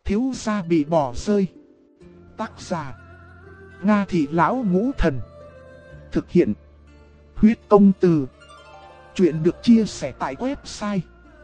Thiếu gia bị bỏ rơi. Tác giả: Nga Thị Lão Ngũ Thần. Thực hiện: Huyết Công Từ. Chuyện được chia sẻ tại website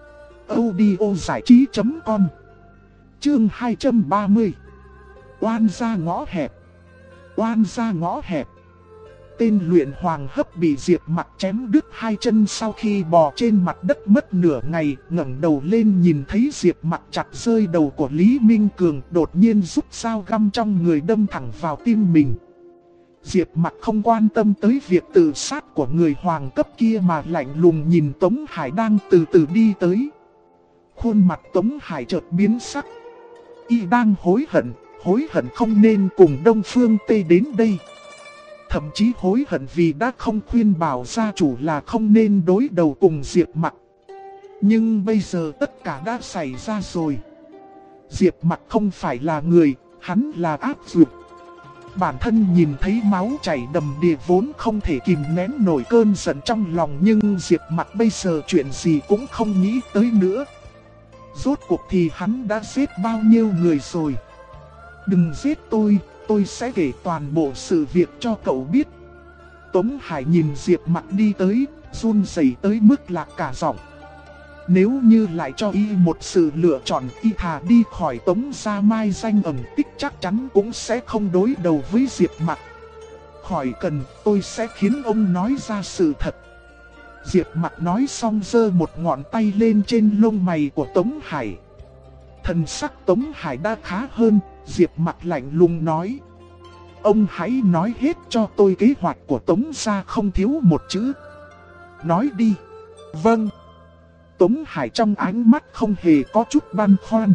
audiozảichí.com. Chương 230. Oan gia ngõ hẹp. Oan gia ngõ hẹp. Tên luyện hoàng hấp bị Diệp Mặc chém đứt hai chân sau khi bò trên mặt đất mất nửa ngày, ngẩng đầu lên nhìn thấy Diệp Mặc chặt rơi đầu của Lý Minh Cường, đột nhiên rút dao găm trong người đâm thẳng vào tim mình. Diệp Mặc không quan tâm tới việc tự sát của người hoàng cấp kia mà lạnh lùng nhìn Tống Hải đang từ từ đi tới. Khuôn mặt Tống Hải chợt biến sắc. Y đang hối hận không nên cùng Đông Phương Tây đến đây. Thậm chí hối hận vì đã không khuyên bảo gia chủ là không nên đối đầu cùng Diệp Mặc. Nhưng bây giờ tất cả đã xảy ra rồi. Diệp Mặc không phải là người, hắn là ác dược. Bản thân nhìn thấy máu chảy đầm đìa vốn không thể kìm nén nổi cơn giận trong lòng, nhưng Diệp Mặc bây giờ chuyện gì cũng không nghĩ tới nữa. Rốt cuộc thì hắn đã giết bao nhiêu người rồi. Đừng giết tôi sẽ kể toàn bộ sự việc cho cậu biết. Tống Hải nhìn Diệp Mặc đi tới, run rẩy tới mức lạc cả giọng. Nếu như lại cho y một sự lựa chọn, y thà đi khỏi Tống gia mai danh ẩn tích chắc chắn cũng sẽ không đối đầu với Diệp Mặc. Khỏi cần, tôi sẽ khiến ông nói ra sự thật. Diệp Mặc nói xong giơ một ngón tay lên trên lông mày của Tống Hải. Thần sắc Tống Hải đã khá hơn, Diệp Mặc lạnh lùng nói. Ông hãy nói hết cho tôi kế hoạch của Tống gia, không thiếu một chữ. Nói đi. Vâng. Tống Hải trong ánh mắt không hề có chút băn khoăn.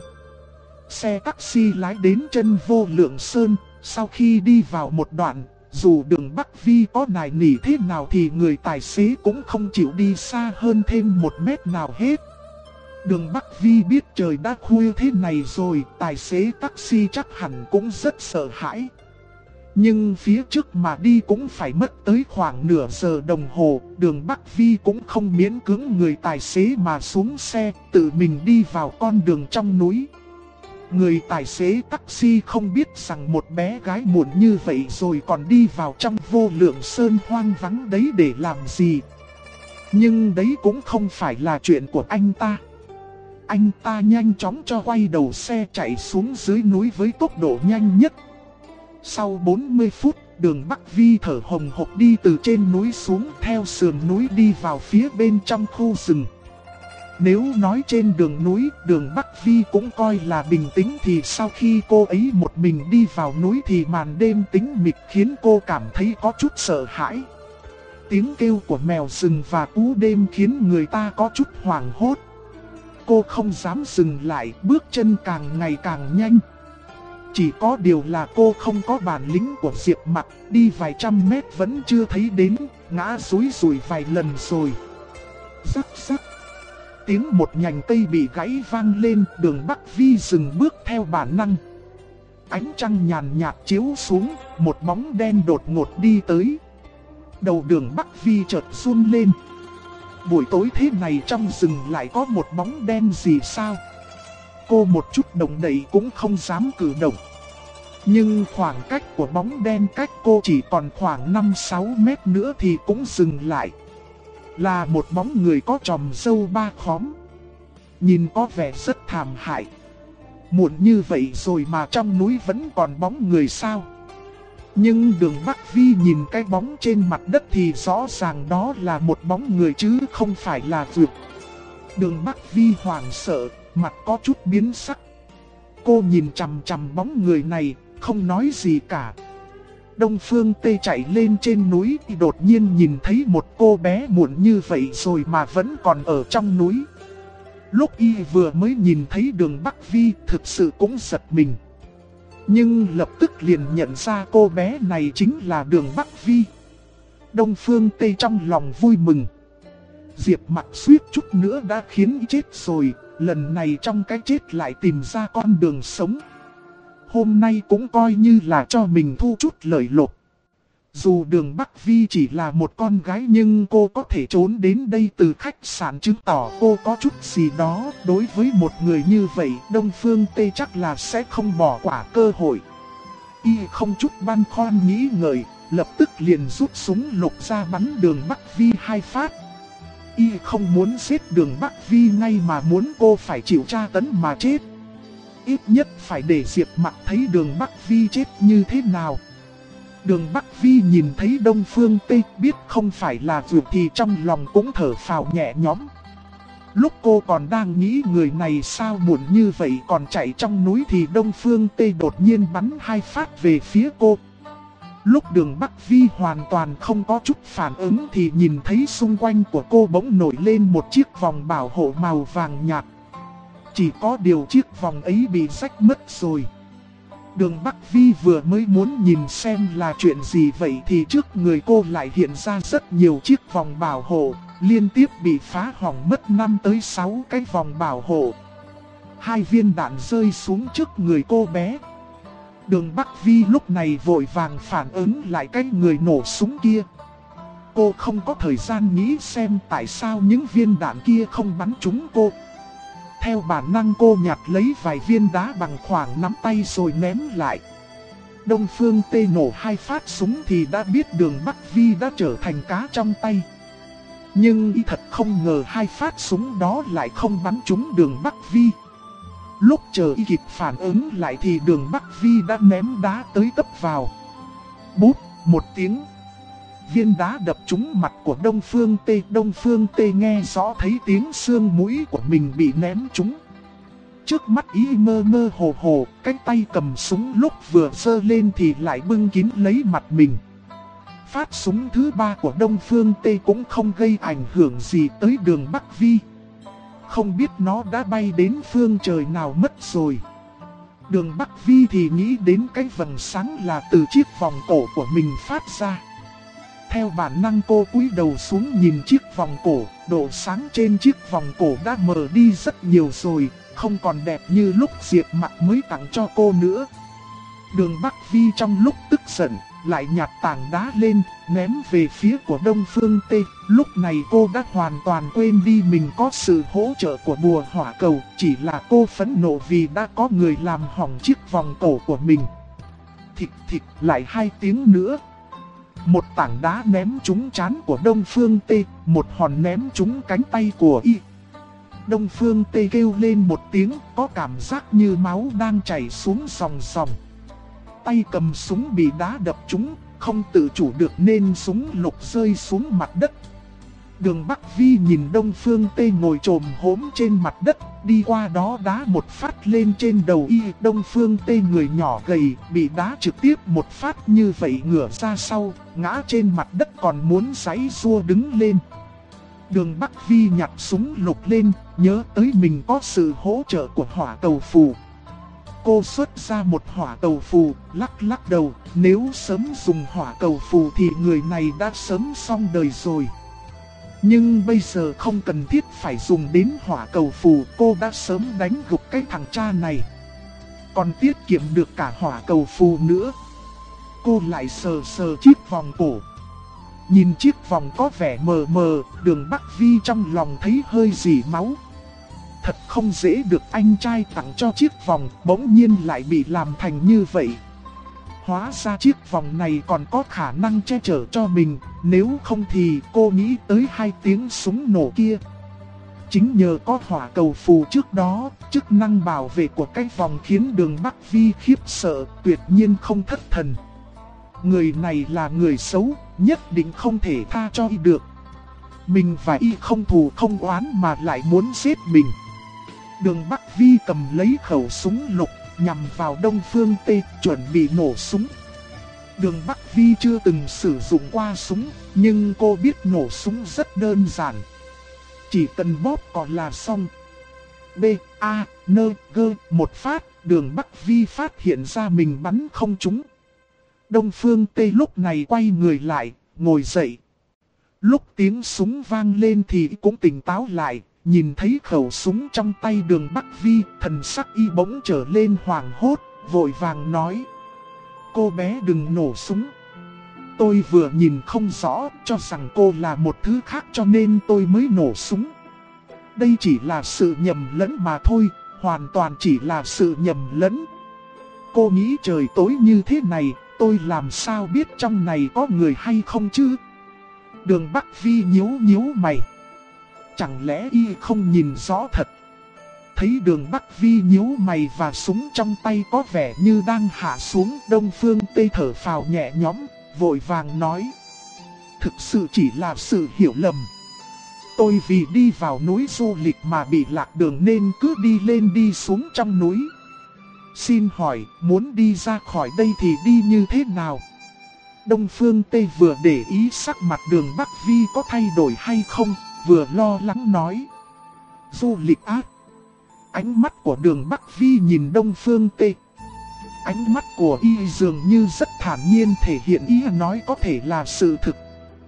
Xe taxi lái đến chân Vô Lượng Sơn, sau khi đi vào một đoạn, dù đường Bắc Vi có nài nỉ thế nào thì người tài xế cũng không chịu đi xa hơn thêm một mét nào hết. Đường Bắc Vi biết trời đã khuya thế này rồi, tài xế taxi chắc hẳn cũng rất sợ hãi. Nhưng phía trước mà đi cũng phải mất tới khoảng nửa giờ đồng hồ, đường Bắc Vi cũng không miễn cưỡng người tài xế mà xuống xe, tự mình đi vào con đường trong núi. Người tài xế taxi không biết rằng một bé gái muộn như vậy rồi còn đi vào trong Vô Lượng Sơn hoang vắng đấy để làm gì. Nhưng đấy cũng không phải là chuyện của anh ta. Anh ta nhanh chóng cho quay đầu xe chạy xuống dưới núi với tốc độ nhanh nhất. Sau 40 phút, đường Bắc Vi thở hồng hộc đi từ trên núi xuống theo sườn núi đi vào phía bên trong khu rừng. Nếu nói trên đường núi, đường Bắc Vi cũng coi là bình tĩnh thì sau khi cô ấy một mình đi vào núi thì màn đêm tĩnh mịch khiến cô cảm thấy có chút sợ hãi. Tiếng kêu của mèo rừng và cú đêm khiến người ta có chút hoảng hốt. Cô không dám dừng lại, bước chân càng ngày càng nhanh. Chỉ có điều là cô không có bản lĩnh của Diệp Mặc, đi vài trăm mét vẫn chưa thấy đến, ngã rúi rủi vài lần rồi. Rắc rắc. Tiếng một nhành cây bị gãy vang lên, đường Bắc Vi dừng bước theo bản năng. Ánh trăng nhàn nhạt chiếu xuống, một bóng đen đột ngột đi tới. Đầu đường Bắc Vi chợt run lên. Buổi tối thế này trong rừng lại có một bóng đen gì sao? Cô một chút động đậy cũng không dám cử động. Nhưng khoảng cách của bóng đen cách cô chỉ còn khoảng 5-6 mét nữa thì cũng dừng lại. Là một bóng người có chòm râu ba khóm. Nhìn có vẻ rất thảm hại. Muộn như vậy rồi mà trong núi vẫn còn bóng người sao? Nhưng đường Bắc Vi nhìn cái bóng trên mặt đất thì rõ ràng đó là một bóng người chứ không phải là vượt. Đường Bắc Vi hoảng sợ, mặt có chút biến sắc. Cô nhìn chằm chằm bóng người này, không nói gì cả. Đông Phương Tây chạy lên trên núi thì đột nhiên nhìn thấy một cô bé muộn như vậy rồi mà vẫn còn ở trong núi. Lúc y vừa mới nhìn thấy đường Bắc Vi thực sự cũng giật mình. Nhưng lập tức liền nhận ra cô bé này chính là đường Bắc Vi. Đông Phương Tây trong lòng vui mừng. Diệp Mặc suýt chút nữa đã khiến y chết rồi, lần này trong cái chết lại tìm ra con đường sống. Hôm nay cũng coi như là cho mình thu chút lợi lộc. Dù Đường Bắc Vi chỉ là một con gái nhưng cô có thể trốn đến đây từ khách sạn chứng tỏ cô có chút gì đó. Đối với một người như vậy, Đông Phương Tê chắc là sẽ không bỏ qua cơ hội. Y không chút băn khoăn nghĩ ngợi, lập tức liền rút súng lục ra bắn Đường Bắc Vi 2 phát. Y không muốn giết Đường Bắc Vi ngay mà muốn cô phải chịu tra tấn mà chết. Ít nhất phải để Diệp Mặc thấy Đường Bắc Vi chết như thế nào. Đường Bắc Vi nhìn thấy Đông Phương Tê biết không phải là vượt thì trong lòng cũng thở phào nhẹ nhõm. Lúc cô còn đang nghĩ người này sao muộn như vậy còn chạy trong núi thì Đông Phương Tê đột nhiên bắn 2 phát về phía cô. Lúc Đường Bắc Vi hoàn toàn không có chút phản ứng thì nhìn thấy xung quanh của cô bỗng nổi lên một chiếc vòng bảo hộ màu vàng nhạt. Chỉ có điều chiếc vòng ấy bị rách mất rồi. Đường Bắc Vi vừa mới muốn nhìn xem là chuyện gì vậy thì trước người cô lại hiện ra rất nhiều chiếc vòng bảo hộ, liên tiếp bị phá hỏng mất 5 tới 6 cái vòng bảo hộ. 2 viên đạn rơi xuống trước người cô bé. Đường Bắc Vi lúc này vội vàng phản ứng lại cái người nổ súng kia. Cô không có thời gian nghĩ xem tại sao những viên đạn kia không bắn trúng cô. Theo bản năng cô nhặt lấy vài viên đá bằng khoảng nắm tay rồi ném lại. Đông Phương Tê nổ 2 phát súng thì đã biết Đường Bắc Vi đã trở thành cá trong tay. Nhưng y thật không ngờ 2 phát súng đó lại không bắn trúng Đường Bắc Vi. Lúc chờ y kịp phản ứng lại thì Đường Bắc Vi đã ném đá tới tấp vào. Bút, một tiếng. Viên đá đập trúng mặt của Đông Phương Tê. Đông Phương Tê nghe rõ thấy tiếng xương mũi của mình bị ném trúng. Trước mắt ý mơ mơ hồ hồ, cái tay cầm súng lúc vừa giơ lên thì lại bưng kín lấy mặt mình. Phát súng thứ 3 của Đông Phương Tê cũng không gây ảnh hưởng gì tới Đường Bắc Vi. Không biết nó đã bay đến phương trời nào mất rồi. Đường Bắc Vi thì nghĩ đến cái vầng sáng là từ chiếc vòng cổ của mình phát ra. Theo bản năng cô cúi đầu xuống nhìn chiếc vòng cổ, độ sáng trên chiếc vòng cổ đã mờ đi rất nhiều rồi, không còn đẹp như lúc Diệp Mặc mới tặng cho cô nữa. Đường Bắc Vi trong lúc tức giận, lại nhặt tảng đá lên, ném về phía của Đông Phương Tê. Lúc này cô đã hoàn toàn quên đi mình có sự hỗ trợ của bùa hỏa cầu, chỉ là cô phẫn nộ vì đã có người làm hỏng chiếc vòng cổ của mình. Thịch thịch lại 2 tiếng nữa. Một tảng đá ném trúng trán của Đông Phương Tê, một hòn ném trúng cánh tay của y. Đông Phương Tê kêu lên một tiếng, có cảm giác như máu đang chảy xuống sòng sòng. Tay cầm súng bị đá đập trúng, không tự chủ được nên súng lục rơi xuống mặt đất. Đường Bắc Vi nhìn Đông Phương Tê ngồi trồm hổm trên mặt đất, đi qua đó đá một phát lên trên đầu y. Đông Phương Tê người nhỏ gầy, bị đá trực tiếp một phát như vậy ngửa ra sau, ngã trên mặt đất còn muốn giãy giụa đứng lên. Đường Bắc Vi nhặt súng lục lên, nhớ tới mình có sự hỗ trợ của hỏa cầu phù. Cô xuất ra một hỏa cầu phù, lắc lắc đầu, nếu sớm dùng hỏa cầu phù thì người này đã sớm xong đời rồi. Nhưng bây giờ không cần thiết phải dùng đến hỏa cầu phù, cô đã sớm đánh gục cái thằng cha này. Còn tiết kiệm được cả hỏa cầu phù nữa. Cô lại sờ sờ chiếc vòng cổ. Nhìn chiếc vòng có vẻ mờ mờ, Đường Bắc Vi trong lòng thấy hơi rỉ máu. Thật không dễ được anh trai tặng cho chiếc vòng, bỗng nhiên lại bị làm thành như vậy. Hóa ra chiếc vòng này còn có khả năng che chở cho mình, nếu không thì cô nghĩ tới 2 tiếng súng nổ kia. Chính nhờ có hỏa cầu phù trước đó, chức năng bảo vệ của cái vòng khiến Đường Bắc Vi khiếp sợ, tuyệt nhiên không thất thần. Người này là người xấu, nhất định không thể tha cho y được. Mình và y không thù không oán mà lại muốn giết mình. Đường Bắc Vi cầm lấy khẩu súng lục, nhằm vào Đông Phương Tê, chuẩn bị nổ súng. Đường Bắc Vi chưa từng sử dụng qua súng, nhưng cô biết nổ súng rất đơn giản. Chỉ cần bóp cò là xong. B, A, N, G, một phát, Đường Bắc Vi phát hiện ra mình bắn không trúng. Đông Phương Tê lúc này quay người lại, ngồi dậy. Lúc tiếng súng vang lên thì cũng tỉnh táo lại. Nhìn thấy khẩu súng trong tay Đường Bắc Vi, thần sắc y bỗng trở lên hoảng hốt, vội vàng nói. Cô bé đừng nổ súng. Tôi vừa nhìn không rõ, cho rằng cô là một thứ khác cho nên tôi mới nổ súng. Đây chỉ là sự nhầm lẫn mà thôi, hoàn toàn chỉ là sự nhầm lẫn. Cô nghĩ trời tối như thế này, tôi làm sao biết trong này có người hay không chứ? Đường Bắc Vi nhíu nhíu mày. Chẳng lẽ y không nhìn rõ thật? Thấy Đường Bắc Vi nhíu mày và súng trong tay có vẻ như đang hạ xuống, Đông Phương Tê thở phào nhẹ nhõm, vội vàng nói. Thực sự chỉ là sự hiểu lầm. Tôi vì đi vào núi du lịch mà bị lạc đường nên cứ đi lên đi xuống trong núi. Xin hỏi, muốn đi ra khỏi đây thì đi như thế nào? Đông Phương Tê vừa để ý sắc mặt Đường Bắc Vi có thay đổi hay không, vừa lo lắng nói. Du lịch ác. Ánh mắt của Đường Bắc Vi nhìn Đông Phương Tê. Ánh mắt của y dường như rất thản nhiên, thể hiện ý nói có thể là sự thực.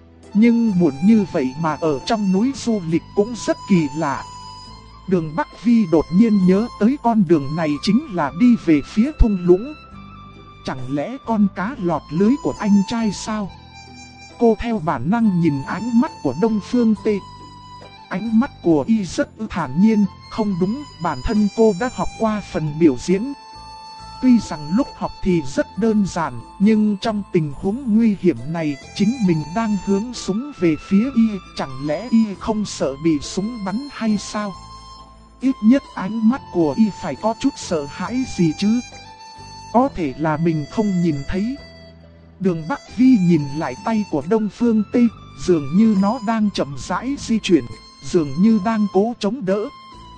Nhưng muộn như vậy mà ở trong núi du lịch cũng rất kỳ lạ. Đường Bắc Vi đột nhiên nhớ tới con đường này chính là đi về phía thung lũng. Chẳng lẽ con cá lọt lưới của anh trai sao? Cô theo bản năng nhìn ánh mắt của Đông Phương Tê. Ánh mắt của y rất thản nhiên, không đúng, bản thân cô đã học qua phần biểu diễn. Tuy rằng lúc học thì rất đơn giản, nhưng trong tình huống nguy hiểm này, chính mình đang hướng súng về phía y, chẳng lẽ y không sợ bị súng bắn hay sao? Ít nhất ánh mắt của y phải có chút sợ hãi gì chứ. Có thể là mình không nhìn thấy. Đường Bắc Vi nhìn lại tay của Đông Phương Tê, dường như nó đang chậm rãi di chuyển, dường như đang cố chống đỡ.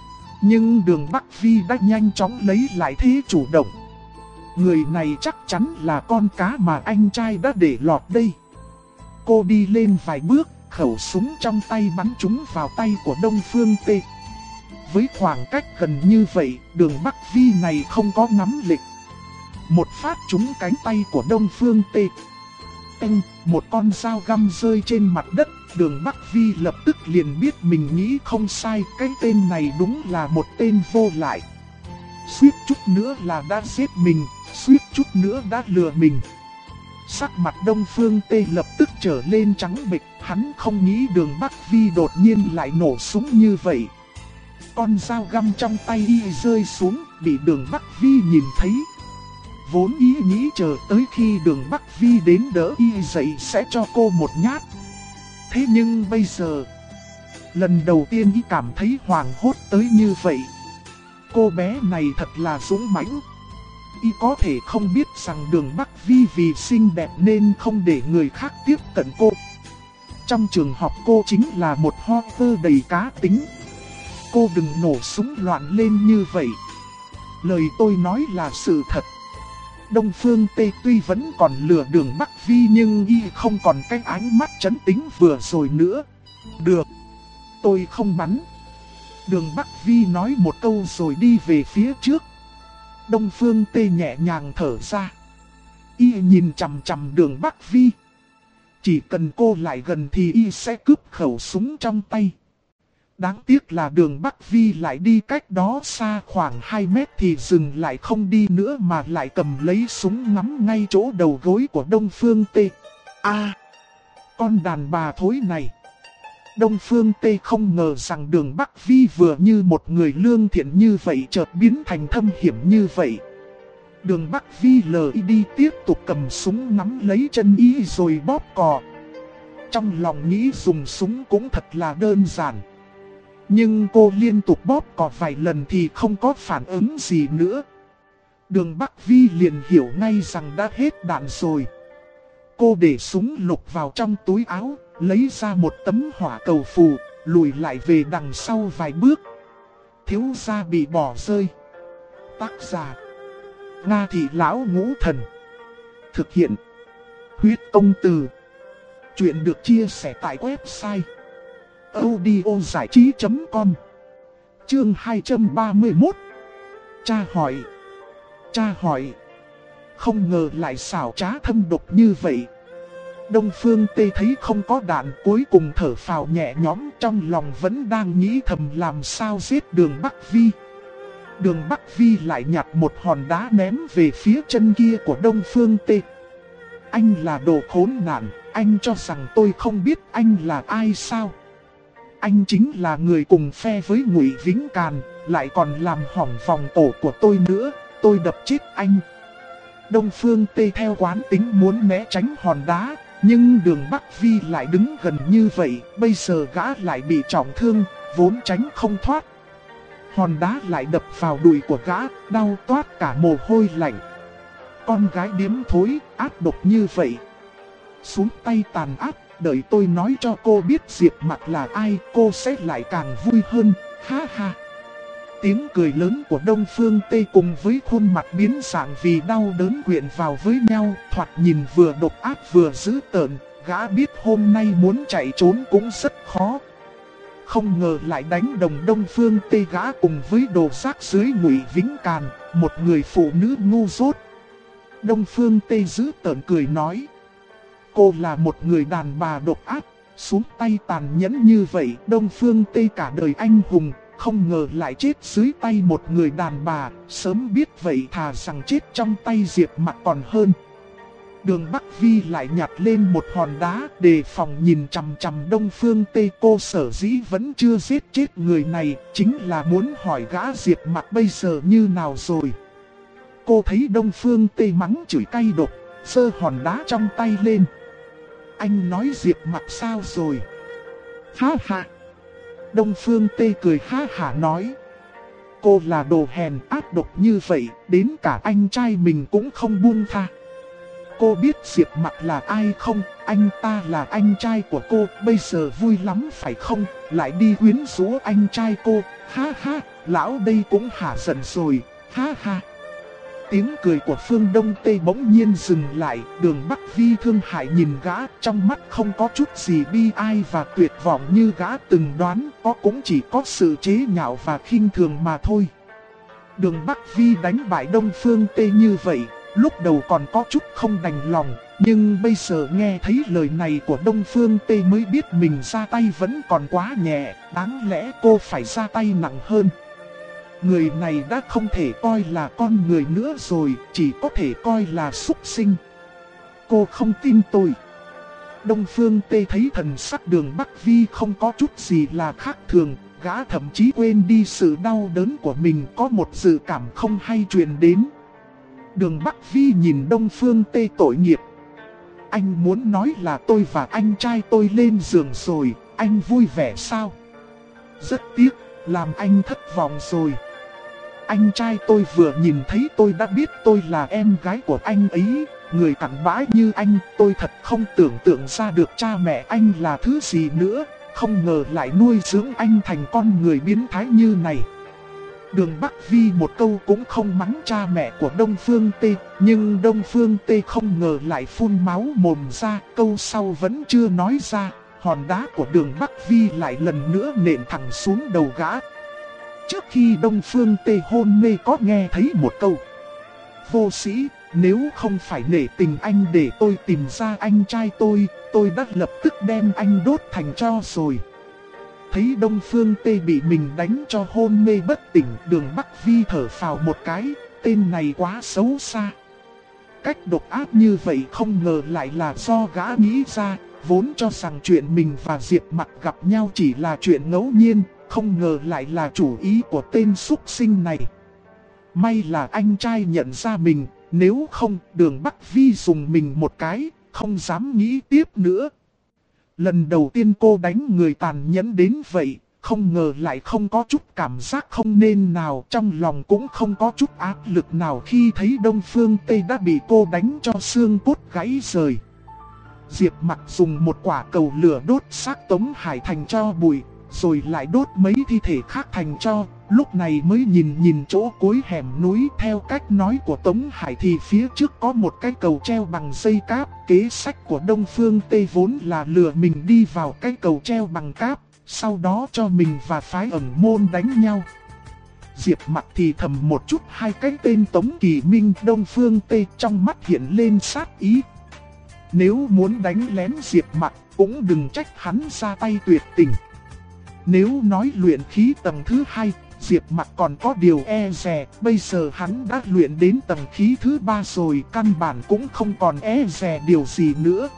Nhưng Đường Bắc Vi đã nhanh chóng lấy lại thế chủ động. Người này chắc chắn là con cá mà anh trai đã để lọt đây. Cô đi lên vài bước, khẩu súng trong tay bắn trúng vào tay của Đông Phương Tê. Với khoảng cách gần như vậy, Đường Bắc Vi này không có nắm lịch. Một phát trúng cánh tay của Đông Phương Tê. Anh, một con dao găm rơi trên mặt đất. Đường Bắc Vi lập tức liền biết mình nghĩ không sai, cái tên này đúng là một tên vô lại. Suýt chút nữa là đã giết mình, suýt chút nữa đã lừa mình. Sắc mặt Đông Phương Tê lập tức trở lên trắng bệch, hắn không nghĩ Đường Bắc Vi đột nhiên lại nổ súng như vậy. Con dao găm trong tay y rơi xuống, bị Đường Bắc Vi nhìn thấy. Vốn ý nghĩ chờ tới khi Đường Bắc Vi đến đỡ y dậy sẽ cho cô một nhát. Thế nhưng bây giờ, lần đầu tiên y cảm thấy hoảng hốt tới như vậy. Cô bé này thật là dũng mãnh. Y có thể không biết rằng Đường Bắc Vi vì xinh đẹp nên không để người khác tiếp cận cô. Trong trường học cô chính là một ho vơ đầy cá tính. Cô đừng nổ súng loạn lên như vậy. Lời tôi nói là sự thật. Đông Phương Tê tuy vẫn còn lừa Đường Bắc Vi nhưng y không còn cái ánh mắt trấn tĩnh vừa rồi nữa. Được, tôi không bắn. Đường Bắc Vi nói một câu rồi đi về phía trước. Đông Phương Tê nhẹ nhàng thở ra. Y nhìn chằm chằm Đường Bắc Vi. Chỉ cần cô lại gần thì y sẽ cướp khẩu súng trong tay. Đáng tiếc là Đường Bắc Vi lại đi cách đó xa khoảng 2 mét thì dừng lại không đi nữa mà lại cầm lấy súng ngắm ngay chỗ đầu gối của Đông Phương Tê. Con đàn bà thối này. Đông Phương Tê không ngờ rằng Đường Bắc Vi vừa như một người lương thiện như vậy chợt biến thành thâm hiểm như vậy. Đường Bắc Vi lờ đi tiếp tục cầm súng nắm lấy chân y rồi bóp cò. Trong lòng nghĩ dùng súng cũng thật là đơn giản. Nhưng cô liên tục bóp cò vài lần thì không có phản ứng gì nữa. Đường Bắc Vi liền hiểu ngay rằng đã hết đạn rồi. Cô để súng lục vào trong túi áo, lấy ra một tấm hỏa cầu phù, lùi lại về đằng sau vài bước. Thiếu gia bị bỏ rơi. Tác giả: Nga Thị Lão Ngũ Thần. Thực hiện: Huyết Công Từ. Chuyện được chia sẻ tại website audiozảichí.com. Chương 231. Cha hỏi. Không ngờ lại xảo trá thâm độc như vậy. Đông Phương Tê thấy không có đạn, cuối cùng thở phào nhẹ nhõm, trong lòng vẫn đang nghĩ thầm làm sao giết Đường Bắc Vi. Đường Bắc Vi lại nhặt một hòn đá ném về phía chân kia của Đông Phương Tê. Anh là đồ khốn nạn, anh cho rằng tôi không biết anh là ai sao? Anh chính là người cùng phe với Ngụy Vĩnh Càn, lại còn làm hỏng vòng cổ của tôi nữa, tôi đập chết anh. Đông Phương Tê theo quán tính muốn né tránh hòn đá, nhưng Đường Bắc Vi lại đứng gần như vậy, bây giờ gã lại bị trọng thương, vốn tránh không thoát. Hòn đá lại đập vào đùi của gã, đau toát cả mồ hôi lạnh. Con gái điếm thối, ác độc như vậy. Xuống tay tàn ác, đợi tôi nói cho cô biết Diệp Mặc là ai, cô sẽ lại càng vui hơn, ha ha. Tiếng cười lớn của Đông Phương Tê cùng với khuôn mặt biến dạng vì đau đớn quyện vào với nhau, thoạt nhìn vừa độc ác vừa dữ tợn, gã biết hôm nay muốn chạy trốn cũng rất khó. Không ngờ lại đánh đồng Đông Phương Tê gã cùng với đồ rác dưới Ngụy Vĩnh Càn, một người phụ nữ ngu dốt. Đông Phương Tê dữ tợn cười nói, cô là một người đàn bà độc ác, xuống tay tàn nhẫn như vậy. Đông Phương Tê cả đời anh hùng, không ngờ lại chết dưới tay một người đàn bà, sớm biết vậy thà rằng chết trong tay Diệp Mặc còn hơn. Đường Bắc Vi lại nhặt lên một hòn đá, đề phòng nhìn chằm chằm Đông Phương Tê. Cô sở dĩ vẫn chưa giết chết người này, chính là muốn hỏi gã Diệp Mặc bây giờ như nào rồi. Cô thấy Đông Phương Tê mắng chửi cay độc, giơ hòn đá trong tay lên. Anh nói Diệp Mặc sao rồi? Ha ha! Đông Phương Tê cười ha hả nói, cô là đồ hèn ác độc như vậy, đến cả anh trai mình cũng không buông tha. Cô biết Diệp Mặc là ai không? Anh ta là anh trai của cô, bây giờ vui lắm phải không? Lại đi quyến rũ anh trai cô, ha ha, lão đây cũng hả giận rồi, ha ha. Tiếng cười của Phương Đông Tê bỗng nhiên dừng lại, Đường Bắc Vi thương hại nhìn gã, trong mắt không có chút gì bi ai và tuyệt vọng như gã từng đoán, có cũng chỉ có sự chế nhạo và khinh thường mà thôi. Đường Bắc Vi đánh bại Đông Phương Tê như vậy, lúc đầu còn có chút không đành lòng, nhưng bây giờ nghe thấy lời này của Đông Phương Tê mới biết mình ra tay vẫn còn quá nhẹ, đáng lẽ cô phải ra tay nặng hơn. Người này đã không thể coi là con người nữa rồi, chỉ có thể coi là súc sinh. Cô không tin tôi. Đông Phương Tê thấy thần sắc Đường Bắc Vi không có chút gì là khác thường, gã thậm chí quên đi sự đau đớn của mình, có một dự cảm không hay truyền đến. Đường Bắc Vi nhìn Đông Phương Tê tội nghiệp. Anh muốn nói là tôi và anh trai tôi lên giường rồi, anh vui vẻ sao? Rất tiếc, làm anh thất vọng rồi. Anh trai tôi vừa nhìn thấy tôi đã biết tôi là em gái của anh ấy. Người cặn bã như anh, tôi thật không tưởng tượng ra được cha mẹ anh là thứ gì nữa. Không ngờ lại nuôi dưỡng anh thành con người biến thái như này. Đường Bắc Vi một câu cũng không mắng cha mẹ của Đông Phương Tê, nhưng Đông Phương Tê không ngờ lại phun máu mồm ra, câu sau vẫn chưa nói ra, hòn đá của Đường Bắc Vi lại lần nữa nện thẳng xuống đầu gã. Trước khi Đông Phương Tê hôn mê có nghe thấy một câu: vô sĩ, nếu không phải nể tình anh để tôi tìm ra anh trai tôi đã lập tức đem anh đốt thành tro rồi. Thấy Đông Phương Tê bị mình đánh cho hôn mê bất tỉnh, Đường Bắc Vi thở phào một cái, tên này quá xấu xa. Cách độc ác như vậy không ngờ lại là do gã nghĩ ra, vốn cho rằng chuyện mình và Diệp Mặc gặp nhau chỉ là chuyện ngẫu nhiên, không ngờ lại là chủ ý của tên súc sinh này. May là anh trai nhận ra mình, nếu không Đường Bắc Vi dùng mình một cái, không dám nghĩ tiếp nữa. Lần đầu tiên cô đánh người tàn nhẫn đến vậy, không ngờ lại không có chút cảm giác không nên nào, trong lòng cũng không có chút áp lực nào khi thấy Đông Phương Tê đã bị cô đánh cho xương cốt gãy rời. Diệp Mặc dùng một quả cầu lửa đốt xác Tống Hải thành tro bụi, rồi lại đốt mấy thi thể khác thành tro. Lúc này mới nhìn chỗ cuối hẻm núi. Theo cách nói của Tống Hải thì phía trước có một cái cầu treo bằng dây cáp. Kế sách của Đông Phương Tê vốn là lừa mình đi vào cái cầu treo bằng cáp, sau đó cho mình và phái ẩn môn đánh nhau. Diệp Mặc thì thầm một chút hai cái tên Tống Kỳ Minh, Đông Phương Tê, trong mắt hiện lên sát ý. Nếu muốn đánh lén Diệp Mặc cũng đừng trách hắn ra tay tuyệt tình. Nếu nói luyện khí tầng thứ 2, Diệp Mặc còn có điều e dè, bây giờ hắn đã luyện đến tầng khí thứ 3 rồi, căn bản cũng không còn e dè điều gì nữa.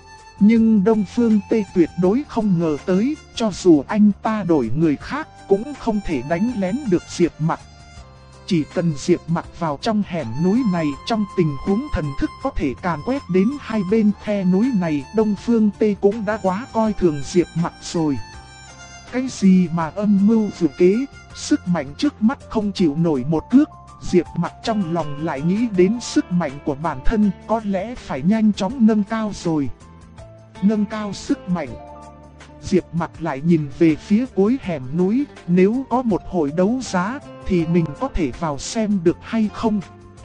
Nhưng Đông Phương Tê tuyệt đối không ngờ tới, cho dù anh ta đổi người khác cũng không thể đánh lén được Diệp Mặc. Chỉ cần Diệp Mặc vào trong hẻm núi này, trong tình huống thần thức có thể càn quét đến hai bên khe núi này, Đông Phương Tê cũng đã quá coi thường Diệp Mặc rồi. Cái gì mà âm mưu dự kế, sức mạnh trước mắt không chịu nổi một cước, Diệp Mặc trong lòng lại nghĩ đến sức mạnh của bản thân, có lẽ phải nhanh chóng nâng cao rồi. Nâng cao sức mạnh. Diệp Mặc lại nhìn về phía cuối hẻm núi, nếu có một hội đấu giá thì mình có thể vào xem được hay không?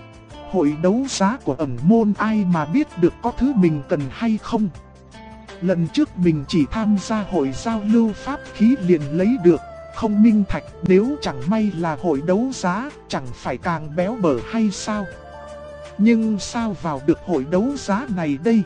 Hội đấu giá của ẩn môn ai mà biết được có thứ mình cần hay không? Lần trước mình chỉ tham gia hội giao lưu pháp khí liền lấy được, không minh thạch, nếu chẳng may là hội đấu giá, chẳng phải càng béo bở hay sao? Nhưng sao vào được hội đấu giá này đây?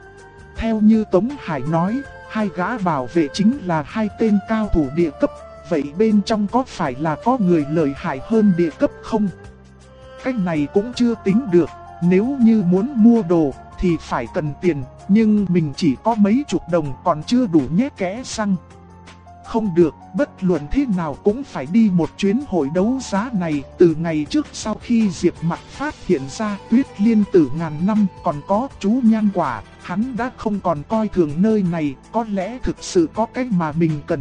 Theo như Tống Hải nói, hai gã bảo vệ chính là hai tên cao thủ địa cấp, vậy bên trong có phải là có người lợi hại hơn địa cấp không? Cách này cũng chưa tính được, nếu như muốn mua đồ thì phải cần tiền, nhưng mình chỉ có mấy chục đồng còn chưa đủ nhét kẽ răng. Không được, bất luận thế nào cũng phải đi một chuyến hội đấu giá này. Từ ngày trước sau khi Diệp Mặc phát hiện ra Tuyết Liên Tử ngàn năm còn có chú Nhan Quả, hắn đã không còn coi thường nơi này, có lẽ thực sự có cái mà mình cần.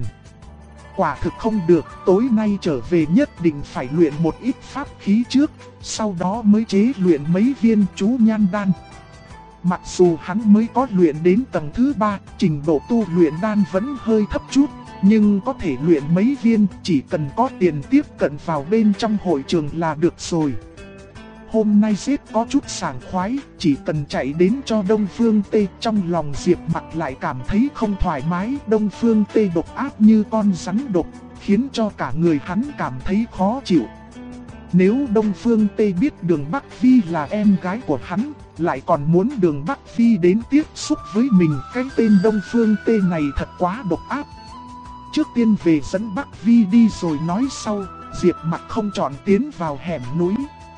Quả thực không được, tối nay trở về nhất định phải luyện một ít pháp khí trước, sau đó mới chế luyện mấy viên chú Nhan Đan. Mặc dù hắn mới có luyện đến tầng thứ 3, trình độ tu luyện đan vẫn hơi thấp chút, nhưng có thể luyện mấy viên, chỉ cần có tiền tiếp cận vào bên trong hội trường là được rồi. Hôm nay giết có chút sảng khoái, chỉ cần chạy đến cho Đông Phương Tê, trong lòng Diệp Mặc lại cảm thấy không thoải mái. Đông Phương Tê độc ác như con rắn độc, khiến cho cả người hắn cảm thấy khó chịu. Nếu Đông Phương Tê biết Đường Bắc Phi là em gái của hắn, lại còn muốn Đường Bắc Phi đến tiếp xúc với mình, cái tên Đông Phương Tê này thật quá độc ác. Trước tiên về dẫn Bắc Phi đi rồi nói sau, Diệp Mặc không chọn tiến vào hẻm núi.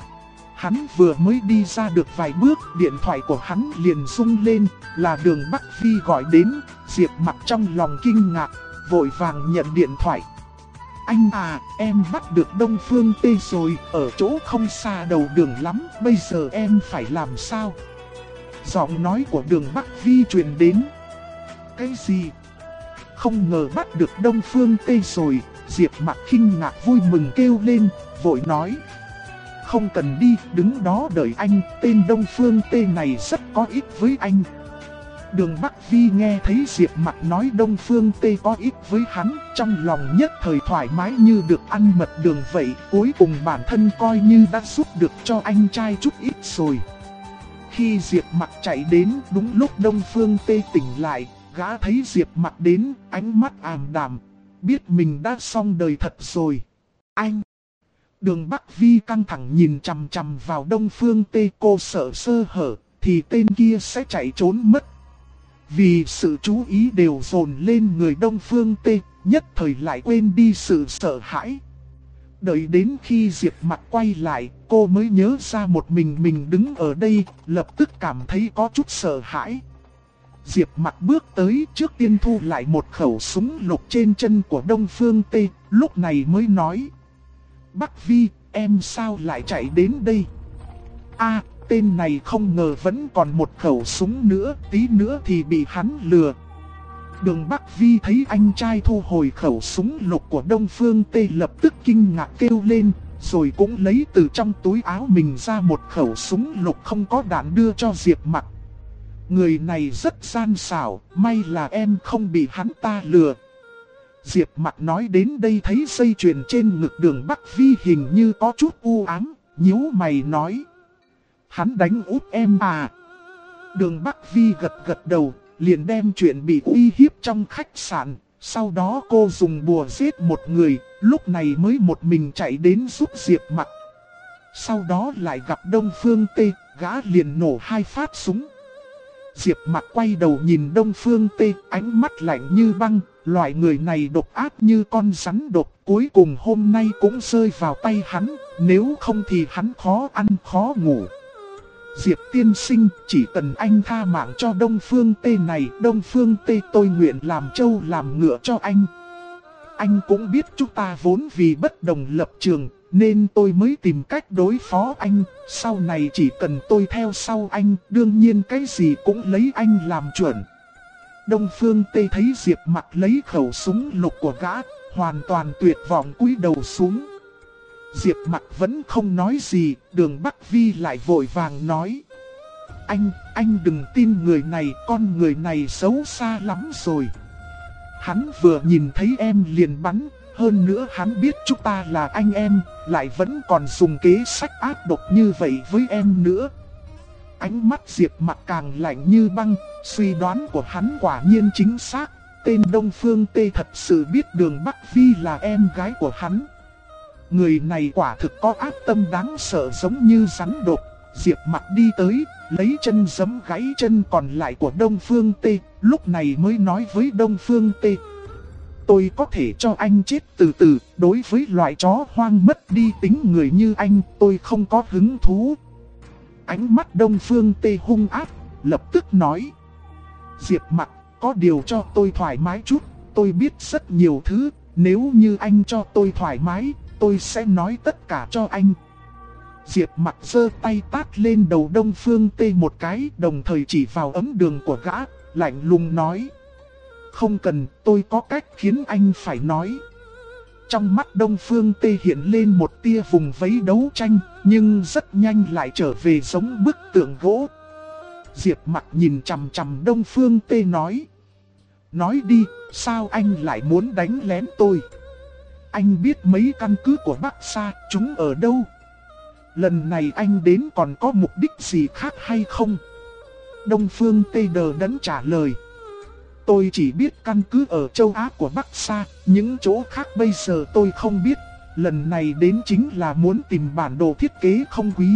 Hắn vừa mới đi ra được vài bước, điện thoại của hắn liền rung lên, là Đường Bắc Phi gọi đến. Diệp Mặc trong lòng kinh ngạc, vội vàng nhận điện thoại. Anh à, em bắt được Đông Phương Tê rồi, ở chỗ không xa đầu đường lắm, bây giờ em phải làm sao? Giọng nói của Đường Bắc Phi truyền đến. Cái gì? Không ngờ bắt được Đông Phương Tê rồi, Diệp Mặc kinh ngạc vui mừng kêu lên, vội nói. Không cần đi, đứng đó đợi anh, tên Đông Phương Tê này rất có ích với anh. Đường Bắc Vi nghe thấy Diệp Mặc nói Đông Phương Tê có ích với hắn, trong lòng nhất thời thoải mái như được ăn mật đường vậy, cuối cùng bản thân coi như đã giúp được cho anh trai chút ít rồi. Khi Diệp Mặc chạy đến, đúng lúc Đông Phương Tê tỉnh lại, gã thấy Diệp Mặc đến, ánh mắt ảm đạm, biết mình đã xong đời thật rồi. Anh! Đường Bắc Vi căng thẳng nhìn chằm chằm vào Đông Phương Tê, cô sợ sơ hở, thì tên kia sẽ chạy trốn mất. Vì sự chú ý đều dồn lên người Đông Phương Tê, nhất thời lại quên đi sự sợ hãi. Đợi đến khi Diệp Mặc quay lại, cô mới nhớ ra một mình đứng ở đây, lập tức cảm thấy có chút sợ hãi. Diệp Mặc bước tới, trước tiên thu lại một khẩu súng lục trên chân của Đông Phương Tê, lúc này mới nói. Bắc Vi, em sao lại chạy đến đây? A, tên này không ngờ vẫn còn một khẩu súng nữa, tí nữa thì bị hắn lừa. Đường Bắc Vi thấy anh trai thu hồi khẩu súng lục của Đông Phương Tê lập tức kinh ngạc kêu lên, rồi cũng lấy từ trong túi áo mình ra một khẩu súng lục không có đạn đưa cho Diệp Mặc. Người này rất gian xảo, may là em không bị hắn ta lừa. Diệp Mặc nói đến đây thấy dây chuyền trên ngực Đường Bắc Vi hình như có chút u ám, nhíu mày nói. Hắn đánh út em à? Đường Bắc Vi gật đầu, liền đem chuyện bị uy hiếp trong khách sạn. Sau đó cô dùng bùa giết một người, lúc này mới một mình chạy đến giúp Diệp Mặc. Sau đó lại gặp Đông Phương Tê, gã liền nổ 2 phát súng. Diệp Mặc quay đầu nhìn Đông Phương Tê, ánh mắt lạnh như băng, Loại người này độc ác như con rắn độc, cuối cùng hôm nay cũng rơi vào tay hắn, nếu không thì hắn khó ăn khó ngủ. Diệp tiên sinh, chỉ cần anh tha mạng cho Đông Phương Tê này, Đông Phương Tê tôi nguyện làm trâu làm ngựa cho anh. Anh cũng biết chúng ta vốn vì bất đồng lập trường, nên tôi mới tìm cách đối phó anh. Sau này chỉ cần tôi theo sau anh, đương nhiên cái gì cũng lấy anh làm chuẩn. Đông Phương Tê thấy Diệp Mặc lấy khẩu súng lục của gã, hoàn toàn tuyệt vọng cúi đầu xuống. Diệp Mặc vẫn không nói gì, Đường Bắc Vi lại vội vàng nói. Anh đừng tin người này, con người này xấu xa lắm rồi. Hắn vừa nhìn thấy em liền bắn, hơn nữa hắn biết chúng ta là anh em, lại vẫn còn dùng kế sách ác độc như vậy với em nữa. Ánh mắt Diệp Mặc càng lạnh như băng, suy đoán của hắn quả nhiên chính xác. Tên Đông Phương Tê thật sự biết Đường Bắc Vi là em gái của hắn. Người này quả thực có ác tâm đáng sợ giống như rắn độc. Diệp Mặc đi tới, lấy chân giẫm gãy chân còn lại của Đông Phương Tê, lúc này mới nói với Đông Phương Tê. Tôi có thể cho anh chết từ từ, đối với loại chó hoang mất đi tính người như anh, tôi không có hứng thú. Ánh mắt Đông Phương Tê hung ác, lập tức nói. Diệp Mặc, có điều cho tôi thoải mái chút, tôi biết rất nhiều thứ, nếu như anh cho tôi thoải mái, tôi sẽ nói tất cả cho anh. Diệp Mặc giơ tay tát lên đầu Đông Phương Tê một cái, đồng thời chỉ vào ấm đường của gã, lạnh lùng nói. Không cần, tôi có cách khiến anh phải nói. Trong mắt Đông Phương Tê hiện lên một tia vùng vẫy đấu tranh, nhưng rất nhanh lại trở về giống bức tượng gỗ. Diệp Mặc nhìn chằm chằm Đông Phương Tê nói. Nói đi, sao anh lại muốn đánh lén tôi? Anh biết mấy căn cứ của Bắc Sa, chúng ở đâu? Lần này anh đến còn có mục đích gì khác hay không? Đông Phương Tê đờ đẫn trả lời. Tôi chỉ biết căn cứ ở châu Á của Bắc Sa, những chỗ khác bây giờ tôi không biết. Lần này đến chính là muốn tìm bản đồ thiết kế không quý.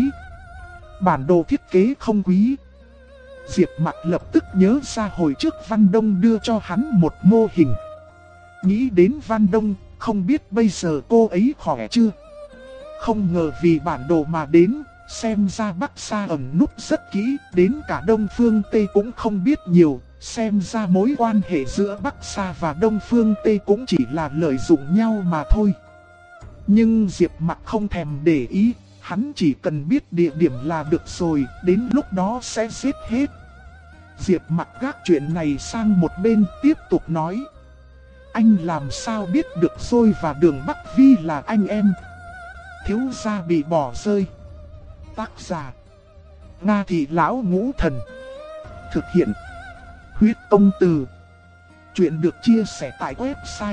Bản đồ thiết kế không quý. Diệp Mặc lập tức nhớ ra hồi trước Văn Đông đưa cho hắn một mô hình. Nghĩ đến Văn Đông, không biết bây giờ cô ấy khỏe chưa? Không ngờ vì bản đồ mà đến, xem ra Bắc Sa ẩn núp rất kỹ, đến cả Đông Phương Tê cũng không biết nhiều. Xem ra mối quan hệ giữa Bắc Sa và Đông Phương Tê cũng chỉ là lợi dụng nhau mà thôi. Nhưng Diệp Mặc không thèm để ý, hắn chỉ cần biết địa điểm là được rồi, đến lúc đó sẽ giết hết. Diệp Mặc gác chuyện này sang một bên, tiếp tục nói. Anh làm sao biết được Xôi và Đường Bắc Vi là anh em? Thiếu gia bị bỏ rơi. Tác giả Nga Thị Lão Ngũ Thần. Thực hiện Huyết Công Từ. Chuyện được chia sẻ tại website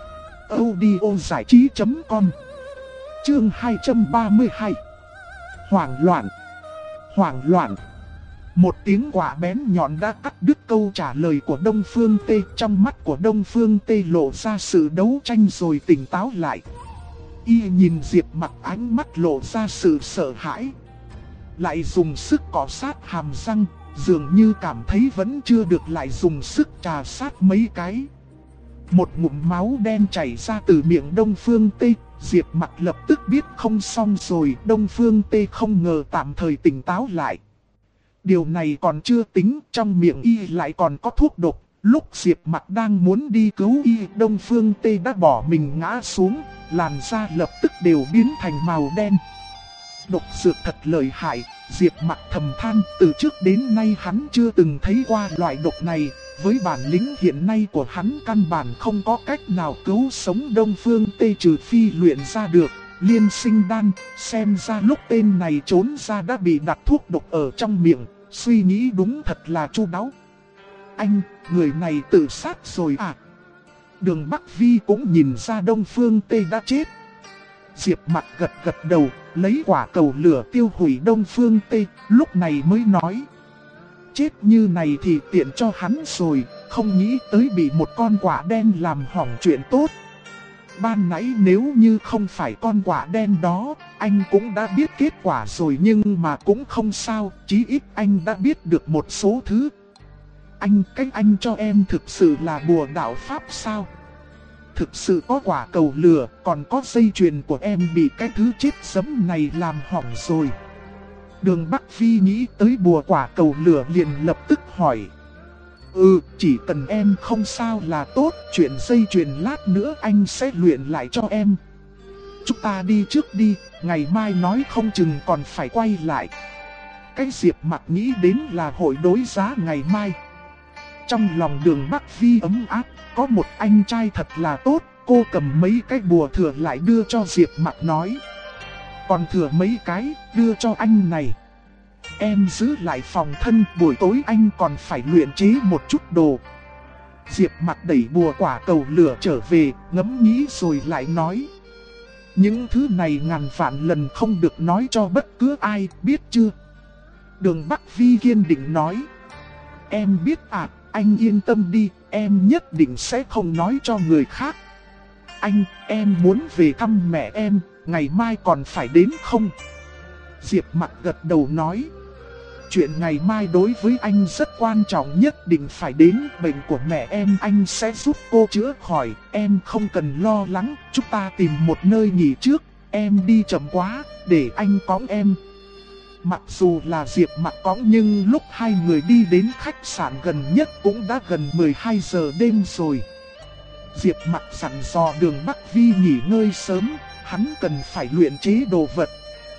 audiozảichí.com. Chương 232. Hoảng loạn. Hoảng loạn. Một tiếng quả bén nhọn đã cắt đứt câu trả lời của Đông Phương Tê. Trong mắt của Đông Phương Tê lộ ra sự đấu tranh rồi tỉnh táo lại. Y nhìn Diệp Mặc, ánh mắt lộ ra sự sợ hãi. Lại dùng sức cọ sát hàm răng, dường như cảm thấy vẫn chưa được, lại dùng sức trà sát mấy cái. Một ngụm máu đen chảy ra từ miệng Đông Phương Tê. Diệp Mặc lập tức biết không xong rồi. Đông Phương Tê không ngờ tạm thời tỉnh táo lại. Điều này còn chưa tính, trong miệng y lại còn có thuốc độc. Lúc Diệp Mặc đang muốn đi cứu y, Đông Phương Tê đã bỏ mình ngã xuống, làn da lập tức đều biến thành màu đen. Độc dược thật lợi hại, Diệp Mặc thầm than, từ trước đến nay hắn chưa từng thấy qua loại độc này. Với bản lĩnh hiện nay của hắn, căn bản không có cách nào cứu sống Đông Phương Tê trừ phi luyện ra được Liên Sinh Đan. Xem ra lúc tên này trốn ra đã bị đặt thuốc độc ở trong miệng. Suy nghĩ đúng thật là chu đáo. Anh, người này tự sát rồi à? Đường Bắc Vi cũng nhìn ra Đông Phương Tê đã chết. Diệp Mặc gật gật đầu, lấy quả cầu lửa tiêu hủy Đông Phương Tê, lúc này mới nói. Chết như này thì tiện cho hắn rồi, không nghĩ tới bị một con quả đen làm hỏng chuyện tốt. Ban nãy nếu như không phải con quả đen đó, anh cũng đã biết kết quả rồi, nhưng mà cũng không sao, chí ít anh đã biết được một số thứ. Cách anh cho em thực sự là bùa đạo pháp sao? Thực sự có quả cầu lửa, còn có dây chuyền của em bị cái thứ chết sấm này làm hỏng rồi. Đường Bắc Phi nghĩ tới bùa quả cầu lửa liền lập tức hỏi. Chỉ cần em không sao là tốt, chuyện dây chuyền lát nữa anh sẽ luyện lại cho em. Chúng ta đi trước đi, ngày mai nói không chừng còn phải quay lại. Cái Diệp Mặc nghĩ đến là hội đối giá ngày mai. Trong lòng Đường Bắc Vi ấm áp, có một anh trai thật là tốt. Cô cầm mấy cái bùa thừa lại đưa cho Diệp Mặc nói. Còn thừa mấy cái, đưa cho anh này. Em giữ lại phòng thân, buổi tối anh còn phải luyện chế một chút đồ. Diệp Mặc đẩy bùa quả cầu lửa trở về, ngẫm nghĩ rồi lại nói. Những thứ này ngàn vạn lần không được nói cho bất cứ ai, biết chưa? Đường Bắc Vi kiên định nói. Em biết ạ, anh yên tâm đi, em nhất định sẽ không nói cho người khác. Em muốn về thăm mẹ em, ngày mai còn phải đến không? Diệp Mặc gật đầu nói. Chuyện ngày mai đối với anh rất quan trọng, nhất định phải đến. Bệnh của mẹ em anh sẽ giúp cô chữa khỏi, em không cần lo lắng. Chúng ta tìm một nơi nghỉ trước, em đi chậm quá, để anh cõng em. Mặc dù là Diệp Mặc cõng nhưng lúc hai người đi đến khách sạn gần nhất cũng đã gần 12 giờ đêm rồi. Diệp Mặc dặn dò Đường Bắc Vi nghỉ ngơi sớm, hắn cần phải luyện chế đồ vật.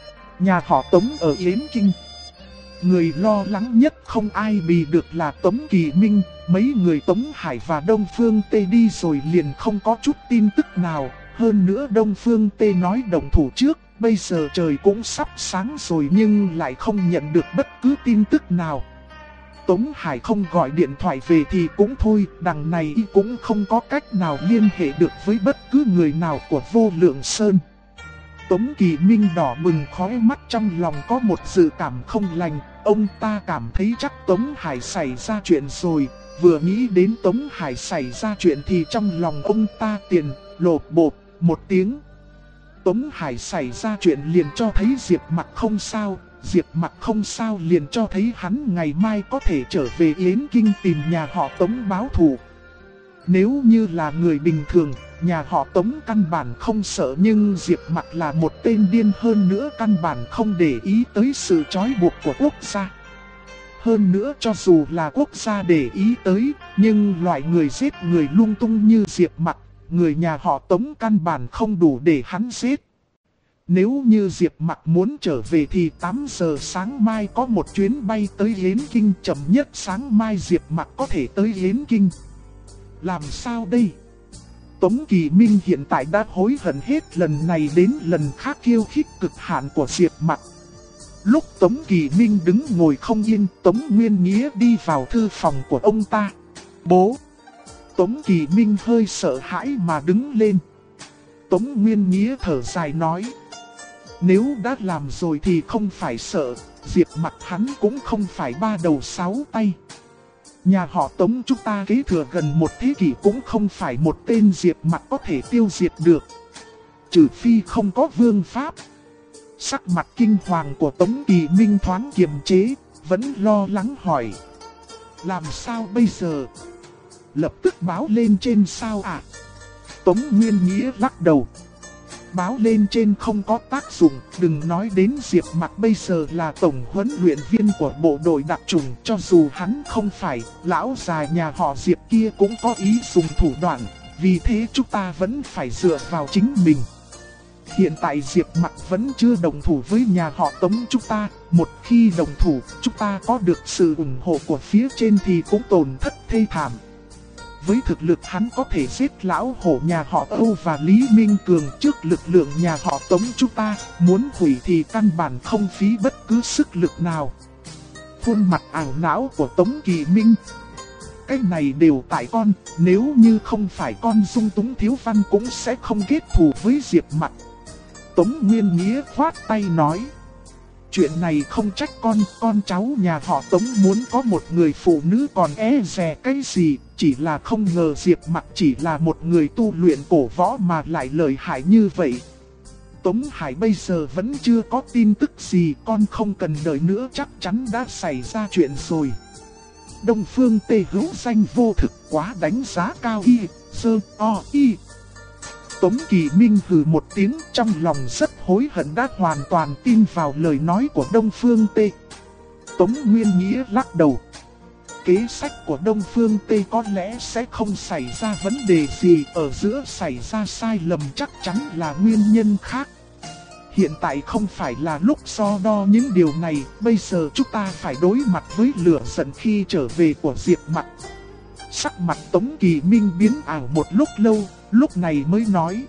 Nhà họ Tống ở Yến Kinh. Người lo lắng nhất không ai bì được là Tống Kỳ Minh. Mấy người Tống Hải và Đông Phương Tê đi rồi liền không có chút tin tức nào. Hơn nữa Đông Phương Tê nói động thủ trước. Bây giờ trời cũng sắp sáng rồi nhưng lại không nhận được bất cứ tin tức nào. Tống Hải không gọi điện thoại về thì cũng thôi, đằng này y cũng không có cách nào liên hệ được với bất cứ người nào của Vô Lượng Sơn. Tống Kỳ Minh đỏ bừng khóe mắt, trong lòng có một dự cảm không lành. Ông ta cảm thấy chắc Tống Hải xảy ra chuyện rồi. Vừa nghĩ đến Tống Hải xảy ra chuyện thì trong lòng ông ta tiền lột bột một tiếng. Tống Hải xảy ra chuyện liền cho thấy Diệp Mặc không sao. Diệp Mặc không sao liền cho thấy hắn ngày mai có thể trở về Yến Kinh tìm nhà họ Tống báo thù. Nếu như là người bình thường, nhà họ Tống căn bản không sợ, nhưng Diệp Mặc là một tên điên, hơn nữa căn bản không để ý tới sự trói buộc của quốc gia. Hơn nữa cho dù là quốc gia để ý tới, nhưng loại người giết người lung tung như Diệp Mặc, người nhà họ Tống căn bản không đủ để hắn giết. Nếu như Diệp Mặc muốn trở về thì 8 giờ sáng mai có một chuyến bay tới Yến Kinh, chậm nhất sáng mai Diệp Mặc có thể tới Yến Kinh. Làm sao đây? Tống Kỳ Minh hiện tại đã hối hận hết lần này đến lần khác khiêu khích cực hạn của Diệp Mặc. Lúc Tống Kỳ Minh đứng ngồi không yên, Tống Nguyên Nghĩa đi vào thư phòng của ông ta. Bố! Tống Kỳ Minh hơi sợ hãi mà đứng lên. Tống Nguyên Nghĩa thở dài nói. Nếu đã làm rồi thì không phải sợ, Diệp Mặc hắn cũng không phải ba đầu sáu tay. Nhà họ Tống chúng ta kế thừa gần một thế kỷ cũng không phải một tên Diệp Mặc có thể tiêu diệt được. Trừ phi không có vương pháp. Sắc mặt kinh hoàng của Tống Kỳ Minh thoáng kiềm chế, vẫn lo lắng hỏi. Làm sao bây giờ? Lập tức báo lên trên sao ạ? Tống Nguyên Nghĩa lắc đầu. Báo lên trên không có tác dụng, đừng nói đến Diệp Mặc bây giờ là tổng huấn luyện viên của bộ đội đặc chủng, cho dù hắn không phải, lão già nhà họ Diệp kia cũng có ý dùng thủ đoạn, vì thế chúng ta vẫn phải dựa vào chính mình. Hiện tại Diệp Mặc vẫn chưa đồng thủ với nhà họ Tống chúng ta, một khi đồng thủ, chúng ta có được sự ủng hộ của phía trên thì cũng tổn thất thê thảm. Với thực lực hắn có thể giết lão hổ nhà họ Âu và Lý Minh Cường trước lực lượng nhà họ Tống chúng ta, muốn hủy thì căn bản không phí bất cứ sức lực nào. Khuôn mặt ảo não của Tống Kỳ Minh. Cái này đều tại con, nếu như không phải con dung túng thiếu văn cũng sẽ không kết thù với Diệp Mặc. Tống Nguyên Nghĩa khoát tay nói. Chuyện này không trách con cháu nhà họ Tống muốn có một người phụ nữ còn e dè cái gì, chỉ là không ngờ Diệp Mặc chỉ là một người tu luyện cổ võ mà lại lợi hại như vậy. Tống Hải bây giờ vẫn chưa có tin tức gì, con không cần đợi nữa, chắc chắn đã xảy ra chuyện rồi. Đông Phương Tê hữu danh vô thực, quá đánh giá cao y, sơ o y. Tống Kỳ Minh hừ một tiếng, trong lòng rất hối hận đã hoàn toàn tin vào lời nói của Đông Phương Tê. Tống Nguyên Nghĩa lắc đầu. Kế sách của Đông Phương Tê có lẽ sẽ không xảy ra vấn đề gì, ở giữa xảy ra sai lầm chắc chắn là nguyên nhân khác. Hiện tại không phải là lúc so đo những điều này, bây giờ chúng ta phải đối mặt với lửa giận khi trở về của Diệp Mặc. Sắc mặt Tống Kỳ Minh biến ảo một lúc lâu, lúc này mới nói.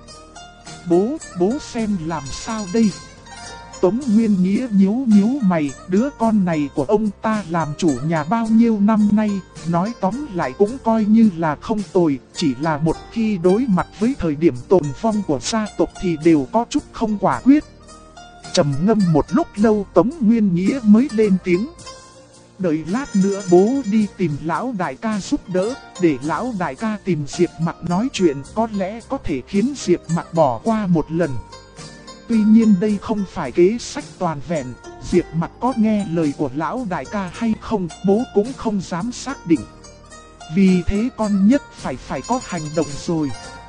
Bố xem làm sao đây? Tống Nguyên Nghĩa nhíu mày, đứa con này của ông ta làm chủ nhà bao nhiêu năm nay, nói tóm lại cũng coi như là không tồi, chỉ là một khi đối mặt với thời điểm tồn vong của gia tộc thì đều có chút không quả quyết. Trầm ngâm một lúc lâu Tống Nguyên Nghĩa mới lên tiếng. Đợi lát nữa bố đi tìm lão đại ca giúp đỡ, để lão đại ca tìm Diệp Mặc nói chuyện, có lẽ có thể khiến Diệp Mặc bỏ qua một lần. Tuy nhiên đây không phải kế sách toàn vẹn, Diệp Mặc có nghe lời của lão đại ca hay không, bố cũng không dám xác định. Vì thế con nhất phải có hành động rồi.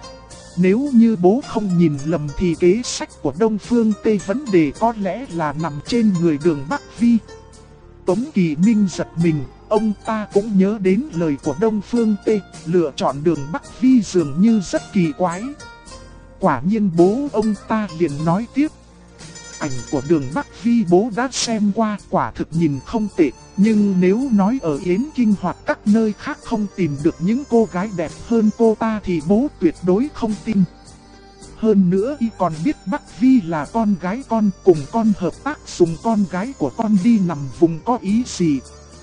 Nếu như bố không nhìn lầm thì kế sách của Đông Phương Tê vấn đề có lẽ là nằm trên người Đường Bắc Vi. Tống Kỳ Minh giật mình, ông ta cũng nhớ đến lời của Đông Phương Tê, lựa chọn Đường Bắc Vi dường như rất kỳ quái. Quả nhiên bố ông ta liền nói tiếp. Ảnh của Đường Bắc Vi bố đã xem qua, quả thực nhìn không tệ. Nhưng nếu nói ở Yến Kinh hoặc các nơi khác không tìm được những cô gái đẹp hơn cô ta thì bố tuyệt đối không tin. Hơn nữa y còn biết Bắc Vi là con gái con, cùng con hợp tác dùng con gái của con đi nằm vùng có ý gì.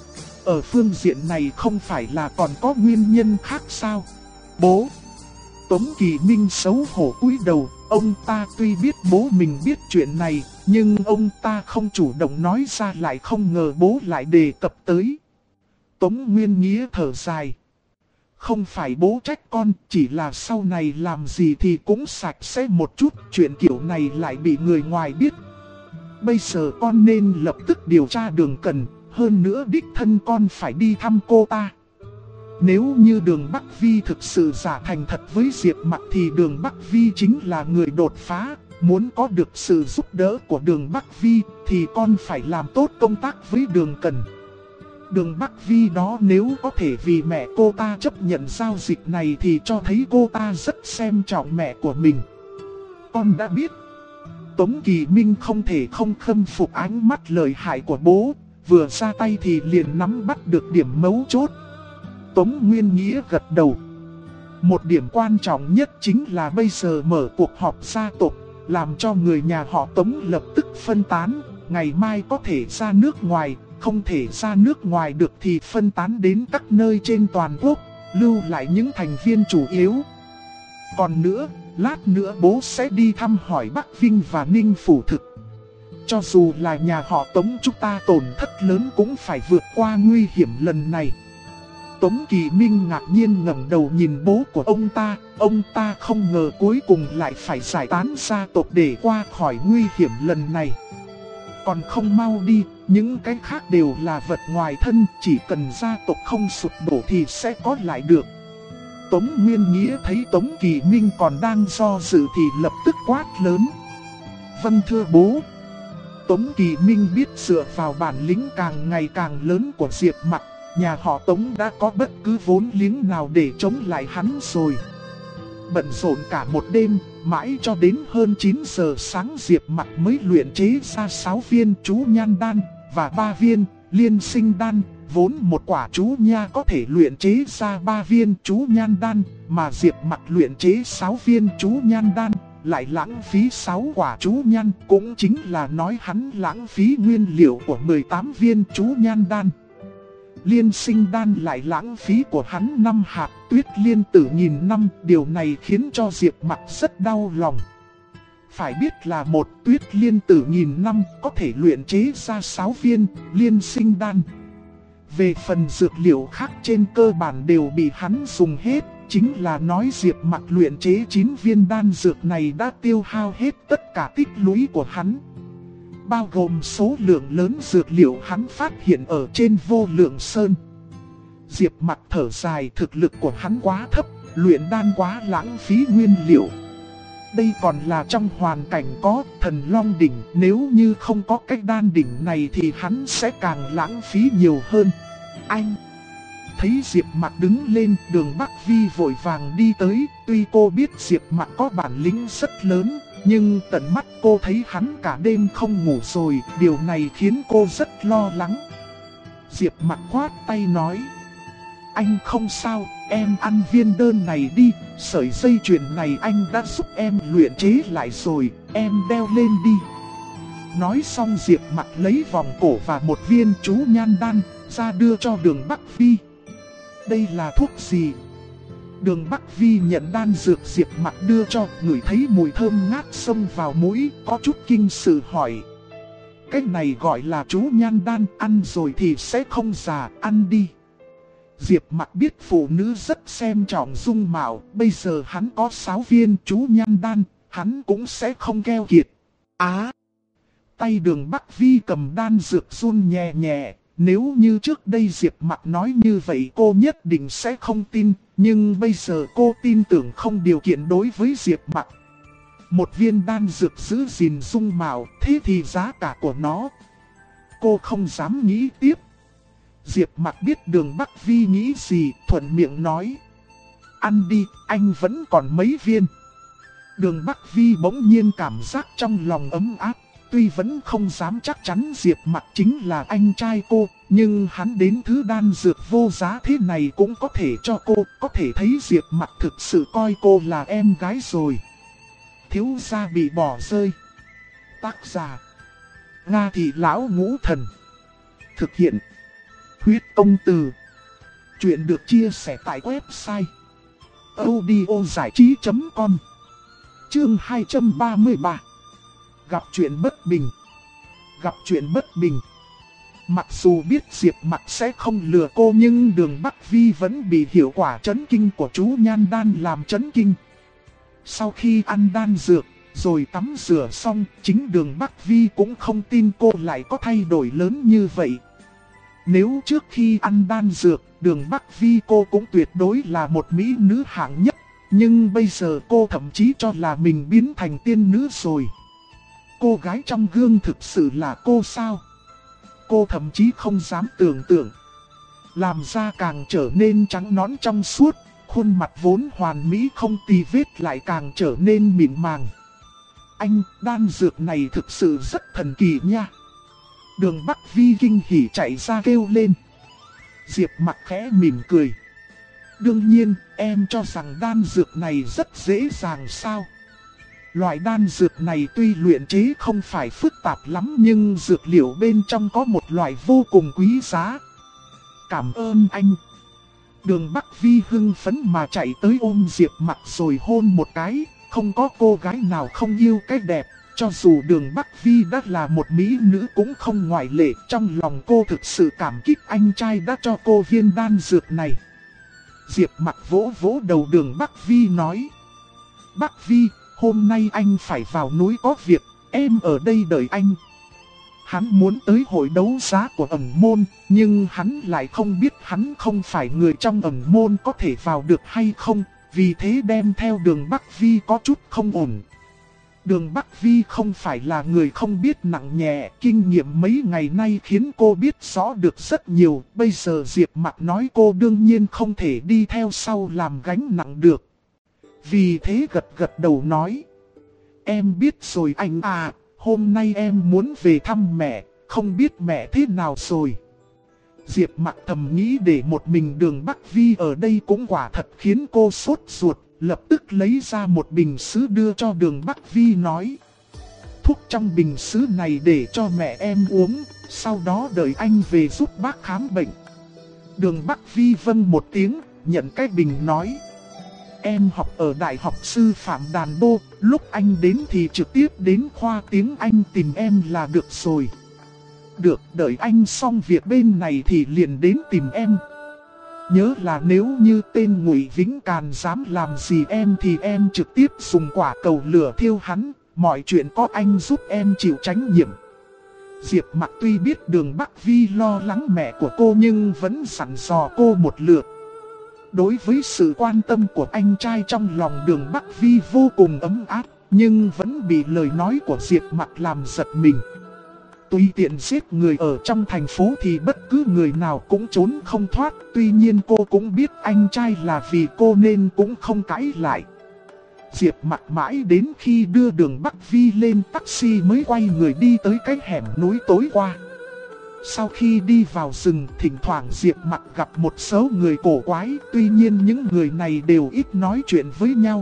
Ở phương diện này không phải là còn có nguyên nhân khác sao? Bố! Tống Kỳ Minh xấu hổ cúi đầu, ông ta tuy biết bố mình biết chuyện này, nhưng ông ta không chủ động nói ra, lại không ngờ bố lại đề cập tới. Tống Nguyên Nghĩa thở dài. Không phải bố trách con, chỉ là sau này làm gì thì cũng sạch sẽ một chút, chuyện kiểu này lại bị người ngoài biết. Bây giờ con nên lập tức điều tra Đường Cần, hơn nữa đích thân con phải đi thăm cô ta. Nếu như Đường Bắc Vi thực sự giả thành thật với Diệp Mặc thì Đường Bắc Vi chính là người đột phá. Muốn có được sự giúp đỡ của Đường Bắc Vi thì con phải làm tốt công tác với Đường Cần. Đường Bắc Vi đó nếu có thể vì mẹ cô ta chấp nhận giao dịch này thì cho thấy cô ta rất xem trọng mẹ của mình. Con đã biết. Tống Kỳ Minh không thể không khâm phục ánh mắt lợi hại của bố, vừa ra tay thì liền nắm bắt được điểm mấu chốt. Tống Nguyên Nghĩa gật đầu. Một điểm quan trọng nhất chính là bây giờ mở cuộc họp gia tộc, làm cho người nhà họ Tống lập tức phân tán, ngày mai có thể ra nước ngoài, không thể ra nước ngoài được thì phân tán đến các nơi trên toàn quốc, lưu lại những thành viên chủ yếu. Còn nữa, lát nữa bố sẽ đi thăm hỏi Bắc Vinh và Ninh Phủ Thực. Cho dù là nhà họ Tống chúng ta tổn thất lớn cũng phải vượt qua nguy hiểm lần này. Tống Kỳ Minh ngạc nhiên ngẩng đầu nhìn bố của ông ta không ngờ cuối cùng lại phải giải tán gia tộc để qua khỏi nguy hiểm lần này. Còn không mau đi, những cái khác đều là vật ngoài thân, chỉ cần gia tộc không sụp đổ thì sẽ có lại được. Tống Nguyên Nghĩa thấy Tống Kỳ Minh còn đang do dự thì lập tức quát lớn. Vâng thưa bố. Tống Kỳ Minh biết dựa vào bản lĩnh càng ngày càng lớn của Diệp Mặc, nhà họ Tống đã có bất cứ vốn liếng nào để chống lại hắn rồi. Bận rộn cả một đêm, mãi cho đến hơn 9 giờ sáng Diệp Mặc mới luyện chế ra 6 viên chú nhan đan và 3 viên liên sinh đan. Vốn một quả chú nha có thể luyện chế ra 3 viên chú nhan đan, mà Diệp Mặc luyện chế 6 viên chú nhan đan, lại lãng phí 6 quả chú nhan, cũng chính là nói hắn lãng phí nguyên liệu của 18 viên chú nhan đan. Liên sinh đan lại lãng phí của hắn 5 hạt tuyết liên tử nghìn năm, điều này khiến cho Diệp Mặc rất đau lòng. Phải biết là một tuyết liên tử nghìn năm có thể luyện chế ra 6 viên liên sinh đan. Về phần dược liệu khác trên cơ bản đều bị hắn dùng hết, chính là nói Diệp Mặc luyện chế 9 viên đan dược này đã tiêu hao hết tất cả tích lũy của hắn. Bao gồm số lượng lớn dược liệu hắn phát hiện ở trên Vô Lượng Sơn. Diệp Mặc thở dài, thực lực của hắn quá thấp, luyện đan quá lãng phí nguyên liệu. Đây còn là trong hoàn cảnh có thần long đỉnh, nếu như không có cái đan đỉnh này thì hắn sẽ càng lãng phí nhiều hơn. Anh! Thấy Diệp Mặc đứng lên, Đường Bắc Vi vội vàng đi tới, tuy cô biết Diệp Mặc có bản lĩnh rất lớn, nhưng tận mắt cô thấy hắn cả đêm không ngủ rồi, điều này khiến cô rất lo lắng. Diệp Mặc khoát tay nói, anh không sao, em ăn viên đơn này đi, sợi dây chuyền này anh đã giúp em luyện chế lại rồi, em đeo lên đi. Nói xong Diệp Mặc lấy vòng cổ và một viên chú nhan đan ra đưa cho Đường Bắc Vi. Đây là thuốc gì? Đường Bắc Vi nhận đan dược Diệp Mặc đưa cho, ngửi thấy mùi thơm ngát xông vào mũi, có chút kinh sự hỏi. Cái này gọi là chú nhan đan, ăn rồi thì sẽ không già, ăn đi. Diệp Mặc biết phụ nữ rất xem trọng dung mạo, bây giờ hắn có 6 viên chú nhan đan, hắn cũng sẽ không keo kiệt. Tay Đường Bắc Vi cầm đan dược run nhẹ nhẹ, nếu như trước đây Diệp Mặc nói như vậy cô nhất định sẽ không tin, nhưng bây giờ cô tin tưởng không điều kiện đối với Diệp Mặc. Một viên đan dược giữ gìn dung mạo, thế thì giá cả của nó. Cô không dám nghĩ tiếp. Diệp Mặc biết Đường Bắc Vi nghĩ gì, thuận miệng nói. Ăn đi, anh vẫn còn mấy viên. Đường Bắc Vi bỗng nhiên cảm giác trong lòng ấm áp. Tuy vẫn không dám chắc chắn Diệp Mặc chính là anh trai cô, nhưng hắn đến thứ đan dược vô giá thế này cũng có thể cho cô, có thể thấy Diệp Mặc thực sự coi cô là em gái rồi. Thiếu gia bị bỏ rơi. Tác giả: Nga Thị Lão Ngũ Thần. Thực hiện: Huyết Công Từ. Chuyện được chia sẻ tại website audiozảichí.com. Chương 233. Gặp chuyện bất bình. Gặp chuyện bất bình. Mặc dù biết Diệp Mặc sẽ không lừa cô, nhưng Đường Bắc Vi vẫn bị hiệu quả chấn kinh của chú nhan đan làm chấn kinh. Sau khi ăn đan dược, rồi tắm rửa xong, chính Đường Bắc Vi cũng không tin cô lại có thay đổi lớn như vậy. Nếu trước khi ăn đan dược, Đường Bắc Vi cô cũng tuyệt đối là một mỹ nữ hạng nhất, nhưng bây giờ cô thậm chí cho là mình biến thành tiên nữ rồi. Cô gái trong gương thực sự là cô sao? Cô thậm chí không dám tưởng tượng. Làm da càng trở nên trắng nõn trong suốt, khuôn mặt vốn hoàn mỹ không tì vết lại càng trở nên mịn màng. Anh, đan dược này thực sự rất thần kỳ nha. Đường Bắc Vi kinh hỉ chạy ra kêu lên. Diệp Mặc khẽ mỉm cười. Đương nhiên, em cho rằng đan dược này rất dễ dàng sao? Loại đan dược này tuy luyện chế không phải phức tạp lắm, nhưng dược liệu bên trong có một loại vô cùng quý giá. Cảm ơn anh. Đường Bắc Vi hưng phấn mà chạy tới ôm Diệp Mặc rồi hôn một cái. Không có cô gái nào không yêu cái đẹp. Cho dù Đường Bắc Vi đã là một mỹ nữ cũng không ngoại lệ. Trong lòng cô thực sự cảm kích anh trai đã cho cô viên đan dược này. Diệp Mặc vỗ vỗ đầu Đường Bắc Vi nói. Bắc Vi, hôm nay anh phải vào núi có việc, em ở đây đợi anh. Hắn muốn tới hội đấu giá của ẩn môn, nhưng hắn lại không biết hắn không phải người trong ẩn môn có thể vào được hay không, vì thế đem theo Đường Bắc Vi có chút không ổn. Đường Bắc Vi không phải là người không biết nặng nhẹ, kinh nghiệm mấy ngày nay khiến cô biết rõ được rất nhiều. Bây giờ Diệp Mặc nói cô đương nhiên không thể đi theo sau làm gánh nặng được. Vì thế gật gật đầu nói. Em biết rồi anh à, hôm nay em muốn về thăm mẹ, không biết mẹ thế nào rồi. Diệp Mặc thầm nghĩ để một mình Đường Bắc Vi ở đây cũng quả thật khiến cô sốt ruột, lập tức lấy ra một bình sứ đưa cho Đường Bắc Vi nói. Thuốc trong bình sứ này để cho mẹ em uống, sau đó đợi anh về giúp bác khám bệnh. Đường Bắc Vi vâng một tiếng, nhận cái bình nói. Em học ở Đại học Sư phạm Đàn Đô, lúc anh đến thì trực tiếp đến khoa tiếng Anh tìm em là được rồi. Được, đợi anh xong việc bên này thì liền đến tìm em. Nhớ là nếu như tên Ngụy Vĩnh Càn dám làm gì em thì em trực tiếp dùng quả cầu lửa thiêu hắn, mọi chuyện có anh giúp em chịu trách nhiệm. Diệp Mặc tuy biết Đường Bắc Vi lo lắng mẹ của cô nhưng vẫn dặn dò cô một lượt. Đối với sự quan tâm của anh trai trong lòng Đường Bắc Vi vô cùng ấm áp, nhưng vẫn bị lời nói của Diệp Mặc làm giật mình. Tùy tiện giết người ở trong thành phố thì bất cứ người nào cũng trốn không thoát. Tuy nhiên cô cũng biết anh trai là vì cô nên cũng không cãi lại. Diệp Mặc mãi đến khi đưa Đường Bắc Vi lên taxi mới quay người đi tới cái hẻm núi tối qua. Sau khi đi vào rừng, thỉnh thoảng Diệp Mặc gặp một số người cổ quái. Tuy nhiên những người này đều ít nói chuyện với nhau.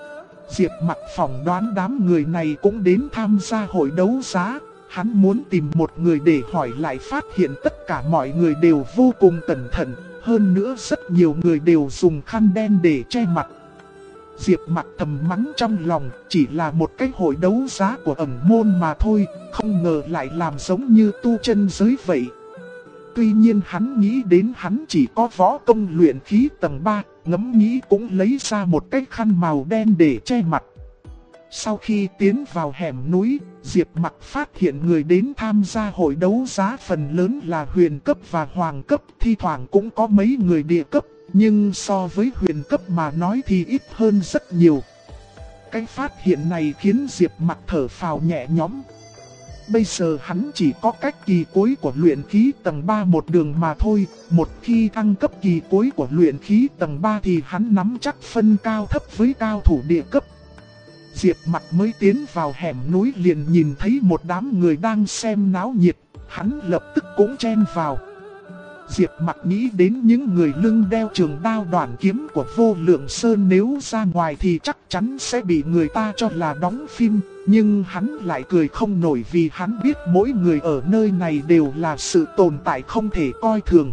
Diệp Mặc phỏng đoán đám người này cũng đến tham gia hội đấu giá. Hắn muốn tìm một người để hỏi lại, phát hiện tất cả mọi người đều vô cùng cẩn thận. Hơn nữa rất nhiều người đều dùng khăn đen để che mặt. Diệp Mặc thầm mắng trong lòng, chỉ là một cái hội đấu giá của ẩn môn mà thôi, không ngờ lại làm giống như tu chân giới vậy. Tuy nhiên hắn nghĩ đến hắn chỉ có võ công luyện khí tầng 3, ngẫm nghĩ cũng lấy ra một cái khăn màu đen để che mặt. Sau khi tiến vào hẻm núi, Diệp Mặc phát hiện người đến tham gia hội đấu giá phần lớn là huyền cấp và hoàng cấp, thi thoảng cũng có mấy người địa cấp. Nhưng so với huyền cấp mà nói thì ít hơn rất nhiều. Cái phát hiện này khiến Diệp Mặc thở phào nhẹ nhõm. Bây giờ hắn chỉ có cách kỳ cuối của luyện khí tầng 3 một đường mà thôi. Một khi thăng cấp kỳ cuối của luyện khí tầng 3 thì hắn nắm chắc phân cao thấp với cao thủ địa cấp. Diệp Mặc mới tiến vào hẻm núi liền nhìn thấy một đám người đang xem náo nhiệt. Hắn lập tức cũng chen vào. Diệp Mặc nghĩ đến những người lưng đeo trường đao đoạn kiếm của Vô Lượng Sơn, nếu ra ngoài thì chắc chắn sẽ bị người ta cho là đóng phim. Nhưng hắn lại cười không nổi vì hắn biết mỗi người ở nơi này đều là sự tồn tại không thể coi thường.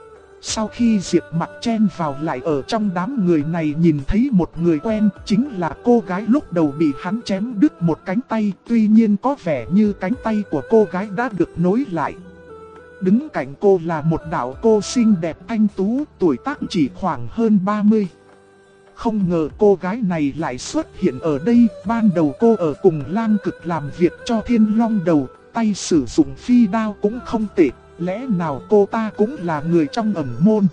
Sau khi Diệp Mặc chen vào lại ở trong đám người này nhìn thấy một người quen, chính là cô gái lúc đầu bị hắn chém đứt một cánh tay. Tuy nhiên có vẻ như cánh tay của cô gái đã được nối lại. Đứng cạnh cô là một đạo cô xinh đẹp thanh tú, tuổi tác chỉ khoảng hơn 30. Không ngờ cô gái này lại xuất hiện ở đây. Ban đầu cô ở cùng Lang Cực làm việc cho Thiên Long Đầu, tay sử dụng phi đao cũng không tệ. Lẽ nào cô ta cũng là người trong ẩn môn?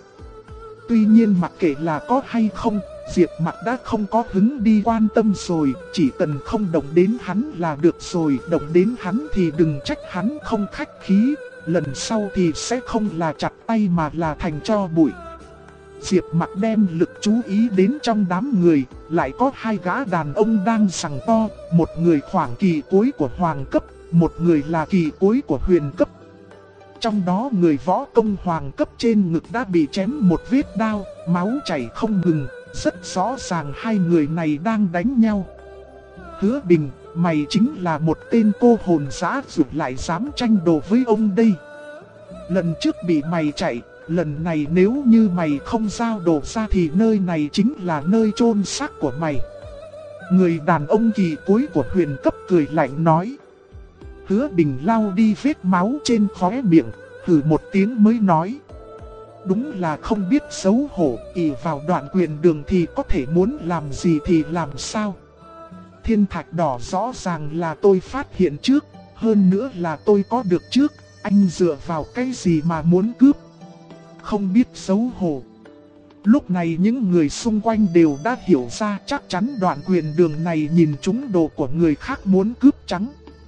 Tuy nhiên mặc kệ là có hay không, Diệp Mặc đã không có hứng đi quan tâm rồi. Chỉ cần không động đến hắn là được rồi. Động đến hắn thì đừng trách hắn không khách khí. Lần sau thì sẽ không là chặt tay mà là thành tro bụi. Diệp Mặc đem lực chú ý đến trong đám người, lại có hai gã đàn ông đang giằng co, một người khoảng kỳ cuối của hoàng cấp, một người là kỳ cuối của huyền cấp. Trong đó người võ công hoàng cấp trên ngực đã bị chém một vết đao, máu chảy không ngừng, rất rõ ràng hai người này đang đánh nhau. Hứa Bình, mày chính là một tên cô hồn dã rồi lại dám tranh đồ với ông đây. Lần trước bị mày chạy, lần này nếu như mày không giao đồ ra thì nơi này chính là nơi chôn xác của mày. Người đàn ông kỳ cuối của huyền cấp cười lạnh nói. Hứa Bình lau đi vết máu trên khóe miệng, hừ một tiếng mới nói. Đúng là không biết xấu hổ, ỷ vào đoạn quyền đường thì có thể muốn làm gì thì làm sao. Thiên thạch đỏ rõ ràng là tôi phát hiện trước, hơn nữa là tôi có được trước, anh dựa vào cái gì mà muốn cướp? Không biết xấu hổ. Lúc này những người xung quanh đều đã hiểu ra, chắc chắn đoạn quyền đường này nhìn trúng đồ của người khác muốn cướp trắng.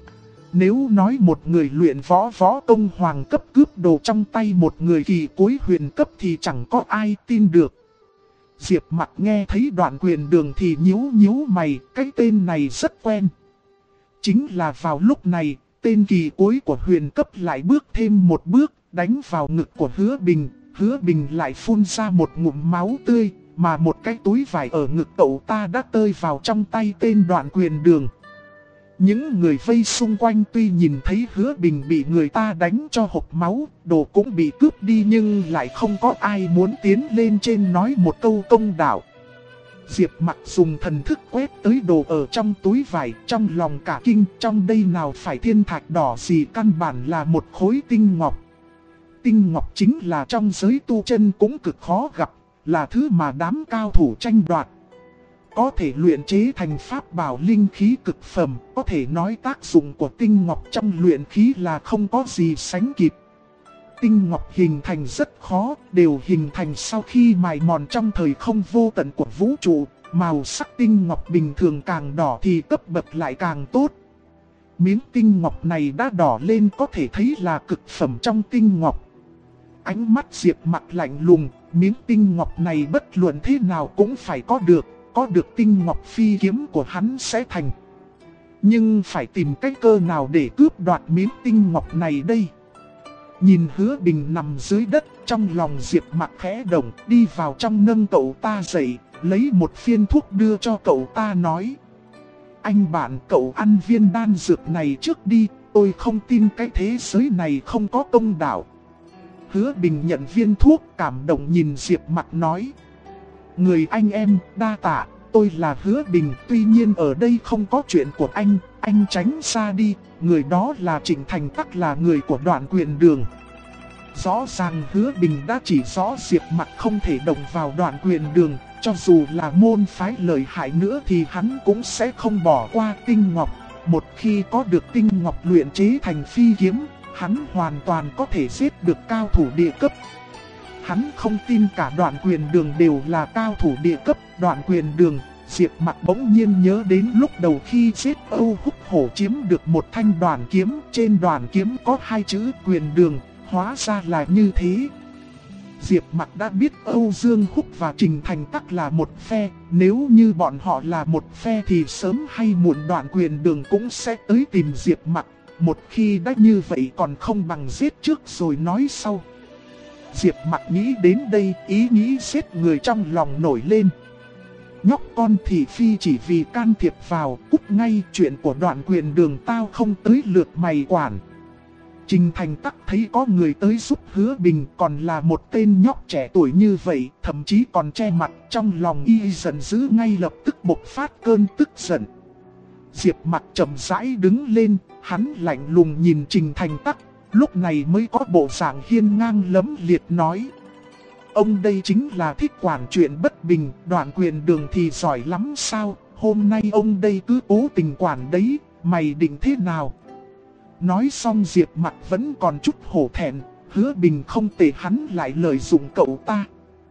Nếu nói một người luyện võ công hoàng cấp cướp đồ trong tay một người kỳ cuối huyền cấp thì chẳng có ai tin được. Diệp Mặc nghe thấy đoạn quyền đường thì nhíu mày, cái tên này rất quen. Chính là vào lúc này, tên kỳ cuối của huyền cấp lại bước thêm một bước, đánh vào ngực của Hứa Bình. Hứa Bình lại phun ra một ngụm máu tươi, mà một cái túi vải ở ngực cậu ta đã tơi vào trong tay tên đoạn quyền đường. Những người vây xung quanh tuy nhìn thấy Hứa Bình bị người ta đánh cho hộc máu, đồ cũng bị cướp đi nhưng lại không có ai muốn tiến lên trên nói một câu công đạo. Diệp Mặc dùng thần thức quét tới đồ ở trong túi vải, trong lòng cả kinh, trong đây nào phải thiên thạch đỏ gì, căn bản là một khối tinh ngọc. Tinh ngọc chính là trong giới tu chân cũng cực khó gặp, là thứ mà đám cao thủ tranh đoạt. có thể luyện chế thành pháp bảo linh khí cực phẩm, có thể nói tác dụng của tinh ngọc trong luyện khí là không có gì sánh kịp. Tinh ngọc hình thành rất khó, đều hình thành sau khi mài mòn trong thời không vô tận của vũ trụ. Màu sắc tinh ngọc bình thường càng đỏ thì cấp bậc lại càng tốt. Miếng tinh ngọc này đã đỏ lên có thể thấy là cực phẩm trong tinh ngọc. Ánh mắt Diệp Mặc lạnh lùng, miếng tinh ngọc này bất luận thế nào cũng phải có được tinh ngọc phi kiếm của hắn sẽ thành. Nhưng phải tìm cách cơ nào để cướp đoạt miếng tinh ngọc này đây? Nhìn Hứa Bình nằm dưới đất, trong lòng Diệp Mặc khẽ động, đi vào trong nâng cậu ta dậy, lấy một viên thuốc đưa cho cậu ta nói: anh bạn, cậu ăn viên đan dược này trước đi, tôi không tin cái thế giới này không có công đạo. Hứa Bình nhận viên thuốc, cảm động nhìn Diệp Mặc nói: người anh em, đa tạ, tôi là Hứa Bình, tuy nhiên ở đây không có chuyện của anh tránh xa đi, người đó là Trịnh Thành Tắc, là người của Đoạn Quyền Đường. Rõ ràng Hứa Bình đã chỉ rõ Diệp Mặc không thể động vào Đoạn Quyền Đường, cho dù là môn phái lợi hại nữa thì hắn cũng sẽ không bỏ qua tinh ngọc. Một khi có được tinh ngọc luyện chế thành phi kiếm, hắn hoàn toàn có thể giết được cao thủ địa cấp. Hắn không tin cả Đoạn Quyền Đường đều là cao thủ địa cấp. Đoạn Quyền Đường, Diệp Mặc bỗng nhiên nhớ đến lúc đầu khi giết Âu Húc Hổ chiếm được một thanh đoàn kiếm, trên đoàn kiếm có hai chữ Quyền Đường, hóa ra là như thế. Diệp Mặc đã biết Âu Dương Húc và Trình Thành Tắc là một phe, nếu như bọn họ là một phe thì sớm hay muộn Đoạn Quyền Đường cũng sẽ tới tìm Diệp Mặc. Một khi đã như vậy còn không bằng giết trước rồi nói sau. Diệp Mặc nghĩ đến đây, ý nghĩ giết người trong lòng nổi lên. Nhóc con thị phi chỉ vì can thiệp vào, cút ngay, chuyện của Đoạn Quyền Đường tao không tới lượt mày quản. Trình Thành Tắc thấy có người tới giúp Hứa Bình, còn là một tên nhóc trẻ tuổi như vậy, thậm chí còn che mặt, trong lòng y giận dữ, ngay lập tức bộc phát cơn tức giận. Diệp Mặc chậm rãi đứng lên, hắn lạnh lùng nhìn Trình Thành Tắc, lúc này mới có bộ dạng hiên ngang lẫm liệt nói: ông đây chính là thích quản chuyện bất bình, Đoạn Quyền Đường thì giỏi lắm sao, hôm nay ông đây cứ cố tình quản đấy, mày định thế nào? Nói xong Diệp Mặc vẫn còn chút hổ thẹn, Hứa Bình không tệ, hắn lại lợi dụng cậu ta.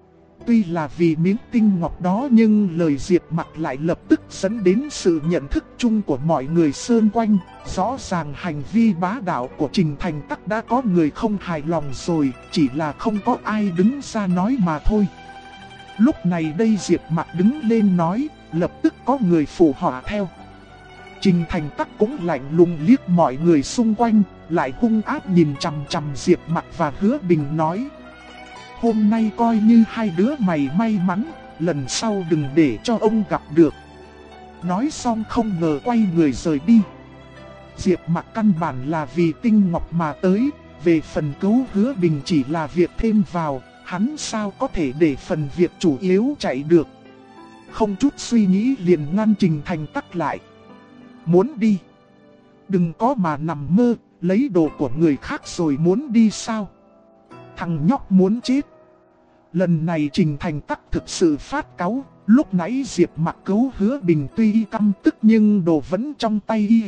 Tuy là vì miếng tinh ngọc đó nhưng lời Diệp Mặc lại lập tức dẫn đến sự nhận thức chung của mọi người xung quanh. Rõ ràng hành vi bá đạo của Trình Thành Tắc đã có người không hài lòng rồi, chỉ là không có ai đứng ra nói mà thôi. Lúc này đây Diệp Mặc đứng lên nói, lập tức có người phụ họa theo. Trình Thành Tắc cũng lạnh lùng liếc mọi người xung quanh, lại hung ác nhìn chằm chằm Diệp Mặc và Hứa Bình nói: hôm nay coi như hai đứa mày may mắn, lần sau đừng để cho ông gặp được. Nói xong không ngờ quay người rời đi. Diệp Mặc căn bản là vì tinh ngọc mà tới, về phần cứu Hứa Bình chỉ là việc thêm vào, hắn sao có thể để phần việc chủ yếu chạy được. Không chút suy nghĩ liền ngăn Trình Thành Tắc lại. Muốn đi? Đừng có mà nằm mơ, lấy đồ của người khác rồi muốn đi sao? Thằng nhóc muốn chết. Lần này Trình Thành Tắc thực sự phát cáu, lúc nãy Diệp Mặc cứu Hứa Bình tuy y căm tức nhưng đồ vẫn trong tay y.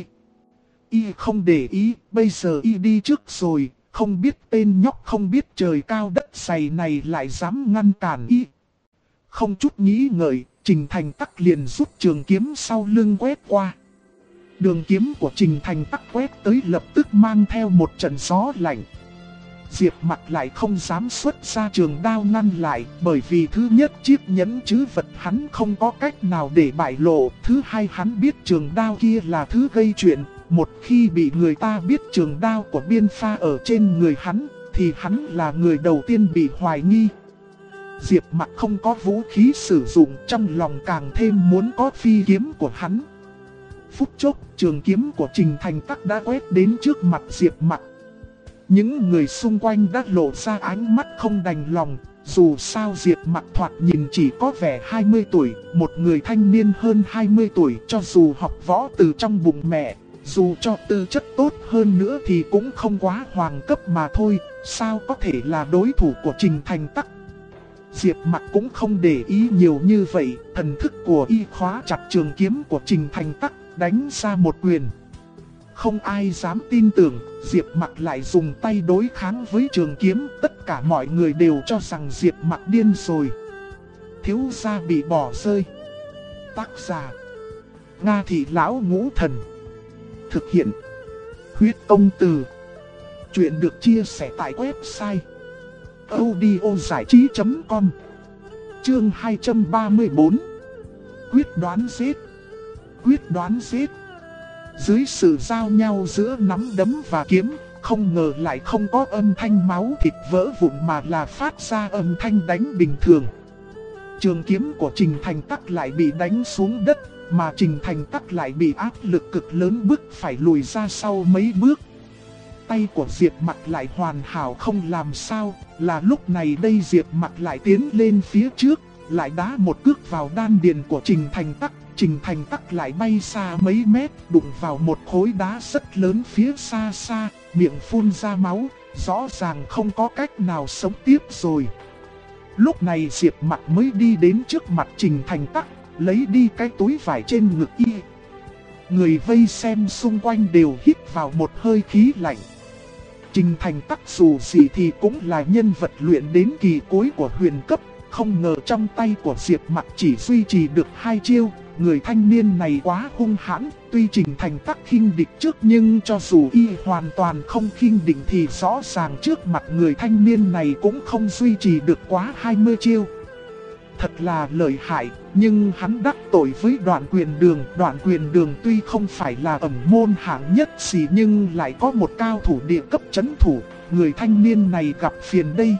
Y không để ý, bây giờ y đi trước rồi, không biết tên nhóc không biết trời cao đất dày này lại dám ngăn cản y. Không chút nghĩ ngợi, Trình Thành Tắc liền rút trường kiếm sau lưng quét qua. Đường kiếm của Trình Thành Tắc quét tới lập tức mang theo một trận gió lạnh. Diệp Mặc lại không dám xuất ra trường đao ngăn lại, bởi vì thứ nhất chiếc nhẫn trữ vật hắn không có cách nào để bại lộ, thứ hai hắn biết trường đao kia là thứ gây chuyện, một khi bị người ta biết trường đao của Biên Pha ở trên người hắn, thì hắn là người đầu tiên bị hoài nghi. Diệp Mặc không có vũ khí sử dụng, trong lòng càng thêm muốn có phi kiếm của hắn. Phút chốc, trường kiếm của Trình Thành Tắc đã quét đến trước mặt Diệp Mặc. Những người xung quanh đã lộ ra ánh mắt không đành lòng, dù sao Diệp Mặc thoạt nhìn chỉ có vẻ 20 tuổi, một người thanh niên hơn 20 tuổi, cho dù học võ từ trong bụng mẹ, dù cho tư chất tốt hơn nữa thì cũng không quá hoàng cấp mà thôi, sao có thể là đối thủ của Trình Thành Tắc. Diệp Mặc cũng không để ý nhiều như vậy, thần thức của y khóa chặt trường kiếm của Trình Thành Tắc, đánh ra một quyền. Không ai dám tin tưởng, Diệp Mặc lại dùng tay đối kháng với trường kiếm, tất cả mọi người đều cho rằng Diệp Mặc điên rồi. Thiếu gia bị bỏ rơi. Tác giả: Nga Thị Lão Ngũ Thần. Thực hiện: Huyết Công Từ. Chuyện được chia sẻ tại website audiozảichí.com. Chương 234. Quyết đoán giết. Quyết đoán giết. Dưới sự giao nhau giữa nắm đấm và kiếm, không ngờ lại không có âm thanh máu thịt vỡ vụn mà là phát ra âm thanh đánh bình thường. Trường kiếm của Trình Thành Tắc lại bị đánh xuống đất, mà Trình Thành Tắc lại bị áp lực cực lớn bức phải lùi ra sau mấy bước. Tay của Diệp Mặc lại hoàn hảo không làm sao, là lúc này đây Diệp Mặc lại tiến lên phía trước, lại đá một cước vào đan điền của Trình Thành Tắc. Trình Thành Tắc lại bay xa mấy mét, đụng vào một khối đá rất lớn phía xa xa, miệng phun ra máu, rõ ràng không có cách nào sống tiếp rồi. Lúc này Diệp Mặc mới đi đến trước mặt Trình Thành Tắc, lấy đi cái túi vải trên ngực y. Người vây xem xung quanh đều hít vào một hơi khí lạnh. Trình Thành Tắc dù gì thì cũng là nhân vật luyện đến kỳ cuối của huyền cấp, không ngờ trong tay của Diệp Mặc chỉ duy trì được 2 chiêu. Người thanh niên này quá hung hãn, tuy Trình Thành Tắc khinh địch trước nhưng cho dù y hoàn toàn không khinh địch thì rõ ràng trước mặt người thanh niên này cũng không duy trì được quá 20 chiêu. Thật là lợi hại, nhưng hắn đắc tội với Đoạn Quyền Đường. Đoạn Quyền Đường tuy không phải là ẩn môn hạng nhất gì nhưng lại có một cao thủ địa cấp trấn thủ, người thanh niên này gặp phiền đây.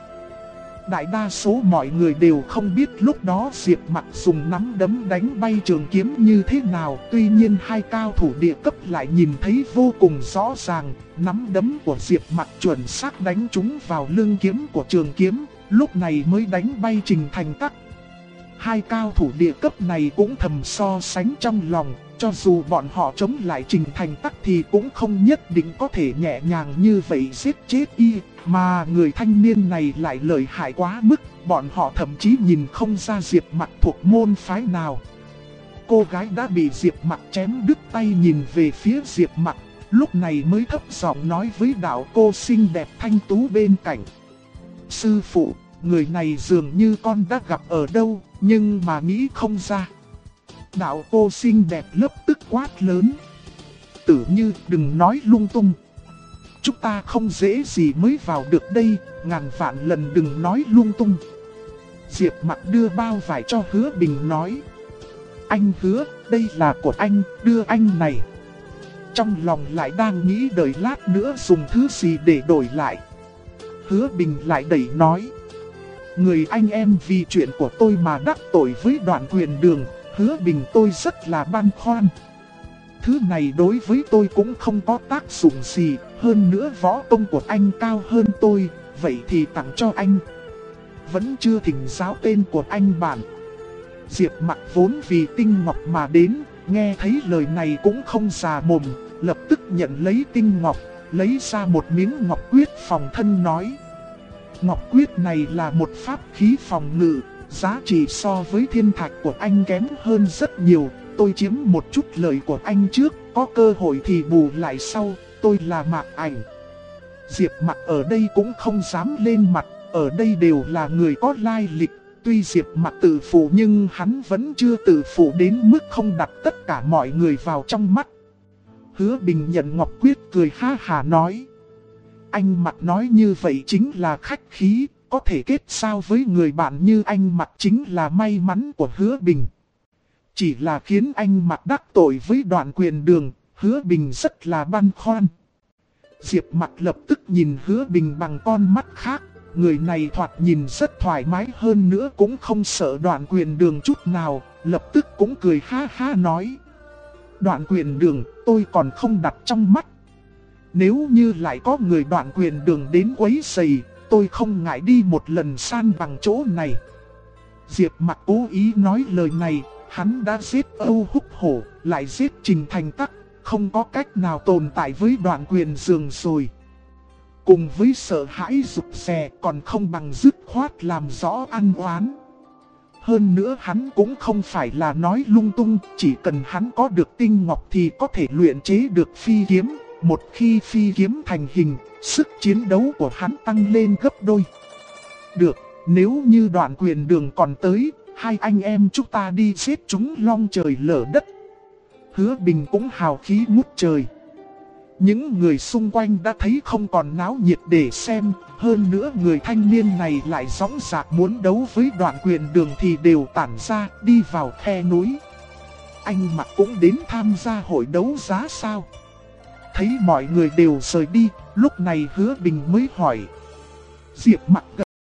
Đại đa số mọi người đều không biết lúc đó Diệp Mặc dùng nắm đấm đánh bay trường kiếm như thế nào. Tuy nhiên hai cao thủ địa cấp lại nhìn thấy vô cùng rõ ràng, nắm đấm của Diệp Mặc chuẩn xác đánh trúng vào lưng kiếm của trường kiếm, lúc này mới đánh bay Trình Thành Tắc. Hai cao thủ địa cấp này cũng thầm so sánh trong lòng, cho dù bọn họ chống lại Trình Thành Tắc thì cũng không nhất định có thể nhẹ nhàng như vậy giết chết y. Mà người thanh niên này lại lợi hại quá mức, bọn họ thậm chí nhìn không ra Diệp Mặc thuộc môn phái nào. Cô gái đã bị Diệp Mặc chém đứt tay nhìn về phía Diệp Mặc, lúc này mới thấp giọng nói với đạo cô xinh đẹp thanh tú bên cạnh. Sư phụ, người này dường như con đã gặp ở đâu, nhưng mà nghĩ không ra. Đạo cô xinh đẹp lập tức quát lớn. Tử Như, đừng nói lung tung. Chúng ta không dễ gì mới vào được đây, ngàn vạn lần đừng nói lung tung. Diệp Mặc đưa bao vải cho Hứa Bình nói. Anh Hứa, đây là của anh, đưa anh này. Trong lòng lại đang nghĩ đợi lát nữa dùng thứ gì để đổi lại. Hứa Bình lại đẩy nói. Người anh em vì chuyện của tôi mà đắc tội với Đoạn Quyền Đường, Hứa Bình tôi rất là băn khoăn. Thứ này đối với tôi cũng không có tác dụng gì, hơn nữa võ công của anh cao hơn tôi, vậy thì tặng cho anh. Vẫn chưa thỉnh giáo tên của anh bạn. Diệp Mặc vốn vì tinh ngọc mà đến, nghe thấy lời này cũng không già mồm, lập tức nhận lấy tinh ngọc, lấy ra một miếng ngọc quyết phòng thân nói. Ngọc quyết này là một pháp khí phòng ngự, giá trị so với thiên thạch của anh kém hơn rất nhiều. Tôi chiếm một chút lời của anh trước, có cơ hội thì bù lại sau, tôi là Mạc Ảnh. Diệp Mặc ở đây cũng không dám lên mặt, ở đây đều là người có lai lịch. Tuy Diệp Mặc tự phụ nhưng hắn vẫn chưa tự phụ đến mức không đặt tất cả mọi người vào trong mắt. Hứa Bình nhận ngọc quyết cười ha hà nói. Anh Mặc nói như vậy chính là khách khí, có thể kết giao với người bạn như anh Mặc chính là may mắn của Hứa Bình. Chỉ là khiến anh Mặc đắc tội với Đoạn Quyền Đường, Hứa Bình rất là băn khoăn. Diệp Mặc lập tức nhìn Hứa Bình bằng con mắt khác, người này thoạt nhìn rất thoải mái hơn nữa cũng không sợ Đoạn Quyền Đường chút nào, lập tức cũng cười ha ha nói. Đoạn Quyền Đường tôi còn không đặt trong mắt. Nếu như lại có người Đoạn Quyền Đường đến quấy rầy, tôi không ngại đi một lần san bằng chỗ này. Diệp Mặc cố ý nói lời này, hắn đã giết Âu Húc Hổ, lại giết Trình Thành Tắc, không có cách nào tồn tại với Đoạn Quyền Đường rồi. cùng với sợ hãi rụt rè còn không bằng dứt khoát làm rõ ăn oán. Hơn nữa hắn cũng không phải là nói lung tung, chỉ cần hắn có được tinh ngọc thì có thể luyện chế được phi kiếm. Một khi phi kiếm thành hình, sức chiến đấu của hắn tăng lên gấp đôi. Được, nếu như Đoạn Quyền Đường còn tới, hai anh em chúng ta đi giết chúng long trời lở đất. Hứa Bình cũng hào khí ngút trời. Những người xung quanh đã thấy không còn náo nhiệt để xem, hơn nữa người thanh niên này lại dõng dạc muốn đấu với Đoạn Quyền Đường thì đều tản ra đi vào khe núi. Anh Mặc cũng đến tham gia hội đấu giá sao? Thấy mọi người đều rời đi, lúc này Hứa Bình mới hỏi. Diệp Mặc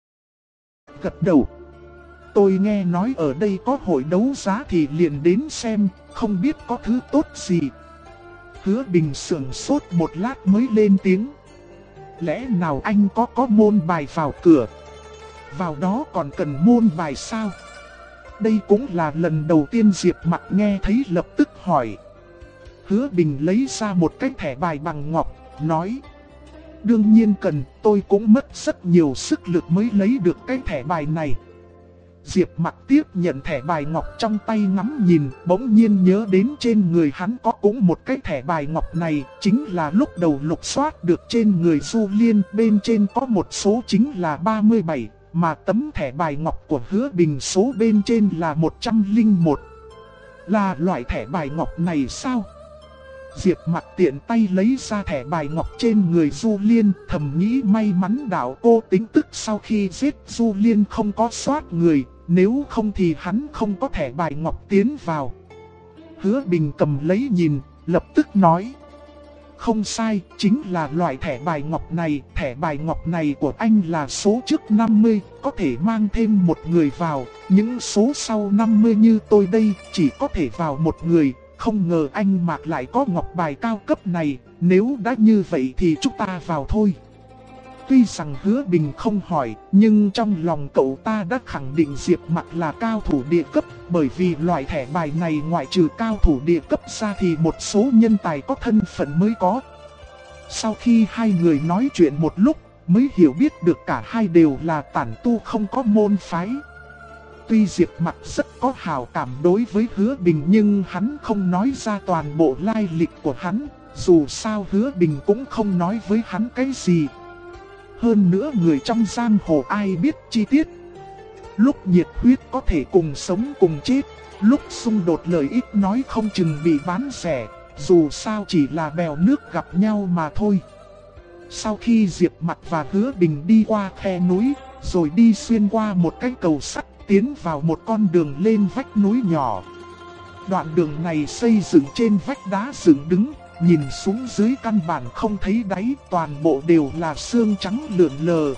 gật đầu. Tôi nghe nói ở đây có hội đấu giá thì liền đến xem, không biết có thứ tốt gì. Hứa Bình sững sốt một lát mới lên tiếng. Lẽ nào anh có môn bài vào cửa? Vào đó còn cần môn bài sao? Đây cũng là lần đầu tiên Diệp Mặc nghe thấy, lập tức hỏi. Hứa Bình lấy ra một cái thẻ bài bằng ngọc, nói. Đương nhiên cần, tôi cũng mất rất nhiều sức lực mới lấy được cái thẻ bài này. Diệp Mặc tiếp nhận thẻ bài ngọc trong tay ngắm nhìn, bỗng nhiên nhớ đến trên người hắn có cũng một cái thẻ bài ngọc này, chính là lúc đầu lục soát được trên người Du Liên, bên trên có một số chính là 37, mà tấm thẻ bài ngọc của Hứa Bình số bên trên là 101. Là loại thẻ bài ngọc này sao? Diệp Mặc tiện tay lấy ra thẻ bài ngọc trên người Du Liên, thầm nghĩ may mắn đạo cô tính tức sau khi giết Du Liên không có soát người, nếu không thì hắn không có thẻ bài ngọc tiến vào. Hứa Bình cầm lấy nhìn, lập tức nói. Không sai, chính là loại thẻ bài ngọc này, thẻ bài ngọc này của anh là số trước 50, có thể mang thêm một người vào, những số sau 50 như tôi đây chỉ có thể vào một người. Không ngờ anh Mạc lại có ngọc bài cao cấp này, nếu đã như vậy thì chúng ta vào thôi. Tuy rằng Hứa Bình không hỏi, nhưng trong lòng cậu ta đã khẳng định Diệp Mặc là cao thủ địa cấp, bởi vì loại thẻ bài này ngoại trừ cao thủ địa cấp ra thì một số nhân tài có thân phận mới có. Sau khi hai người nói chuyện một lúc, mới hiểu biết được cả hai đều là tản tu không có môn phái. Tuy Diệp Mặc rất có hảo cảm đối với Hứa Bình nhưng hắn không nói ra toàn bộ lai lịch của hắn, dù sao Hứa Bình cũng không nói với hắn cái gì. Hơn nữa người trong giang hồ ai biết chi tiết. Lúc nhiệt huyết có thể cùng sống cùng chết, lúc xung đột lợi ích nói không chừng bị bán rẻ, dù sao chỉ là bèo nước gặp nhau mà thôi. Sau khi Diệp Mặc và Hứa Bình đi qua khe núi, rồi đi xuyên qua một cái cầu sắt, tiến vào một con đường lên vách núi nhỏ. Đoạn đường này xây dựng trên vách đá dựng đứng, nhìn xuống dưới căn bản không thấy đáy, toàn bộ đều là xương trắng lượn lờ.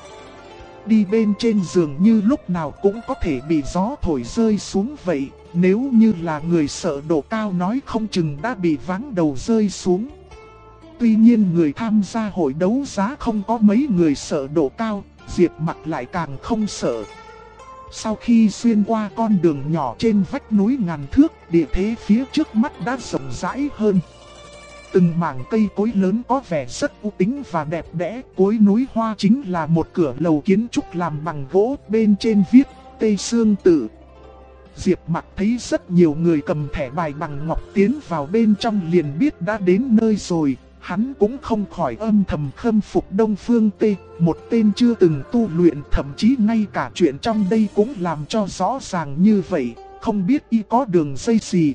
Đi bên trên giường như lúc nào cũng có thể bị gió thổi rơi xuống vậy, nếu như là người sợ độ cao nói không chừng đã bị váng đầu rơi xuống. Tuy nhiên người tham gia hội đấu giá không có mấy người sợ độ cao, Diệp Mặc lại càng không sợ. Sau khi xuyên qua con đường nhỏ trên vách núi ngàn thước, địa thế phía trước mắt đã rộng rãi hơn. Từng mảng cây cối lớn có vẻ rất u tĩnh và đẹp đẽ. Cuối núi hoa chính là một cửa lầu kiến trúc làm bằng gỗ, bên trên viết Tây Sương Tự. Diệp Mặc thấy rất nhiều người cầm thẻ bài bằng ngọc tiến vào bên trong liền biết đã đến nơi rồi. Hắn cũng không khỏi âm thầm khâm phục Đông Phương Tê, một tên chưa từng tu luyện, thậm chí ngay cả chuyện trong đây cũng làm cho rõ ràng như vậy, không biết y có đường dây gì.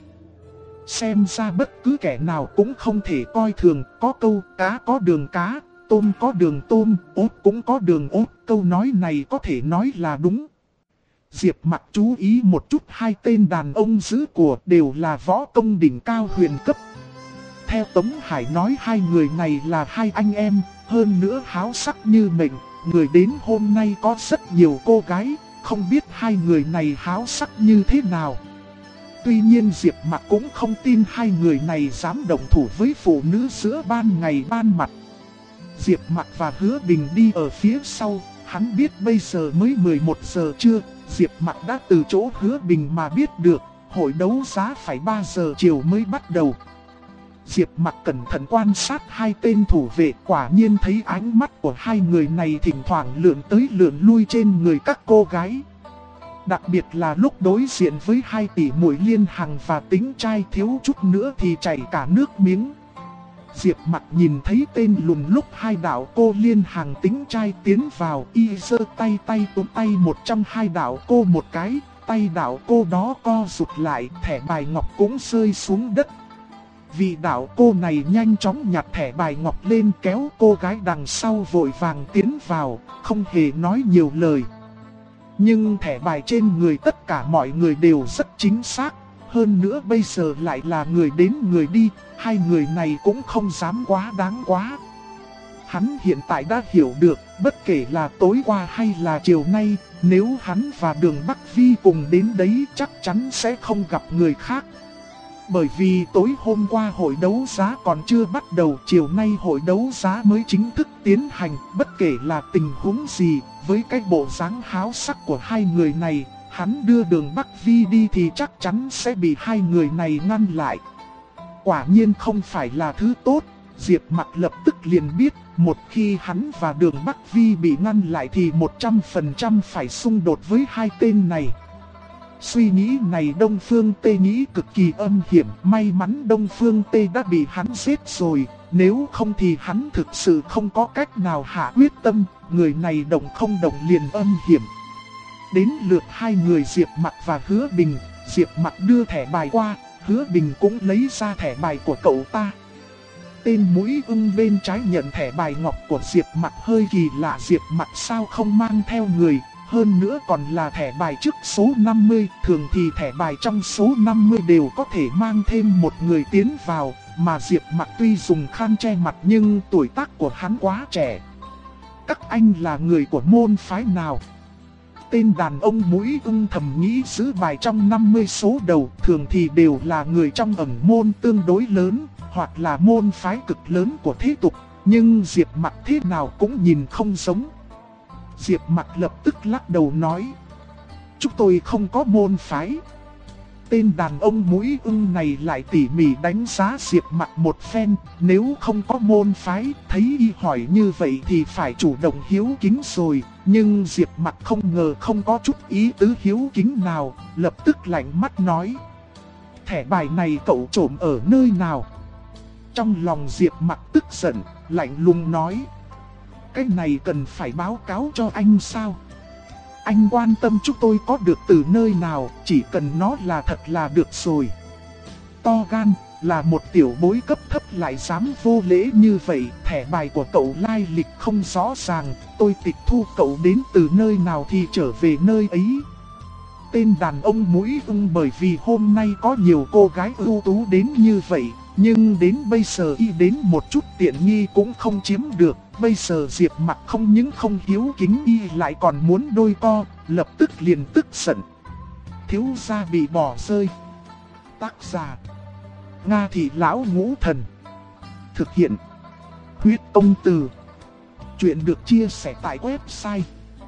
Xem ra bất cứ kẻ nào cũng không thể coi thường, có câu cá có đường cá, tôm có đường tôm, ốt cũng có đường ốt, câu nói này có thể nói là đúng. Diệp Mặc chú ý một chút, hai tên đàn ông giữ của đều là võ công đỉnh cao huyền cấp. Theo Tống Hải nói hai người này là hai anh em, hơn nữa háo sắc như mệnh, người đến hôm nay có rất nhiều cô gái, không biết hai người này háo sắc như thế nào. Tuy nhiên Diệp Mặc cũng không tin hai người này dám động thủ với phụ nữ giữa ban ngày ban mặt. Diệp Mặc và Hứa Bình đi ở phía sau, hắn biết bây giờ mới 11 giờ trưa, Diệp Mặc đã từ chỗ Hứa Bình mà biết được, hội đấu giá phải 3 giờ chiều mới bắt đầu. Diệp Mặc cẩn thận quan sát hai tên thủ vệ, quả nhiên thấy ánh mắt của hai người này thỉnh thoảng lượn tới lượn lui trên người các cô gái. Đặc biệt là lúc đối diện với hai tỷ muội Liên Hằng và Tính Trai thiếu chút nữa thì chảy cả nước miếng. Diệp Mặc nhìn thấy tên lùn lúc hai đạo cô Liên Hằng Tính Trai tiến vào, y giơ tay túm tay một trong hai đạo cô một cái, tay đạo cô đó co rụt lại, thẻ bài ngọc cũng rơi xuống đất. Vị đạo cô này nhanh chóng nhặt thẻ bài ngọc lên, kéo cô gái đằng sau vội vàng tiến vào, không hề nói nhiều lời. Nhưng thẻ bài trên người tất cả mọi người đều rất chính xác. Hơn nữa bây giờ lại là người đến người đi, hai người này cũng không dám quá đáng quá. Hắn hiện tại đã hiểu được, bất kể là tối qua hay là chiều nay, nếu hắn và Đường Bắc Vi cùng đến đấy chắc chắn sẽ không gặp người khác. Bởi vì tối hôm qua hội đấu giá còn chưa bắt đầu, chiều nay hội đấu giá mới chính thức tiến hành. Bất kể là tình huống gì, với cái bộ dáng háo sắc của hai người này, hắn đưa Đường Bắc Vi đi thì chắc chắn sẽ bị hai người này ngăn lại. Quả nhiên không phải là thứ tốt. Diệp Mặc lập tức liền biết, một khi hắn và Đường Bắc Vi bị ngăn lại thì 100% phải xung đột với hai tên này. Suy nghĩ này Đông Phương Tê nghĩ cực kỳ âm hiểm, may mắn Đông Phương Tê đã bị hắn giết rồi, nếu không thì hắn thực sự không có cách nào hạ quyết tâm, người này động không động liền âm hiểm. Đến lượt hai người Diệp Mặc và Hứa Bình, Diệp Mặc đưa thẻ bài qua, Hứa Bình cũng lấy ra thẻ bài của cậu ta. Tên mũi ưng bên trái nhận thẻ bài ngọc của Diệp Mặc hơi kỳ lạ, Diệp Mặc sao không mang theo người. Hơn nữa còn là thẻ bài trước số 50, thường thì thẻ bài trong số 50 đều có thể mang thêm một người tiến vào, mà Diệp Mặc tuy dùng khăn che mặt nhưng tuổi tác của hắn quá trẻ. Các anh là người của môn phái nào? Tên đàn ông mũi ưng thầm nghĩ giữ bài trong 50 số đầu thường thì đều là người trong ẩn môn tương đối lớn, hoặc là môn phái cực lớn của thế tục, nhưng Diệp Mặc thế nào cũng nhìn không giống. Diệp Mặc lập tức lắc đầu nói: chúng tôi không có môn phái. Tên đàn ông mũi ưng này lại tỉ mỉ đánh giá Diệp Mặc một phen, nếu không có môn phái, thấy y hỏi như vậy thì phải chủ động hiếu kính rồi. Nhưng Diệp Mặc không ngờ không có chút ý tứ hiếu kính nào, lập tức lạnh mắt nói: thẻ bài này cậu trộm ở nơi nào? Trong lòng Diệp Mặc tức giận, lạnh lùng nói: cái này cần phải báo cáo cho anh sao? Anh quan tâm chúng tôi có được từ nơi nào, chỉ cần nó là thật là được rồi. To gan, là một tiểu bối cấp thấp lại dám vô lễ như vậy, thẻ bài của cậu lai lịch không rõ ràng, tôi tịch thu cậu đến từ nơi nào thì trở về nơi ấy. Tên đàn ông mũi ưng bởi vì hôm nay có nhiều cô gái ưu tú đến như vậy, nhưng đến bây giờ y đến một chút tiện nghi cũng không chiếm được. Bây giờ Diệp Mặc không những không hiếu kính y lại còn muốn đôi co, lập tức liền tức giận. Thiếu gia bị bỏ rơi. Tác giả: Nga Thị Lão Ngũ Thần. Thực hiện: Huyết Công Từ. Chuyện được chia sẻ tại website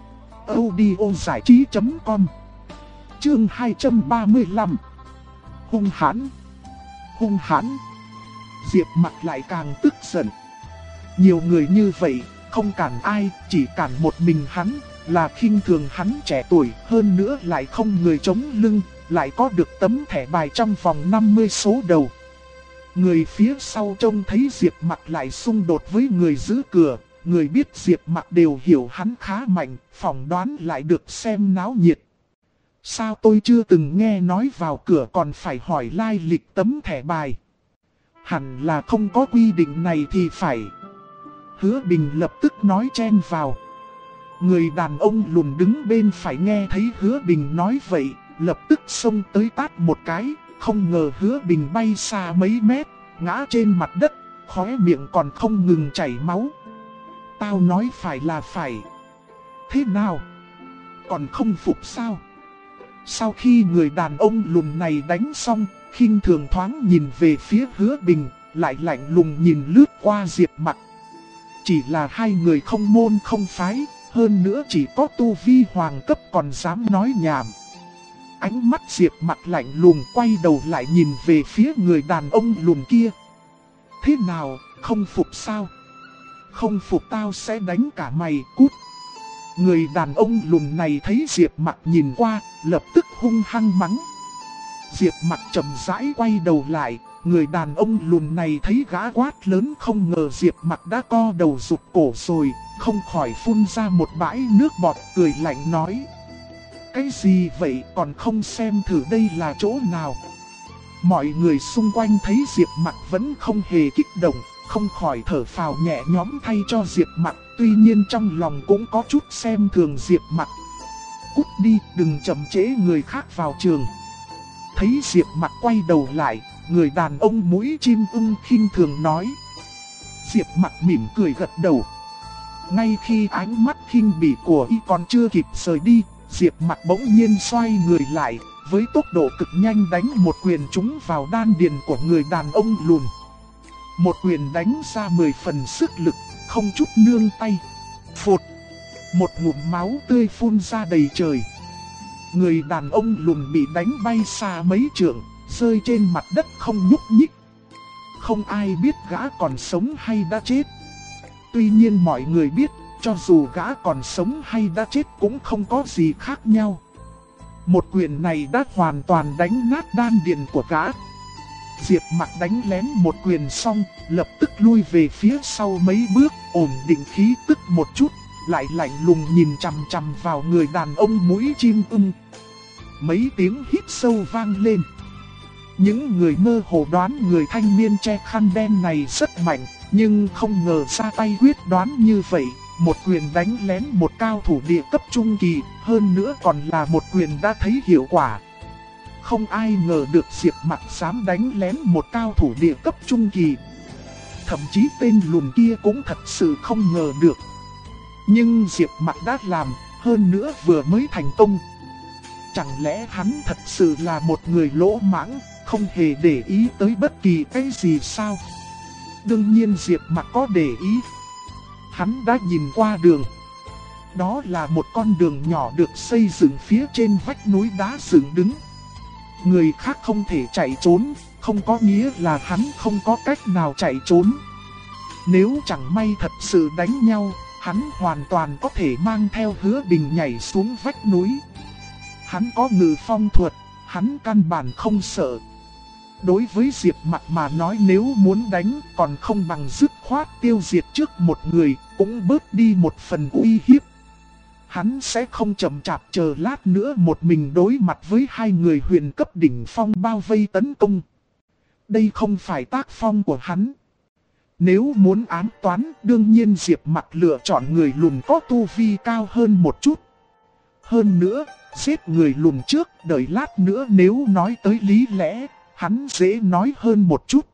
audiozảichí.com. Chương 235. Hung hãn. Hung hãn. Diệp Mặc lại càng tức giận. Nhiều người như vậy, không cản ai, chỉ cản một mình hắn, là khinh thường hắn trẻ tuổi, hơn nữa lại không người chống lưng, lại có được tấm thẻ bài trong vòng 50 số đầu. Người phía sau trông thấy Diệp Mặc lại xung đột với người giữ cửa, người biết Diệp Mặc đều hiểu hắn khá mạnh, phỏng đoán lại được xem náo nhiệt. Sao tôi chưa từng nghe nói vào cửa còn phải hỏi lai lịch tấm thẻ bài? Hẳn là không có quy định này thì phải. Hứa Bình lập tức nói chen vào. Người đàn ông lùn đứng bên phải nghe thấy Hứa Bình nói vậy, lập tức xông tới tát một cái, không ngờ Hứa Bình bay xa mấy mét, ngã trên mặt đất, khóe miệng còn không ngừng chảy máu. Tao nói phải là phải. Thế nào? Còn không phục sao? Sau khi người đàn ông lùn này đánh xong, khinh thường thoáng nhìn về phía Hứa Bình, lại lạnh lùng nhìn lướt qua Diệp Mặc. Chỉ là hai người không môn không phái, hơn nữa chỉ có tu vi hoàng cấp còn dám nói nhảm. Ánh mắt Diệp Mặc lạnh lùng quay đầu lại nhìn về phía người đàn ông lùn kia. Thế nào, không phục sao? Không phục tao sẽ đánh cả mày, cút. Người đàn ông lùn này thấy Diệp Mặc nhìn qua, lập tức hung hăng mắng. Diệp Mặc chậm rãi quay đầu lại, người đàn ông lùn này thấy gã quát lớn không ngờ Diệp Mặc đã co đầu rụt cổ rồi, không khỏi phun ra một bãi nước bọt, cười lạnh nói. Cái gì vậy, còn không xem thử đây là chỗ nào? Mọi người xung quanh thấy Diệp Mặc vẫn không hề kích động, không khỏi thở phào nhẹ nhõm thay cho Diệp Mặc, tuy nhiên trong lòng cũng có chút xem thường Diệp Mặc. Cút đi, đừng chậm trễ người khác vào trường. Thấy Diệp Mặc quay đầu lại, người đàn ông mũi chim ưng khinh thường nói. Diệp Mặc mỉm cười gật đầu. Ngay khi ánh mắt khinh bỉ của y còn chưa kịp rời đi, Diệp Mặc bỗng nhiên xoay người lại, với tốc độ cực nhanh đánh một quyền trúng vào đan điền của người đàn ông lùn. Một quyền đánh ra 10 phần sức lực, không chút nương tay. Phụt! Một ngụm máu tươi phun ra đầy trời. Người đàn ông lùn bị đánh bay xa mấy trượng, rơi trên mặt đất không nhúc nhích. Không ai biết gã còn sống hay đã chết. Tuy nhiên mọi người biết, cho dù gã còn sống hay đã chết cũng không có gì khác nhau. Một quyền này đã hoàn toàn đánh nát đan điền của gã. Diệp Mặc đánh lén một quyền xong, lập tức lui về phía sau mấy bước, ổn định khí tức một chút, lại lạnh lùng nhìn chằm chằm vào người đàn ông mũi chim ưng. Mấy tiếng hít sâu vang lên. Những người mơ hồ đoán người thanh niên che khăn đen này rất mạnh, nhưng không ngờ ra tay quyết đoán như vậy. Một quyền đánh lén một cao thủ địa cấp trung kỳ, hơn nữa còn là một quyền đã thấy hiệu quả. Không ai ngờ được Diệp Mặc dám đánh lén một cao thủ địa cấp trung kỳ. Thậm chí tên lùn kia cũng thật sự không ngờ được. Nhưng Diệp Mặc đã làm, hơn nữa vừa mới thành công. Chẳng lẽ hắn thật sự là một người lỗ mãng, không hề để ý tới bất kỳ cái gì sao? Đương nhiên Diệp Mặc có để ý. Hắn đã nhìn qua đường. Đó là một con đường nhỏ được xây dựng phía trên vách núi đá dựng đứng. Người khác không thể chạy trốn, không có nghĩa là hắn không có cách nào chạy trốn. Nếu chẳng may thật sự đánh nhau, hắn hoàn toàn có thể mang theo Hứa Bình nhảy xuống vách núi. Hắn có ngự phong thuật, hắn căn bản không sợ. Đối với Diệp Mặc mà nói nếu muốn đánh còn không bằng dứt khoát tiêu diệt trước một người, cũng bớt đi một phần uy hiếp. Hắn sẽ không chậm chạp chờ lát nữa một mình đối mặt với hai người huyền cấp đỉnh phong bao vây tấn công. Đây không phải tác phong của hắn. Nếu muốn ám toán, đương nhiên Diệp Mặc lựa chọn người lùn có tu vi cao hơn một chút. Hơn nữa, giết người lùn trước, đợi lát nữa nếu nói tới lý lẽ, hắn dễ nói hơn một chút.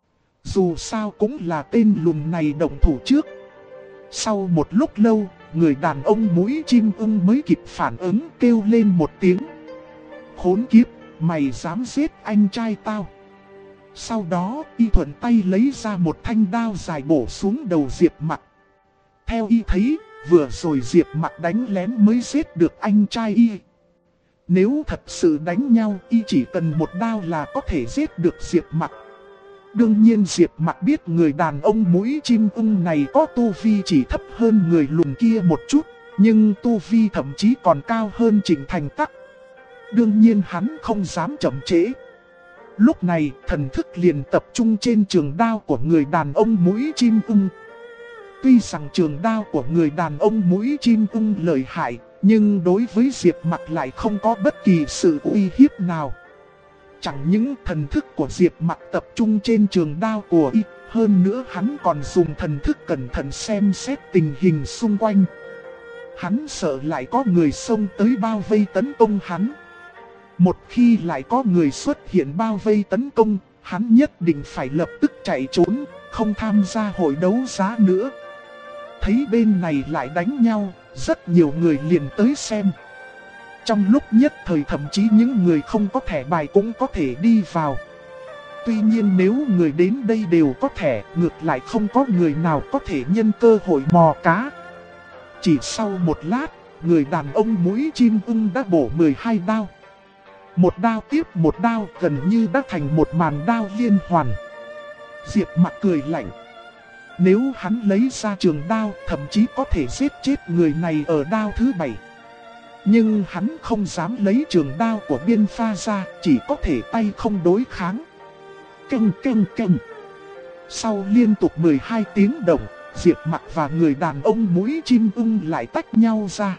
Dù sao cũng là tên lùn này động thủ trước. Sau một lúc lâu, người đàn ông mũi chim ưng mới kịp phản ứng, kêu lên một tiếng. Khốn kiếp, mày dám giết anh trai tao. Sau đó, y thuận tay lấy ra một thanh đao dài bổ xuống đầu Diệp Mặc. Theo y thấy, vừa rồi Diệp Mặc đánh lén mới giết được anh trai y. Nếu thật sự đánh nhau, y chỉ cần một đao là có thể giết được Diệp Mặc. Đương nhiên Diệp Mặc biết người đàn ông mũi chim ưng này có tu vi chỉ thấp hơn người lùn kia một chút, nhưng tu vi thậm chí còn cao hơn Trịnh Thành Tắc. Đương nhiên hắn không dám chậm trễ. Lúc này thần thức liền tập trung trên trường đao của người đàn ông mũi chim ưng. Tuy rằng trường đao của người đàn ông mũi chim ưng lợi hại, nhưng đối với Diệp Mặc lại không có bất kỳ sự uy hiếp nào. Chẳng những thần thức của Diệp Mặc tập trung trên trường đao của y, hơn nữa hắn còn dùng thần thức cẩn thận xem xét tình hình xung quanh. Hắn sợ lại có người xông tới bao vây tấn công hắn. Một khi lại có người xuất hiện bao vây tấn công, hắn nhất định phải lập tức chạy trốn, không tham gia hội đấu giá nữa. Thấy bên này lại đánh nhau, rất nhiều người liền tới xem. Trong lúc nhất thời thậm chí những người không có thẻ bài cũng có thể đi vào. Tuy nhiên nếu người đến đây đều có thẻ, ngược lại không có người nào có thể nhân cơ hội mò cá. Chỉ sau một lát, người đàn ông mũi chim ưng đã bổ 12 đao. Một đao tiếp một đao gần như đã thành một màn đao liên hoàn. Diệp Mặc cười lạnh. Nếu hắn lấy ra trường đao, thậm chí có thể giết chết người này ở đao thứ 7. Nhưng hắn không dám lấy trường đao của Biên Pha ra, chỉ có thể tay không đối kháng. Canh canh canh. Sau liên tục 12 tiếng động, Diệp Mặc và người đàn ông mũi chim ưng lại tách nhau ra.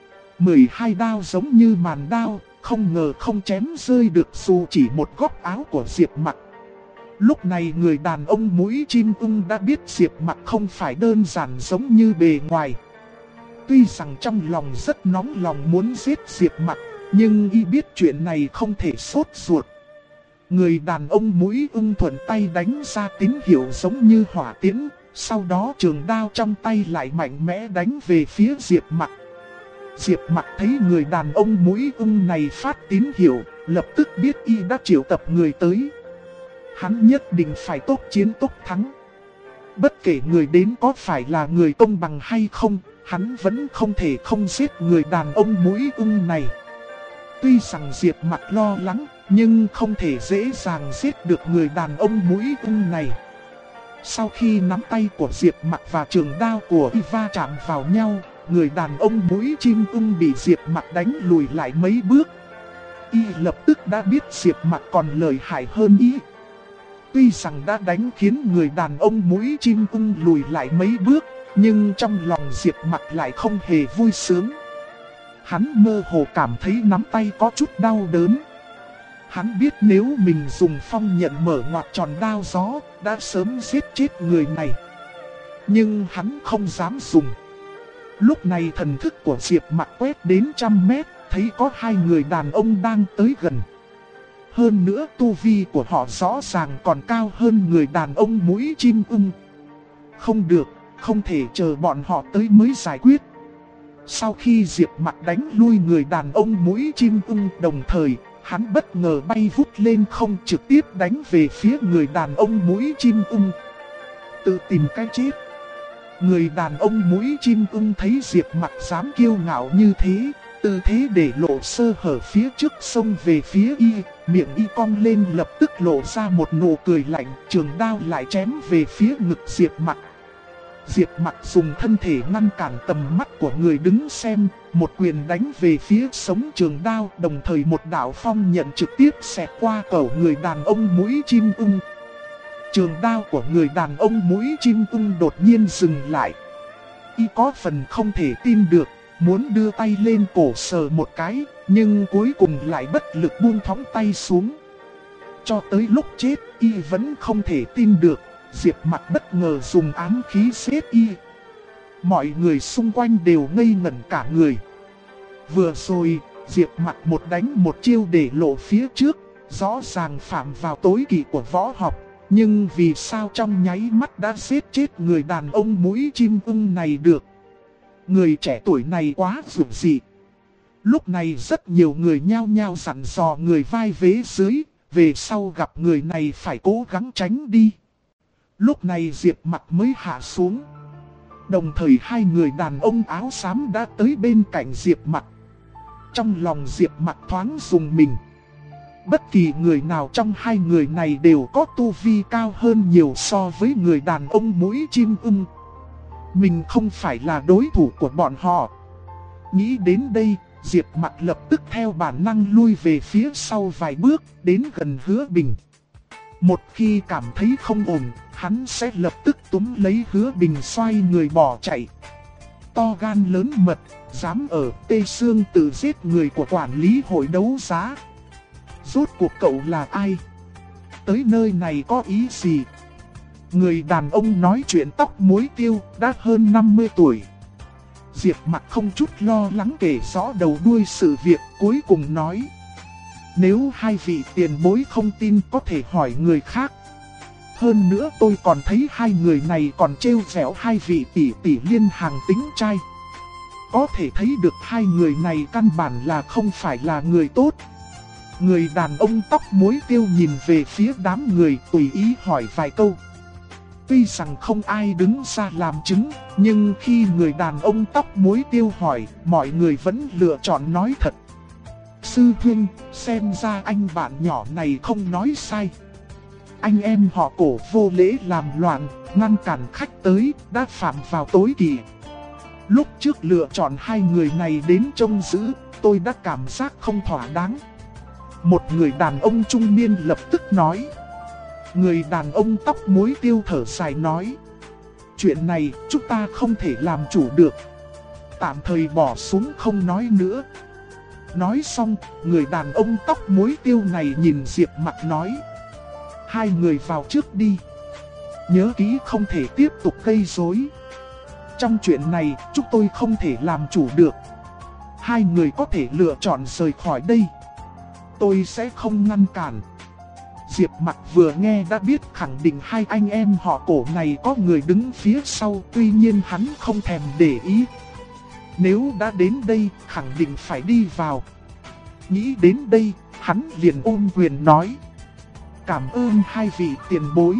12 đao giống như màn đao, không ngờ không chém rơi được dù chỉ một góc áo của Diệp Mặc. Lúc này người đàn ông mũi chim ưng đã biết Diệp Mặc không phải đơn giản giống như bề ngoài. Tuy rằng trong lòng rất nóng lòng muốn giết Diệp Mặc, nhưng y biết chuyện này không thể sốt ruột. Người đàn ông mũi ưng thuận tay đánh ra tín hiệu giống như hỏa tiễn, sau đó trường đao trong tay lại mạnh mẽ đánh về phía Diệp Mặc. Diệp Mặc thấy người đàn ông mũi ưng này phát tín hiệu, lập tức biết y đã triệu tập người tới. Hắn nhất định phải tốc chiến tốc thắng. Bất kể người đến có phải là người công bằng hay không, hắn vẫn không thể không giết người đàn ông mũi ưng này. Tuy rằng Diệp Mặc lo lắng, nhưng không thể dễ dàng giết được người đàn ông mũi ưng này. Sau khi nắm tay của Diệp Mặc và trường đao của y va chạm vào nhau, người đàn ông mũi chim ưng bị Diệp Mặc đánh lùi lại mấy bước. Y lập tức đã biết Diệp Mặc còn lợi hại hơn y. Tuy rằng đã đánh khiến người đàn ông mũi chim ưng lùi lại mấy bước, nhưng trong lòng Diệp Mặc lại không hề vui sướng. Hắn mơ hồ cảm thấy nắm tay có chút đau đớn. Hắn biết nếu mình dùng phong nhận mở ngoặt tròn đao gió, đã sớm giết chết người này. Nhưng hắn không dám dùng. Lúc này thần thức của Diệp Mặc quét đến 100 mét, thấy có hai người đàn ông đang tới gần. Hơn nữa tu vi của họ rõ ràng còn cao hơn người đàn ông mũi chim ưng. Không được, không thể chờ bọn họ tới mới giải quyết. Sau khi Diệp Mặc đánh lui người đàn ông mũi chim ưng, đồng thời hắn bất ngờ bay vút lên không, trực tiếp đánh về phía người đàn ông mũi chim ưng. Tự tìm cái chết. Người đàn ông mũi chim ưng thấy Diệp Mặc dám kiêu ngạo như thế, tư thế để lộ sơ hở phía trước xông về phía y, miệng y cong lên lập tức lộ ra một nụ cười lạnh, trường đao lại chém về phía ngực Diệp Mặc. Diệp Mặc dùng thân thể ngăn cản tầm mắt của người đứng xem, một quyền đánh về phía sống trường đao, đồng thời một đạo phong nhận trực tiếp xẹt qua cổ người đàn ông mũi chim ưng. Trường đao của người đàn ông mũi chim ưng đột nhiên dừng lại. Y có phần không thể tin được, muốn đưa tay lên cổ sờ một cái, nhưng cuối cùng lại bất lực buông thõng tay xuống. Cho tới lúc chết, y vẫn không thể tin được, Diệp Mặc bất ngờ dùng ám khí giết y. Mọi người xung quanh đều ngây ngẩn cả người. Vừa rồi, Diệp Mặc một đánh một chiêu để lộ phía trước, rõ ràng phạm vào tối kỵ của võ học. Nhưng vì sao trong nháy mắt đã giết chết người đàn ông mũi chim ưng này được? Người trẻ tuổi này quá dữ dị. Lúc này rất nhiều người nhao nhao dặn dò người vai vế dưới, về sau gặp người này phải cố gắng tránh đi. Lúc này Diệp Mặc mới hạ xuống. Đồng thời hai người đàn ông áo xám đã tới bên cạnh Diệp Mặc. Trong lòng Diệp Mặc thoáng rùng mình. Bất kỳ người nào trong hai người này đều có tu vi cao hơn nhiều so với người đàn ông mũi chim ưng. Mình không phải là đối thủ của bọn họ. Nghĩ đến đây, Diệp Mặc lập tức theo bản năng lui về phía sau vài bước, đến gần Hứa Bình. Một khi cảm thấy không ổn, hắn sẽ lập tức túm lấy Hứa Bình xoay người bỏ chạy. To gan lớn mật, dám ở Tây Sương tự giết người của quản lý hội đấu giá. Rốt cuộc cậu là ai? Tới nơi này có ý gì? Người đàn ông nói chuyện tóc muối tiêu, đã hơn 50 tuổi. Diệp Mặc không chút lo lắng kể rõ đầu đuôi sự việc, cuối cùng nói: nếu hai vị tiền bối không tin có thể hỏi người khác. Hơn nữa tôi còn thấy hai người này còn trêu vẻo hai vị tỷ tỷ liên hàng tính trai. Có thể thấy được hai người này căn bản là không phải là người tốt. Người đàn ông tóc muối tiêu nhìn về phía đám người, tùy ý hỏi vài câu. Tuy rằng không ai đứng ra làm chứng, nhưng khi người đàn ông tóc muối tiêu hỏi, mọi người vẫn lựa chọn nói thật. Sư huynh, xem ra anh bạn nhỏ này không nói sai. Anh em họ Cổ vô lễ làm loạn, ngăn cản khách tới, đã phạm vào tối kỵ. Lúc trước lựa chọn hai người này đến trông giữ, tôi đã cảm giác không thỏa đáng. Một người đàn ông trung niên lập tức nói. Người đàn ông tóc muối tiêu thở dài nói. Chuyện này chúng ta không thể làm chủ được. Tạm thời bỏ xuống không nói nữa. Nói xong, người đàn ông tóc muối tiêu này nhìn Diệp Mặc nói. Hai người vào trước đi. Nhớ kỹ không thể tiếp tục gây rối. Trong chuyện này, chúng tôi không thể làm chủ được. Hai người có thể lựa chọn rời khỏi đây. Tôi sẽ không ngăn cản. Diệp Mặc vừa nghe đã biết khẳng định hai anh em họ Cổ này có người đứng phía sau, tuy nhiên hắn không thèm để ý. Nếu đã đến đây, khẳng định phải đi vào. Nghĩ đến đây, hắn liền ôm quyền nói. Cảm ơn hai vị tiền bối.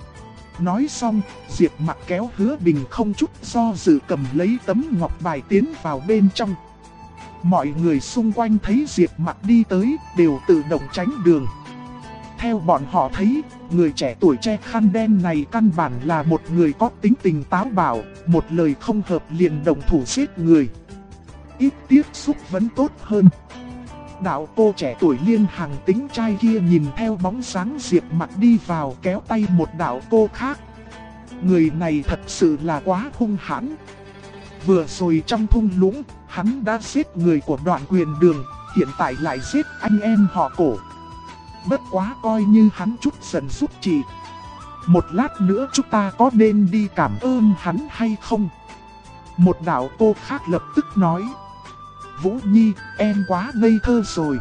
Nói xong, Diệp Mặc kéo Hứa Bình không chút do dự cầm lấy tấm ngọc bài tiến vào bên trong. Mọi người xung quanh thấy Diệp Mặc đi tới, đều tự động tránh đường. Theo bọn họ thấy, người trẻ tuổi che khăn đen này căn bản là một người có tính tình táo bạo, một lời không hợp liền động thủ giết người. Ít tiếp xúc vẫn tốt hơn. Đạo cô trẻ tuổi Liên Hằng tính trai kia nhìn theo bóng dáng Diệp Mặc đi vào kéo tay một đạo cô khác. Người này thật sự là quá hung hãn. Vừa rồi trong thung lũng, hắn đã giết người của Đoạn Quyền Đường, hiện tại lại giết anh em họ Cổ. Bất quá coi như hắn chút giận giúp chị. Một lát nữa chúng ta có nên đi cảm ơn hắn hay không? Một đạo cô khác lập tức nói. Vũ Nhi, em quá ngây thơ rồi.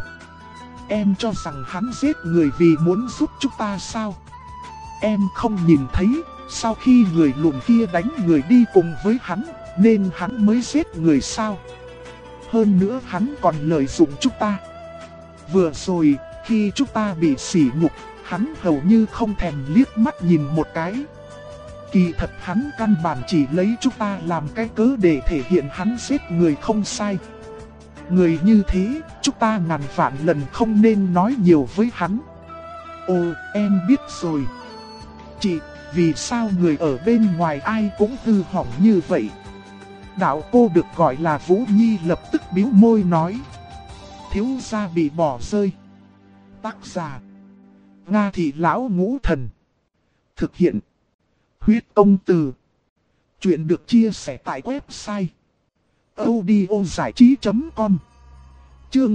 Em cho rằng hắn giết người vì muốn giúp chúng ta sao? Em không nhìn thấy, sau khi người lùn kia đánh người đi cùng với hắn, nên hắn mới giết người sao? Hơn nữa hắn còn lợi dụng chúng ta. Vừa rồi, khi chúng ta bị sỉ nhục, hắn hầu như không thèm liếc mắt nhìn một cái. Kỳ thật hắn căn bản chỉ lấy chúng ta làm cái cớ để thể hiện hắn giết người không sai. Người như thế, chúng ta ngàn vạn lần không nên nói nhiều với hắn. Ồ, em biết rồi. Chị, vì sao người ở bên ngoài ai cũng hư hỏng như vậy? Đạo cô được gọi là Vũ Nhi lập tức bĩu môi nói. Thiếu gia bị bỏ rơi. Tác giả Nga Thị Lão Ngũ Thần. Thực hiện Huyết Công Từ. Chuyện được chia sẻ tại website audiozảichí.com. Chương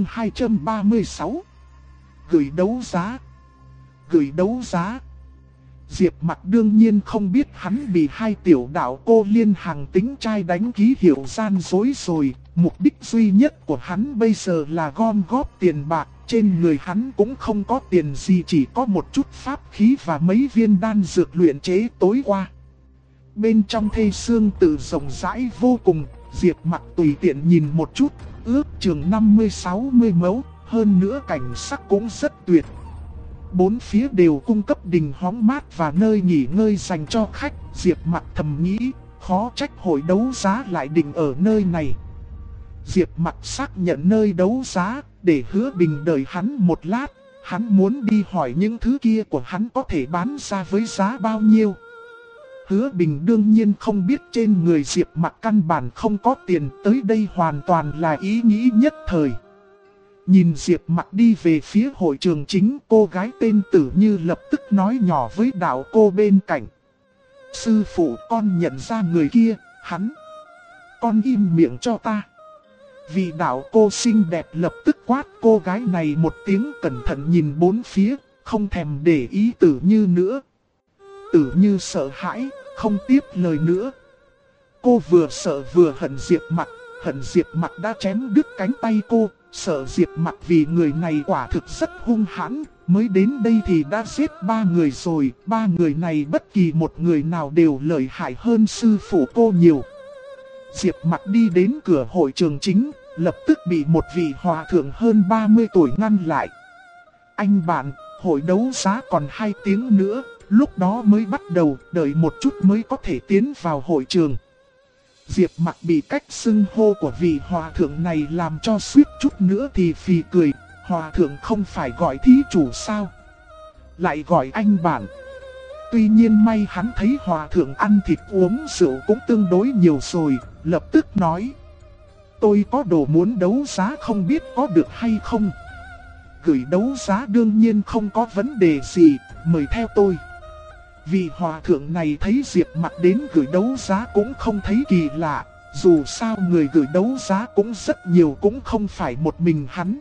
236. Gửi đấu giá. Gửi đấu giá. Diệp Mặc đương nhiên không biết hắn bị hai tiểu đạo cô Liên Hằng tính trai đánh ký hiệu gian dối rồi. Mục đích duy nhất của hắn bây giờ là gom góp tiền bạc. Trên người hắn cũng không có tiền gì, chỉ có một chút pháp khí và mấy viên đan dược luyện chế tối qua. Bên trong thê xương tự rộng rãi vô cùng, Diệp Mặc tùy tiện nhìn một chút, ước chừng 50-60 mẫu, hơn nữa cảnh sắc cũng rất tuyệt. Bốn phía đều cung cấp đình hóng mát và nơi nghỉ ngơi dành cho khách. Diệp Mặc thầm nghĩ, khó trách hội đấu giá lại định ở nơi này. Diệp Mặc xác nhận nơi đấu giá, để Hứa Bình đợi hắn một lát. Hắn muốn đi hỏi những thứ kia của hắn có thể bán ra với giá bao nhiêu. Hứa Bình đương nhiên không biết trên người Diệp Mặc căn bản không có tiền, tới đây hoàn toàn là ý nghĩ nhất thời. Nhìn Diệp Mặc đi về phía hội trường chính, cô gái tên Tử Như lập tức nói nhỏ với đạo cô bên cạnh. Sư phụ, con nhận ra người kia, hắn. Con im miệng cho ta. Vị đạo cô xinh đẹp lập tức quát cô gái này một tiếng, cẩn thận nhìn bốn phía, không thèm để ý Tử Như nữa. Tử Như sợ hãi, không tiếp lời nữa. Cô vừa sợ vừa hận Diệp Mặc, hận Diệp Mặc đã chém đứt cánh tay cô, sợ Diệp Mặc vì người này quả thực rất hung hãn, mới đến đây thì đã giết 3 người rồi, 3 người này bất kỳ một người nào đều lợi hại hơn sư phụ cô nhiều. Diệp Mặc đi đến cửa hội trường chính, lập tức bị một vị hòa thượng hơn 30 tuổi ngăn lại. Anh bạn, hội đấu giá còn 2 tiếng nữa, lúc đó mới bắt đầu, đợi một chút mới có thể tiến vào hội trường. Diệp Mặc bị cách xưng hô của vị hòa thượng này làm cho suýt chút nữa thì phì cười. Hòa thượng không phải gọi thí chủ sao? lại gọi anh bạn. Tuy nhiên may hắn thấy hòa thượng ăn thịt uống rượu cũng tương đối nhiều rồi, lập tức nói: tôi có đồ muốn đấu giá không biết có được hay không? Gửi đấu giá đương nhiên không có vấn đề gì, mời theo tôi. Vị hòa thượng này thấy Diệp Mặc đến gửi đấu giá cũng không thấy kỳ lạ, dù sao người gửi đấu giá cũng rất nhiều, cũng không phải một mình hắn.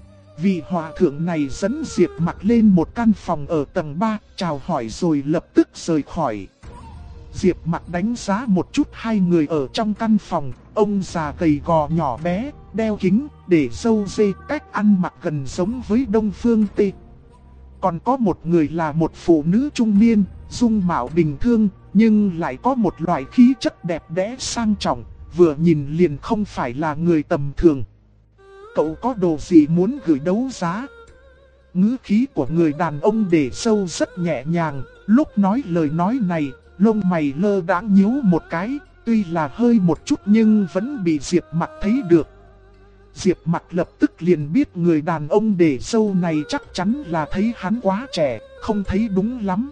Vị hòa thượng này dẫn Diệp Mặc lên một căn phòng ở tầng 3, chào hỏi rồi lập tức rời khỏi. Diệp Mặc đánh giá một chút hai người ở trong căn phòng, ông già gầy gò nhỏ bé, đeo kính, để râu dê, cách ăn mặc gần giống với Đông Phương Tê. Còn có một người là một phụ nữ trung niên, dung mạo bình thường, nhưng lại có một loại khí chất đẹp đẽ sang trọng, vừa nhìn liền không phải là người tầm thường. Cậu có đồ gì muốn gửi đấu giá? Ngữ khí của người đàn ông để sâu rất nhẹ nhàng, lúc nói lời nói này, lông mày lơ đãng nhíu một cái, tuy là hơi một chút nhưng vẫn bị Diệp Mặc thấy được. Diệp Mặc lập tức liền biết người đàn ông để sâu này chắc chắn là thấy hắn quá trẻ, không thấy đúng lắm.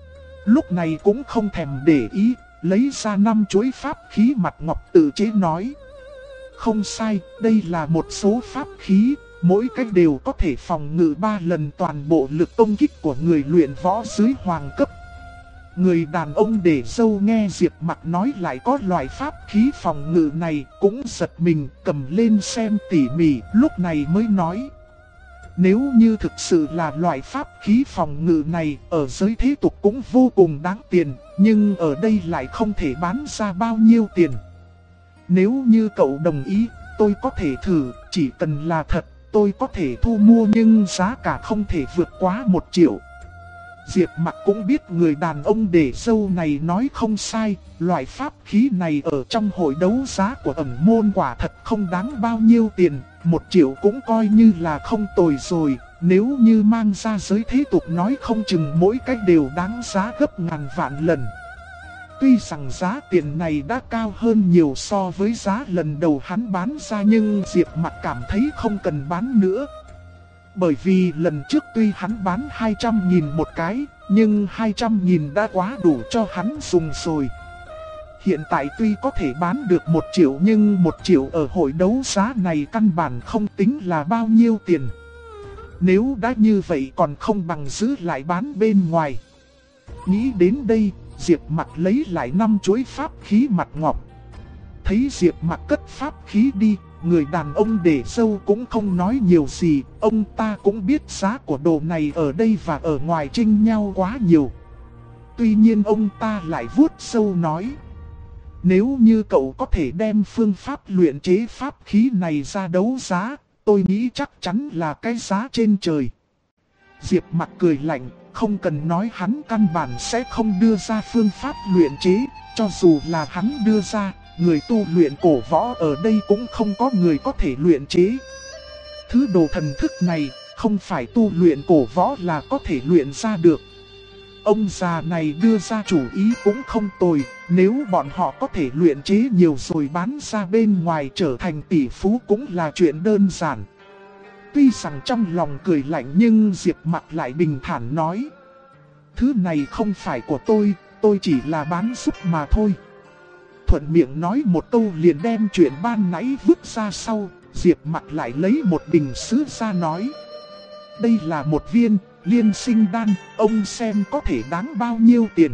Lúc này cũng không thèm để ý, lấy ra 5 chuỗi pháp khí mặt ngọc tự chế nói: không sai, đây là một số pháp khí, mỗi cách đều có thể phòng ngự 3 lần toàn bộ lực công kích của người luyện võ dưới hoàng cấp. Người đàn ông để râu nghe Diệp Mặc nói lại có loại pháp khí phòng ngự này cũng giật mình, cầm lên xem tỉ mỉ, lúc này mới nói: nếu như thực sự là loại pháp khí phòng ngự này, ở giới thế tục cũng vô cùng đáng tiền, nhưng ở đây lại không thể bán ra bao nhiêu tiền. Nếu như cậu đồng ý, tôi có thể thử, chỉ cần là thật, tôi có thể thu mua nhưng giá cả không thể vượt quá 1 triệu. Diệp Mặc cũng biết người đàn ông để râu này nói không sai, loại pháp khí này ở trong hội đấu giá của ẩn môn quả thật không đáng bao nhiêu tiền, 1 triệu cũng coi như là không tồi rồi, nếu như mang ra giới thế tục nói không chừng mỗi cách đều đáng giá gấp ngàn vạn lần. Tuy rằng giá tiền này đã cao hơn nhiều so với giá lần đầu hắn bán ra, nhưng Diệp Mặc cảm thấy không cần bán nữa. Bởi vì lần trước tuy hắn bán 200.000 một cái, nhưng 200.000 đã quá đủ cho hắn dùng rồi. Hiện tại tuy có thể bán được 1 triệu nhưng 1 triệu ở hội đấu giá này căn bản không tính là bao nhiêu tiền. Nếu đã như vậy còn không bằng giữ lại bán bên ngoài. Nghĩ đến đây, Diệp Mặc lấy lại 5 chuỗi pháp khí mặt ngọc. Thấy Diệp Mặc cất pháp khí đi, người đàn ông để râu cũng không nói nhiều gì, ông ta cũng biết giá của đồ này ở đây và ở ngoài chênh nhau quá nhiều. Tuy nhiên ông ta lại vuốt sâu nói: nếu như cậu có thể đem phương pháp luyện chế pháp khí này ra đấu giá, tôi nghĩ chắc chắn là cái giá trên trời. Diệp Mặc cười lạnh, không cần nói, hắn căn bản sẽ không đưa ra phương pháp luyện chế, cho dù là hắn đưa ra, người tu luyện cổ võ ở đây cũng không có người có thể luyện chế. Thứ đồ thần thức này, không phải tu luyện cổ võ là có thể luyện ra được. Ông già này đưa ra chủ ý cũng không tồi, nếu bọn họ có thể luyện chế nhiều rồi bán ra bên ngoài trở thành tỷ phú cũng là chuyện đơn giản. Tuy rằng trong lòng cười lạnh nhưng Diệp Mặc lại bình thản nói: thứ này không phải của tôi chỉ là bán giúp mà thôi. Thuận miệng nói một câu liền đem chuyện ban nãy vứt ra sau, Diệp Mặc lại lấy một bình sứ ra nói: đây là một viên liên sinh đan, ông xem có thể đáng bao nhiêu tiền.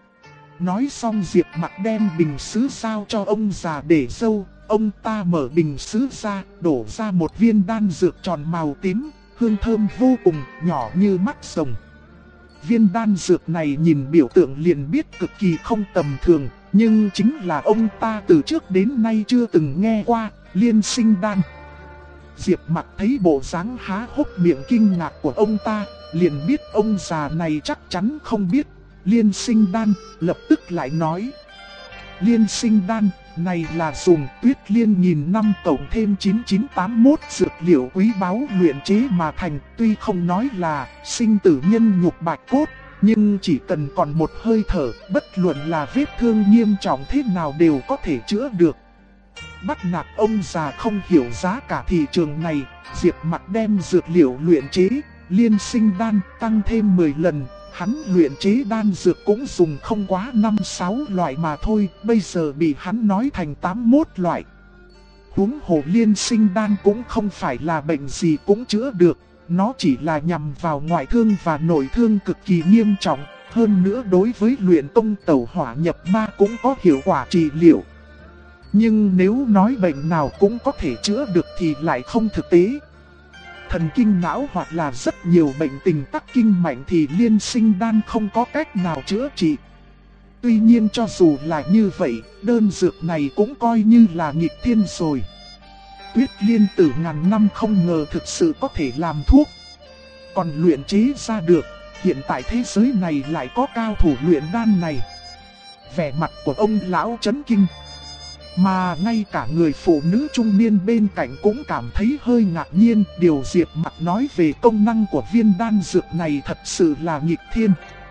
Nói xong Diệp Mặc đem bình sứ giao cho ông già để râu, ông ta mở bình sứ ra, đổ ra một viên đan dược tròn màu tím, hương thơm vô cùng, nhỏ như mắt rồng. Viên đan dược này nhìn biểu tượng liền biết cực kỳ không tầm thường, nhưng chính là ông ta từ trước đến nay chưa từng nghe qua, liên sinh đan. Diệp Mặc thấy bộ dáng há hốc miệng kinh ngạc của ông ta, liền biết ông già này chắc chắn không biết liên sinh đan, lập tức lại nói: liên sinh đan này là dùng tuyết liên nghìn năm cộng thêm 9981 dược liệu quý báu luyện chế mà thành, tuy không nói là sinh tử nhân nhục bạch cốt, nhưng chỉ cần còn một hơi thở, bất luận là vết thương nghiêm trọng thế nào đều có thể chữa được. Bắt nạt ông già không hiểu giá cả thị trường này, Diệp Mặc đem dược liệu luyện chế, Liên sinh đan tăng thêm 10 lần, hắn luyện chế đan dược cũng dùng không quá 5-6 loại mà thôi, bây giờ bị hắn nói thành 81 loại. Huống hồ liên sinh đan cũng không phải là bệnh gì cũng chữa được, nó chỉ là nhằm vào ngoại thương và nội thương cực kỳ nghiêm trọng, hơn nữa đối với luyện tông tẩu hỏa nhập ma cũng có hiệu quả trị liệu. Nhưng nếu nói bệnh nào cũng có thể chữa được thì lại không thực tế. Thần kinh não hoặc là rất nhiều bệnh tình tắc kinh mạnh thì liên sinh đan không có cách nào chữa trị. Tuy nhiên cho dù là như vậy, đơn dược này cũng coi như là nghịch thiên rồi. Tuyết liên tử ngàn năm không ngờ thực sự có thể làm thuốc. Còn luyện chế ra được, hiện tại thế giới này lại có cao thủ luyện đan này. Vẻ mặt của ông lão chấn kinh. Mà ngay cả người phụ nữ trung niên bên cạnh cũng cảm thấy hơi ngạc nhiên. Điều Diệp Mặc nói về công năng của viên đan dược này thật sự là nghịch thiên.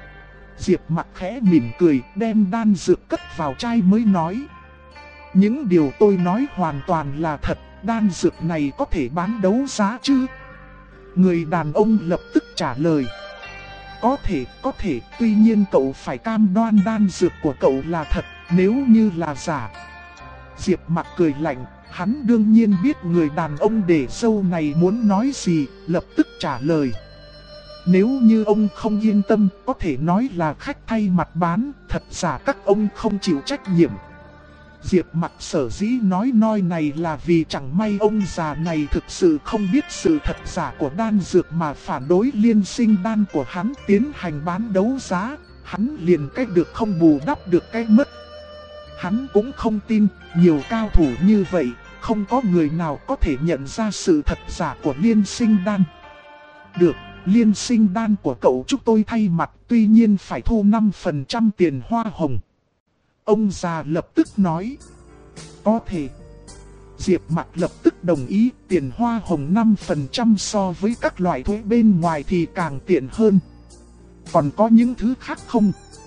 Diệp Mặc khẽ mỉm cười, đem đan dược cất vào chai mới nói: những điều tôi nói hoàn toàn là thật, đan dược này có thể bán đấu giá chứ? Người đàn ông lập tức trả lời: có thể, tuy nhiên cậu phải cam đoan đan dược của cậu là thật, nếu như là giả. Diệp Mặc cười lạnh, hắn đương nhiên biết người đàn ông để sâu này muốn nói gì, lập tức trả lời: nếu như ông không yên tâm, có thể nói là khách thay mặt bán, thật giả các ông không chịu trách nhiệm. Diệp Mặc sở dĩ nói nói này là vì chẳng may ông già này thực sự không biết sự thật giả của đan dược mà phản đối liên sinh đan của hắn tiến hành bán đấu giá, hắn liền cái được không bù đắp được cái mất. Hắn cũng không tin, nhiều cao thủ như vậy, không có người nào có thể nhận ra sự thật giả của liên sinh đan. Được, liên sinh đan của cậu chúc tôi thay mặt, tuy nhiên phải thu 5% tiền hoa hồng. Ông già lập tức nói: có thể. Diệp Mặc lập tức đồng ý, tiền hoa hồng 5% so với các loại thuế bên ngoài thì càng tiện hơn. Còn có những thứ khác không?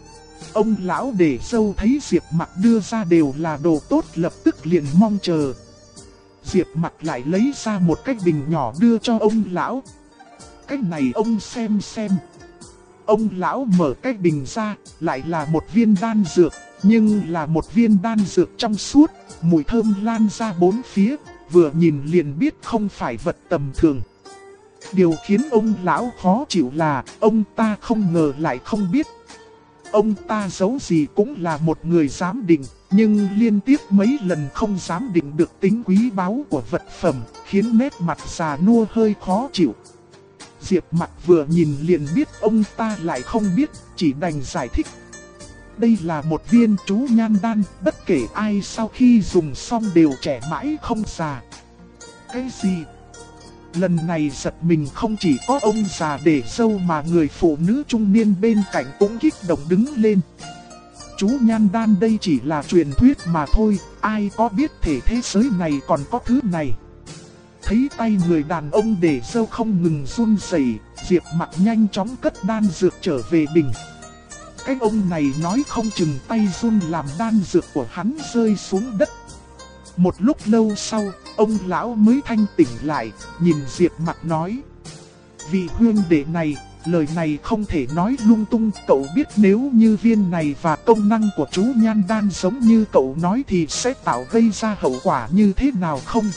Ông lão để sâu thấy Diệp Mặc đưa ra đều là đồ tốt, lập tức liền mong chờ. Diệp Mặc lại lấy ra một cái bình nhỏ đưa cho ông lão. Cái này ông xem xem. Ông lão mở cái bình ra, lại là một viên đan dược, nhưng là một viên đan dược trong suốt, mùi thơm lan ra bốn phía, vừa nhìn liền biết không phải vật tầm thường. Điều khiến ông lão khó chịu là, ông ta không ngờ lại không biết. Ông ta giấu gì cũng là một người giám định, nhưng liên tiếp mấy lần không giám định được tính quý báu của vật phẩm, khiến nét mặt già nua hơi khó chịu. Diệp Mặc vừa nhìn liền biết ông ta lại không biết, chỉ đành giải thích. Đây là một viên chú nhan đan, bất kể ai sau khi dùng xong đều trẻ mãi không già. Cái gì? Lần này giật mình không chỉ có ông già để sâu mà người phụ nữ trung niên bên cạnh cũng kích động đứng lên. Chú nhan đan đây chỉ là truyền thuyết mà thôi, ai có biết thể thế giới này còn có thứ này. Thấy tay người đàn ông để sâu không ngừng run rẩy, Diệp Mặc nhanh chóng cất đan dược trở về bình. Cái ông này nói không chừng tay run làm đan dược của hắn rơi xuống đất. Một lúc lâu sau, ông lão mới thanh tỉnh lại, nhìn Diệp Mặc nói: vị huynh đệ này, lời này không thể nói lung tung, cậu biết nếu như viên này và công năng của chú nhan đan giống như cậu nói thì sẽ tạo gây ra hậu quả như thế nào không?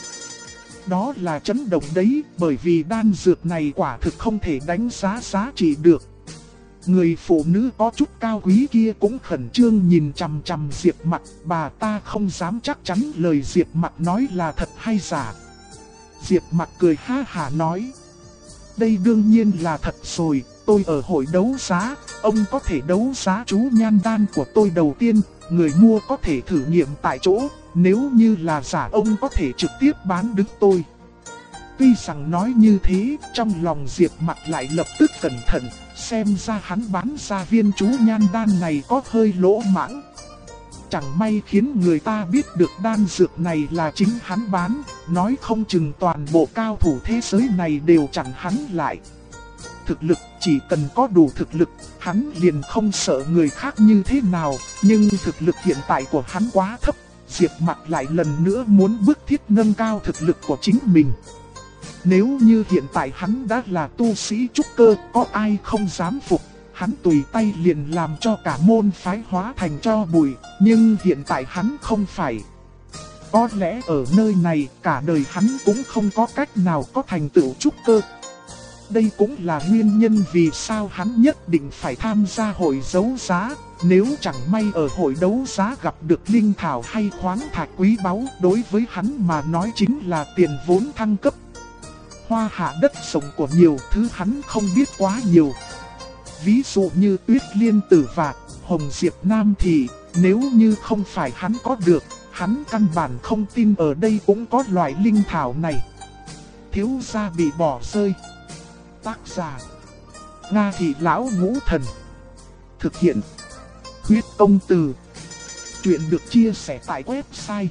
Đó là chấn động đấy, bởi vì đan dược này quả thực không thể đánh giá giá trị được. Người phụ nữ có chút cao quý kia cũng khẩn trương nhìn chằm chằm Diệp Mặc, bà ta không dám chắc chắn lời Diệp Mặc nói là thật hay giả. Diệp Mặc cười ha hả nói: đây đương nhiên là thật rồi, tôi ở hội đấu giá, ông có thể đấu giá chú nhan đan của tôi đầu tiên, người mua có thể thử nghiệm tại chỗ, nếu như là giả ông có thể trực tiếp bán đứng tôi. Tuy rằng nói như thế, trong lòng Diệp Mặc lại lập tức cẩn thận, xem ra hắn bán ra viên chú nhan đan này có hơi lỗ mãng. Chẳng may khiến người ta biết được đan dược này là chính hắn bán, nói không chừng toàn bộ cao thủ thế giới này đều chặn hắn lại. Thực lực, chỉ cần có đủ thực lực, hắn liền không sợ người khác như thế nào, nhưng thực lực hiện tại của hắn quá thấp, Diệp Mặc lại lần nữa muốn bức thiết nâng cao thực lực của chính mình. Nếu như hiện tại hắn đã là tu sĩ trúc cơ, có ai không dám phục. Hắn tùy tay liền làm cho cả môn phái hóa thành tro bụi, nhưng hiện tại hắn không phải. Có lẽ ở nơi này cả đời hắn cũng không có cách nào có thành tựu trúc cơ. Đây cũng là nguyên nhân vì sao hắn nhất định phải tham gia hội đấu giá. Nếu chẳng may ở hội đấu giá gặp được linh thảo hay khoáng thạch quý báu, đối với hắn mà nói chính là tiền vốn thăng cấp. Hoa hạ đất sống của nhiều thứ hắn không biết quá nhiều. Ví dụ như Tuyết Liên Tử và Hồng Diệp Nam thì nếu như không phải hắn có được, hắn căn bản không tin ở đây cũng có loại linh thảo này. Thiếu gia bị bỏ rơi. Tác giả Nga Thị Lão Ngũ Thần. Thực hiện Huyết Công Từ. Chuyện được chia sẻ tại website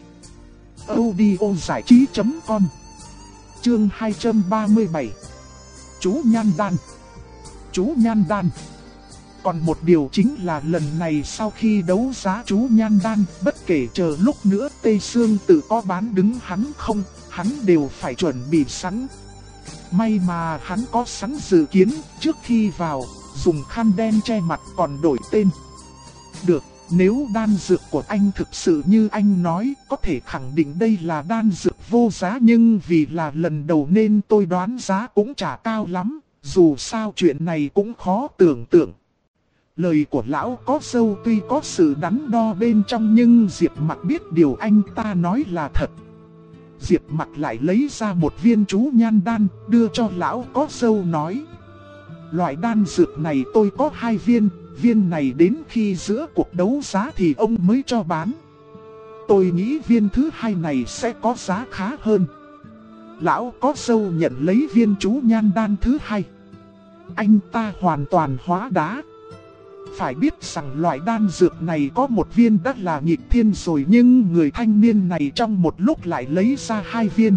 audiozảichí.com. Chương 237. Chú Nhan Đan. Chú Nhan Đan. Còn một điều chính là lần này sau khi đấu giá chú Nhan Đan, bất kể chờ lúc nữa Tây Sương Tự có bán đứng hắn không, hắn đều phải chuẩn bị sẵn. May mà hắn có sẵn dự kiến, trước khi vào, dùng khăn đen che mặt còn đổi tên. Được, nếu đan dược của anh thực sự như anh nói, có thể khẳng định đây là đan dược vô giá, nhưng vì là lần đầu nên tôi đoán giá cũng chả cao lắm, dù sao chuyện này cũng khó tưởng tượng. Lời của lão có sâu tuy có sự đắn đo bên trong, nhưng Diệp Mặc biết điều anh ta nói là thật. Diệp Mặc lại lấy ra một viên chú Nhan Đan, đưa cho lão có sâu nói: loại đan dược này tôi có 2 viên, viên này đến khi giữa cuộc đấu giá thì ông mới cho bán. Tôi nghĩ viên thứ 2 này sẽ có giá khá hơn. Lão có sâu nhận lấy viên chú Nhan Đan thứ 2. Anh ta hoàn toàn hóa đá. Phải biết rằng loại đan dược này có 1 viên đã là nghịch thiên rồi, nhưng người thanh niên này trong một lúc lại lấy ra 2 viên.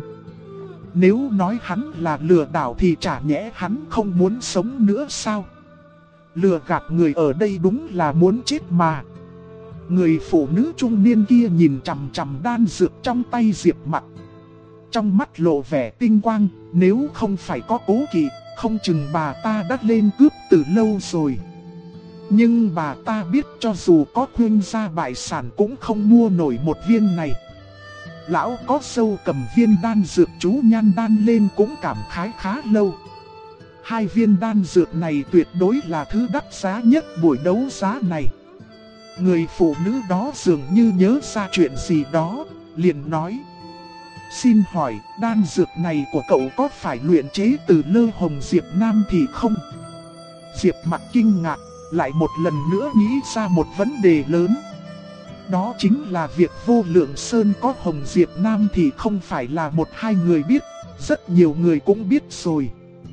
Nếu nói hắn là lừa đảo thì chả nhẽ hắn không muốn sống nữa sao? Lừa gạt người ở đây đúng là muốn chết mà. Người phụ nữ trung niên kia nhìn chằm chằm đan dược trong tay Diệp Mặc, trong mắt lộ vẻ tinh quang. Nếu không phải có cố kỵ, không chừng bà ta đã lên cướp từ lâu rồi. Nhưng bà ta biết cho dù có khuyên gia bại sản cũng không mua nổi 1 viên này. Lão có sâu cầm viên đan dược chú Nhan Đan lên cũng cảm khái khá lâu. 2 viên đan dược này tuyệt đối là thứ đắt giá nhất buổi đấu giá này. Người phụ nữ đó dường như nhớ ra chuyện gì đó, liền nói: xin hỏi đan dược này của cậu có phải luyện chế từ lơ Hồng Diệp Nam thì không? Diệp Mặc kinh ngạc, lại một lần nữa nghĩ ra một vấn đề lớn. Đó chính là việc Vô Lượng Sơn có Hồng Diệp Nam thì không phải là 1-2 người biết, rất nhiều người cũng biết rồi.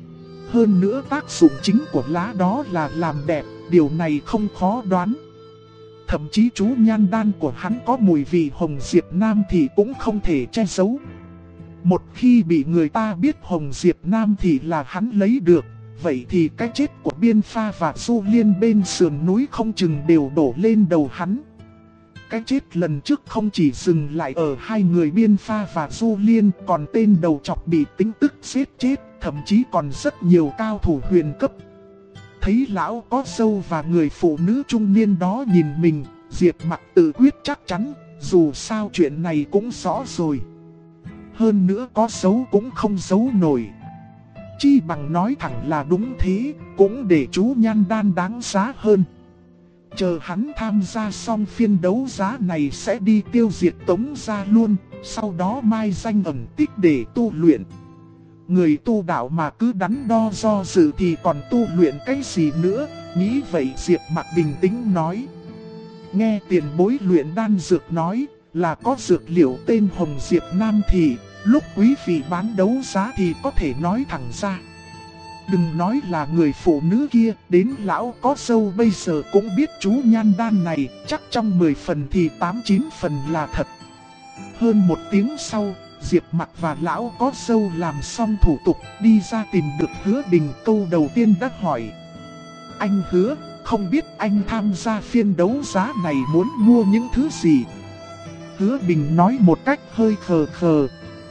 Hơn nữa tác dụng chính của lá đó là làm đẹp, điều này không khó đoán. Thậm chí chú Nhan Đan của hắn có mùi vị Hồng Diệp Nam thì cũng không thể che giấu. Một khi bị người ta biết Hồng Diệp Nam thì là hắn lấy được, vậy thì cái chết của Biên Pha và Du Liên bên sườn núi không chừng đều đổ lên đầu hắn. Cái chết lần trước không chỉ dừng lại ở 2 người Biên Pha và Du Liên, còn tên đầu chọc bị tính tức giết chết, thậm chí còn rất nhiều cao thủ huyền cấp. Thấy lão có sâu và người phụ nữ trung niên đó nhìn mình, Diệp Mặc tự quyết chắc chắn, dù sao chuyện này cũng rõ rồi. Hơn nữa có giấu cũng không giấu nổi. Chi bằng nói thẳng là đúng thế, cũng để chú Nhan Đan đáng giá hơn. Chờ hắn tham gia xong phiên đấu giá này sẽ đi tiêu diệt Tống gia luôn, sau đó mai danh ẩn tích để tu luyện. Người tu đạo mà cứ đắn đo do dự thì còn tu luyện cái gì nữa, nghĩ vậy Diệp Mặc bình tĩnh nói. Nghe tiền bối luyện đan dược nói là có dược liệu tên Hồng Diệp Nam thì lúc quý vị bán đấu giá thì có thể nói thẳng ra. Đừng nói là người phụ nữ kia, đến lão có sâu bây giờ cũng biết chú Nhan Đan này, chắc trong 10 phần thì 8-9 phần là thật. Hơn 1 tiếng sau, Diệp Mặc và lão có sâu làm xong thủ tục đi ra tìm được Hứa Bình. Câu đầu tiên đã hỏi: anh Hứa, không biết anh tham gia phiên đấu giá này muốn mua những thứ gì? Hứa Bình nói một cách hơi khờ khờ: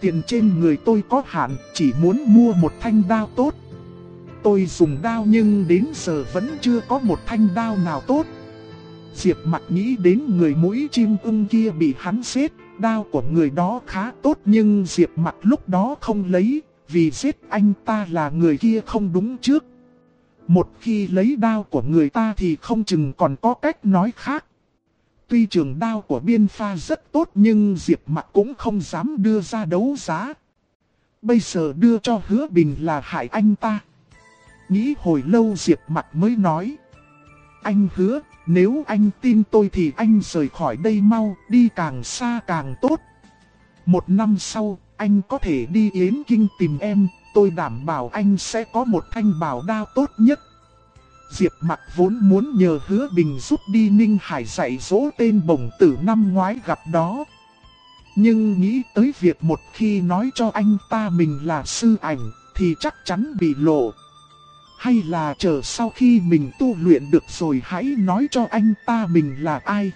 tiền trên người tôi có hạn, chỉ muốn mua một thanh đao tốt. Tôi dùng đao nhưng đến giờ vẫn chưa có một thanh đao nào tốt. Diệp Mặc nghĩ đến người mũi chim ưng kia bị hắn giết, đao của người đó khá tốt nhưng Diệp Mặc lúc đó không lấy, vì giết anh ta là người kia không đúng trước. Một khi lấy đao của người ta thì không chừng còn có cách nói khác. Tuy trường đao của Biên Pha rất tốt nhưng Diệp Mặc cũng không dám đưa ra đấu giá. Bây giờ đưa cho Hứa Bình là hại anh ta. Nghĩ hồi lâu Diệp Mặc mới nói: anh Hứa, nếu anh tin tôi thì anh rời khỏi đây mau, đi càng xa càng tốt. 1 năm sau, anh có thể đi Yến Kinh tìm em, tôi đảm bảo anh sẽ có một thanh bảo đao tốt nhất. Diệp Mặc vốn muốn nhờ Hứa Bình giúp đi Ninh Hải dạy dỗ tên bổng tử năm ngoái gặp đó. Nhưng nghĩ tới việc một khi nói cho anh ta mình là sư ảnh thì chắc chắn bị lộ. Hay là chờ sau khi mình tu luyện được rồi hãy nói cho anh ta mình là ai.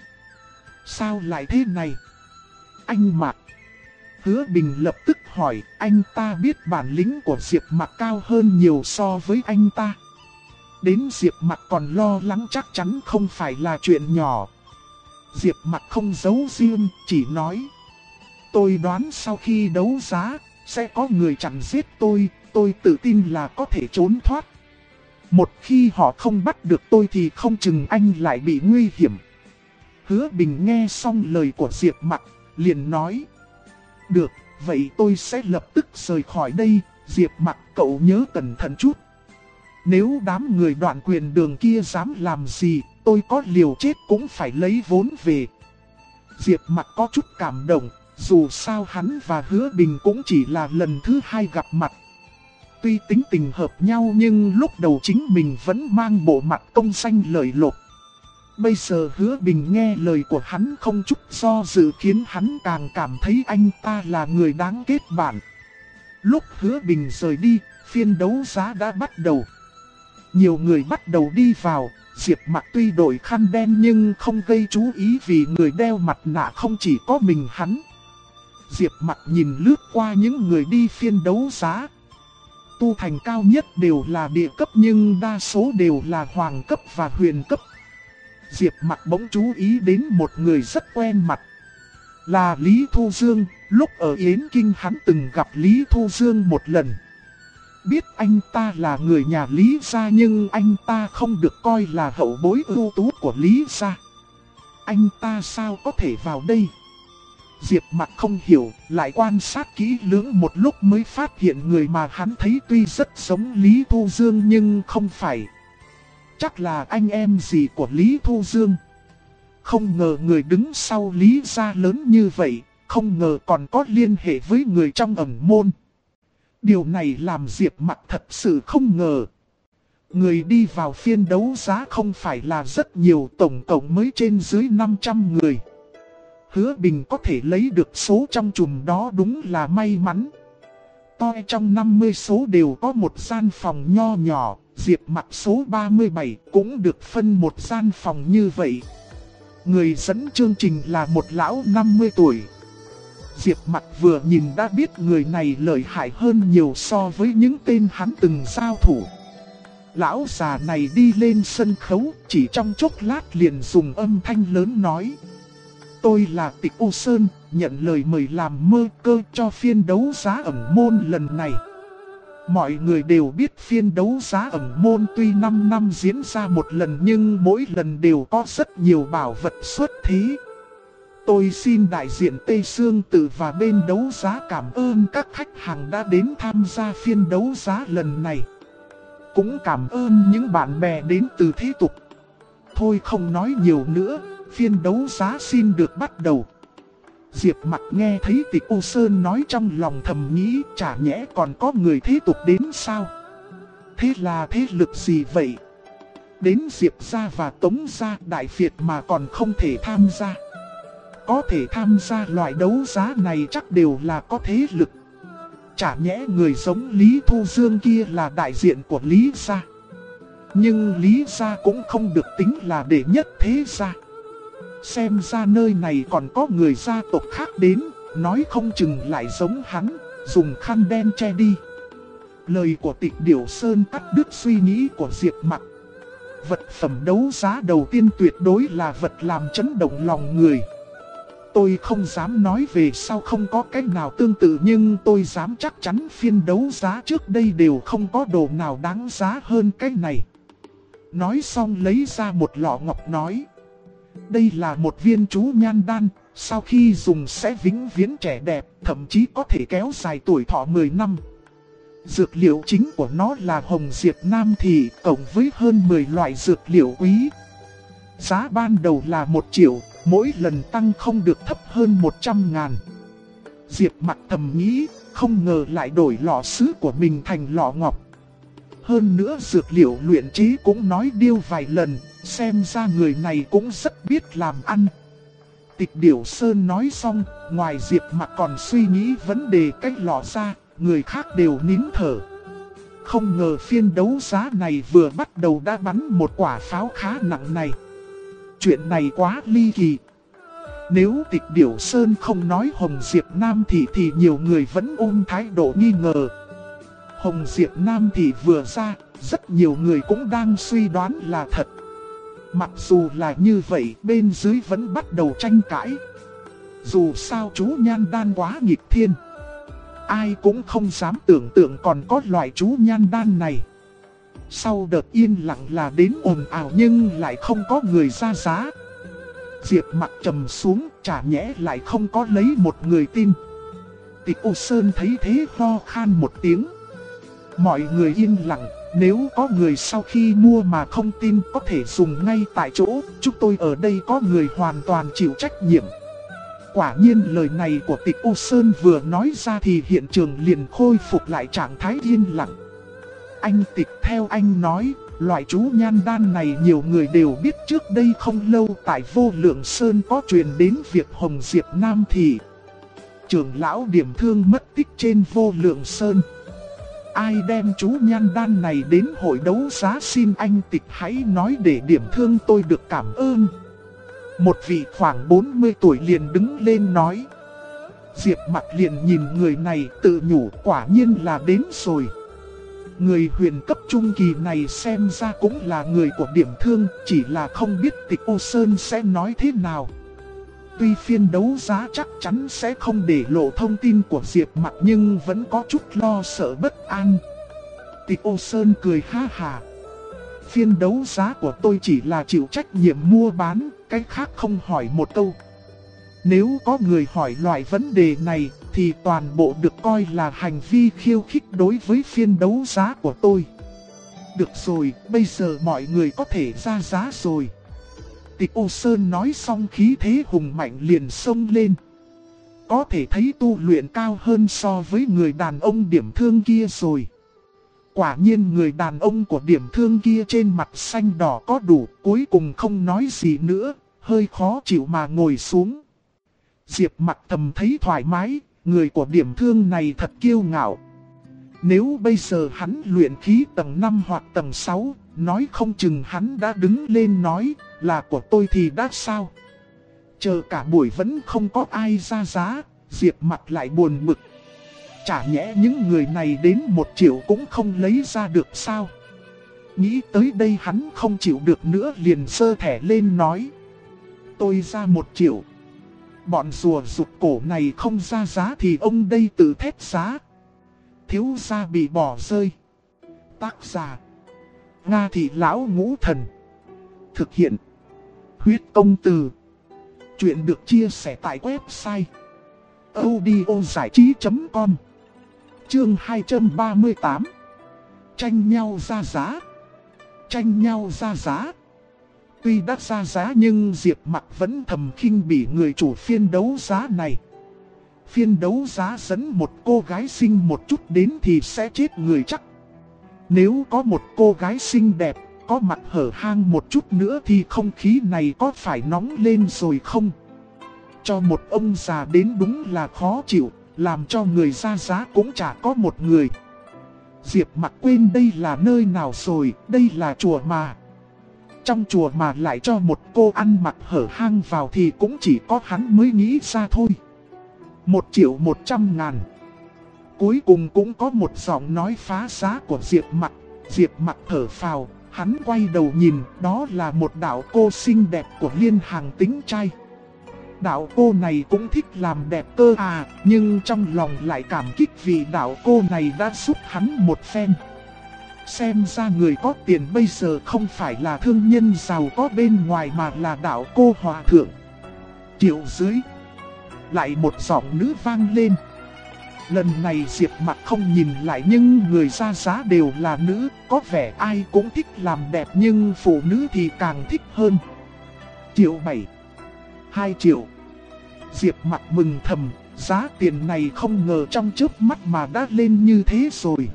Sao lại thế này? Anh Mặc. Hứa Bình lập tức hỏi, anh ta biết bản lĩnh của Diệp Mặc cao hơn nhiều so với anh ta. Đến Diệp Mặc còn lo lắng chắc chắn không phải là chuyện nhỏ. Diệp Mặc không giấu riêng, chỉ nói: tôi đoán sau khi đấu giá, sẽ có người chặn giết tôi tự tin là có thể trốn thoát. Một khi họ không bắt được tôi thì không chừng anh lại bị nguy hiểm. Hứa Bình nghe xong lời của Diệp Mặc, liền nói: được, vậy tôi sẽ lập tức rời khỏi đây. Diệp Mặc, cậu nhớ cẩn thận chút. Nếu đám người Đoạn Quyền Đường kia dám làm gì, tôi có liều chết cũng phải lấy vốn về. Diệp Mặc có chút cảm động, dù sao hắn và Hứa Bình cũng chỉ là lần thứ 2 gặp mặt. Tuy tính tình hợp nhau nhưng lúc đầu chính mình vẫn mang bộ mặt công danh lợi lộc. Bây giờ Hứa Bình nghe lời của hắn không chút do dự khiến hắn càng cảm thấy anh ta là người đáng kết bạn. Lúc Hứa Bình rời đi, phiên đấu giá đã bắt đầu. Nhiều người bắt đầu đi vào, Diệp Mặc tuy đội khăn đen nhưng không gây chú ý vì người đeo mặt nạ không chỉ có mình hắn. Diệp Mặc nhìn lướt qua những người đi phiên đấu giá. Tu thành cao nhất đều là địa cấp nhưng đa số đều là hoàng cấp và huyền cấp. Diệp Mặc bỗng chú ý đến một người rất quen mặt. Là Lý Thu Dương, lúc ở Yến Kinh hắn từng gặp Lý Thu Dương một lần. Biết anh ta là người nhà Lý gia nhưng anh ta không được coi là hậu bối ưu tú của Lý gia. Anh ta sao có thể vào đây? Diệp Mặc không hiểu, lại quan sát kỹ lưỡng một lúc mới phát hiện người mà hắn thấy tuy rất giống Lý Thu Dương nhưng không phải. Chắc là anh em gì của Lý Thu Dương. Không ngờ người đứng sau Lý gia lớn như vậy, không ngờ còn có liên hệ với người trong ẩn môn. Điều này làm Diệp Mặc thật sự không ngờ. Người đi vào phiên đấu giá không phải là rất nhiều, tổng cộng mới trên dưới 500 người. Hứa Bình có thể lấy được số trong chùm đó đúng là may mắn. Toi trong 50 số đều có một gian phòng nho nhỏ, Diệp Mặc số 37 cũng được phân một gian phòng như vậy. Người dẫn chương trình là một lão 50 tuổi. Diệp Mặc vừa nhìn đã biết người này lợi hại hơn nhiều so với những tên hắn từng giao thủ. Lão già này đi lên sân khấu, chỉ trong chốc lát liền dùng âm thanh lớn nói: tôi là Tịch U Sơn, nhận lời mời làm mơ cơ cho phiên đấu giá ẩn môn lần này. Mọi người đều biết phiên đấu giá ẩn môn tuy 5 năm diễn ra một lần nhưng mỗi lần đều có rất nhiều bảo vật xuất thí. Tôi xin đại diện Tây Sương Tự và bên đấu giá cảm ơn các khách hàng đã đến tham gia phiên đấu giá lần này. Cũng cảm ơn những bạn bè đến từ thế tục. Thôi không nói nhiều nữa, phiên đấu giá xin được bắt đầu. Diệp Mặc nghe thấy Tịch U Sơn nói trong lòng thầm nghĩ, chả nhẽ còn có người thế tục đến sao? Thế là thế lực gì vậy? Đến Diệp gia và Tống gia, Đại Việt mà còn không thể tham gia. Có thể tham gia loại đấu giá này chắc đều là có thế lực. Chả nhẽ người giống Lý Thu Dương kia là đại diện của Lý gia. Nhưng Lý gia cũng không được tính là đệ nhất thế gia. Xem ra nơi này còn có người gia tộc khác đến, nói không chừng lại giống hắn, dùng khăn đen che đi. Lời của Tịch Điểu Sơn cắt đứt suy nghĩ của Diệp Mặc. Vật phẩm đấu giá đầu tiên tuyệt đối là vật làm chấn động lòng người. Tôi không dám nói về sau không có cách nào tương tự, nhưng tôi dám chắc chắn phiên đấu giá trước đây đều không có đồ nào đáng giá hơn cái này. Nói xong lấy ra một lọ ngọc nói: đây là một viên chú nhan đan, sau khi dùng sẽ vĩnh viễn trẻ đẹp, thậm chí có thể kéo dài tuổi thọ 10 năm. Dược liệu chính của nó là hồng diệp nam thị, cộng với hơn 10 loại dược liệu quý. Giá ban đầu là 1 triệu, mỗi lần tăng không được thấp hơn 100.000. Diệp Mặc thầm nghĩ, không ngờ lại đổi lọ sứ của mình thành lọ ngọc. Hơn nữa dược liệu luyện chế cũng nói điêu vài lần, xem ra người này cũng rất biết làm ăn. Tịch Điểu Sơn nói xong, ngoài Diệp Mặc còn suy nghĩ vấn đề cách lọ ra, người khác đều nín thở. Không ngờ phiên đấu giá này vừa bắt đầu đã bắn một quả pháo khá nặng này. Chuyện này quá ly kỳ. Nếu Tịch Điểu Sơn không nói Hồng Diệp Nam Thị thì nhiều người vẫn ôm thái độ nghi ngờ. Hồng Diệp Nam Thị vừa ra, rất nhiều người cũng đang suy đoán là thật. Mặc dù là như vậy, bên dưới vẫn bắt đầu tranh cãi. Dù sao chú nhan đan quá nghịch thiên, ai cũng không dám tưởng tượng còn có loại chú nhan đan này. Sau đợt yên lặng là đến ồn ào nhưng lại không có người ra giá. Diệp Mặc trầm xuống, chả nhẽ lại không có lấy một người tin. Tịch U Sơn thấy thế ho khan một tiếng. Mọi người yên lặng, nếu có người sau khi mua mà không tin có thể dùng ngay tại chỗ, chúng tôi ở đây có người hoàn toàn chịu trách nhiệm. Quả nhiên lời này của Tịch U Sơn vừa nói ra thì hiện trường liền khôi phục lại trạng thái yên lặng. Anh Tịch, theo anh nói, loại chú nhan đan này nhiều người đều biết, trước đây không lâu tại Vô Lượng Sơn có truyền đến việc Hồng Diệp Nam Thị trưởng lão điểm thương mất tích trên Vô Lượng Sơn. Ai đem chú nhan đan này đến hội đấu giá, xin anh Tịch hãy nói để điểm thương tôi được cảm ơn. Một vị khoảng 40 tuổi liền đứng lên nói. Diệp Mặc liền nhìn người này tự nhủ, quả nhiên là đến rồi. Người huyền cấp trung kỳ này xem ra cũng là người của điểm thương, chỉ là không biết Tịch U Sơn sẽ nói thế nào. Tuy phiên đấu giá chắc chắn sẽ không để lộ thông tin của Diệp Mặc nhưng vẫn có chút lo sợ bất an. Tịch U Sơn cười ha hà. Phiên đấu giá của tôi chỉ là chịu trách nhiệm mua bán, cái khác không hỏi một câu. Nếu có người hỏi loại vấn đề này thì toàn bộ được coi là hành vi khiêu khích đối với phiên đấu giá của tôi. Được rồi, bây giờ mọi người có thể ra giá rồi. Tịch U Sơn nói xong khí thế hùng mạnh liền xông lên. Có thể thấy tu luyện cao hơn so với người đàn ông điểm thương kia rồi. Quả nhiên người đàn ông của điểm thương kia trên mặt xanh đỏ có đủ, cuối cùng không nói gì nữa, hơi khó chịu mà ngồi xuống. Diệp Mặc thầm thấy thoải mái, người của điểm thương này thật kiêu ngạo. Nếu bây giờ hắn luyện khí tầng 5 hoặc tầng 6, nói không chừng hắn đã đứng lên nói là của tôi thì đã sao. Chờ cả buổi vẫn không có ai ra giá, Diệp Mặc lại buồn bực. Chả nhẽ những người này đến 1 triệu cũng không lấy ra được sao? Nghĩ tới đây hắn không chịu được nữa liền giơ thẻ lên nói. Tôi ra 1 triệu. Bọn rùa rụt cổ này không ra giá thì ông đây tự thét giá. Thiếu gia bị bỏ rơi. Tác giả Nga Thị Lão Ngũ Thần. Thực hiện Huyết Công Từ. Chuyện được chia sẻ tại website audiozảichí.com. Chương 238. Tranh nhau ra giá. Tranh nhau ra giá. Tuy đã ra giá nhưng Diệp Mặc vẫn thầm khinh bỉ người chủ phiên đấu giá này. Phiên đấu giá dẫn một cô gái xinh một chút đến thì sẽ chết người chắc. Nếu có một cô gái xinh đẹp, có mặt hở hang một chút nữa thì không khí này có phải nóng lên rồi không? Cho một ông già đến đúng là khó chịu, làm cho người ra giá cũng chả có một người. Diệp Mặc quên đây là nơi nào rồi, đây là chùa mà. Trong chùa mà lại cho một cô ăn mặc hở hang vào thì cũng chỉ có hắn mới nghĩ ra thôi. 1.100.000. Cuối cùng cũng có một giọng nói phá giá của Diệp Mặc. Diệp Mặc thở phào, hắn quay đầu nhìn, đó là một đạo cô xinh đẹp của Liên Hàng Tính Trai. Đạo cô này cũng thích làm đẹp cơ à, nhưng trong lòng lại cảm kích vì đạo cô này đã giúp hắn một phen. Xem ra người có tiền bây giờ không phải là thương nhân giàu có bên ngoài mà là đạo cô hòa thượng. 1.000.000. Lại một giọng nữ vang lên. Lần này Diệp Mặc không nhìn lại nhưng người ra giá đều là nữ, có vẻ ai cũng thích làm đẹp nhưng phụ nữ thì càng thích hơn. 1.700.000. 2 triệu. Diệp Mặc mừng thầm, giá tiền này không ngờ trong chớp mắt mà đã lên như thế rồi.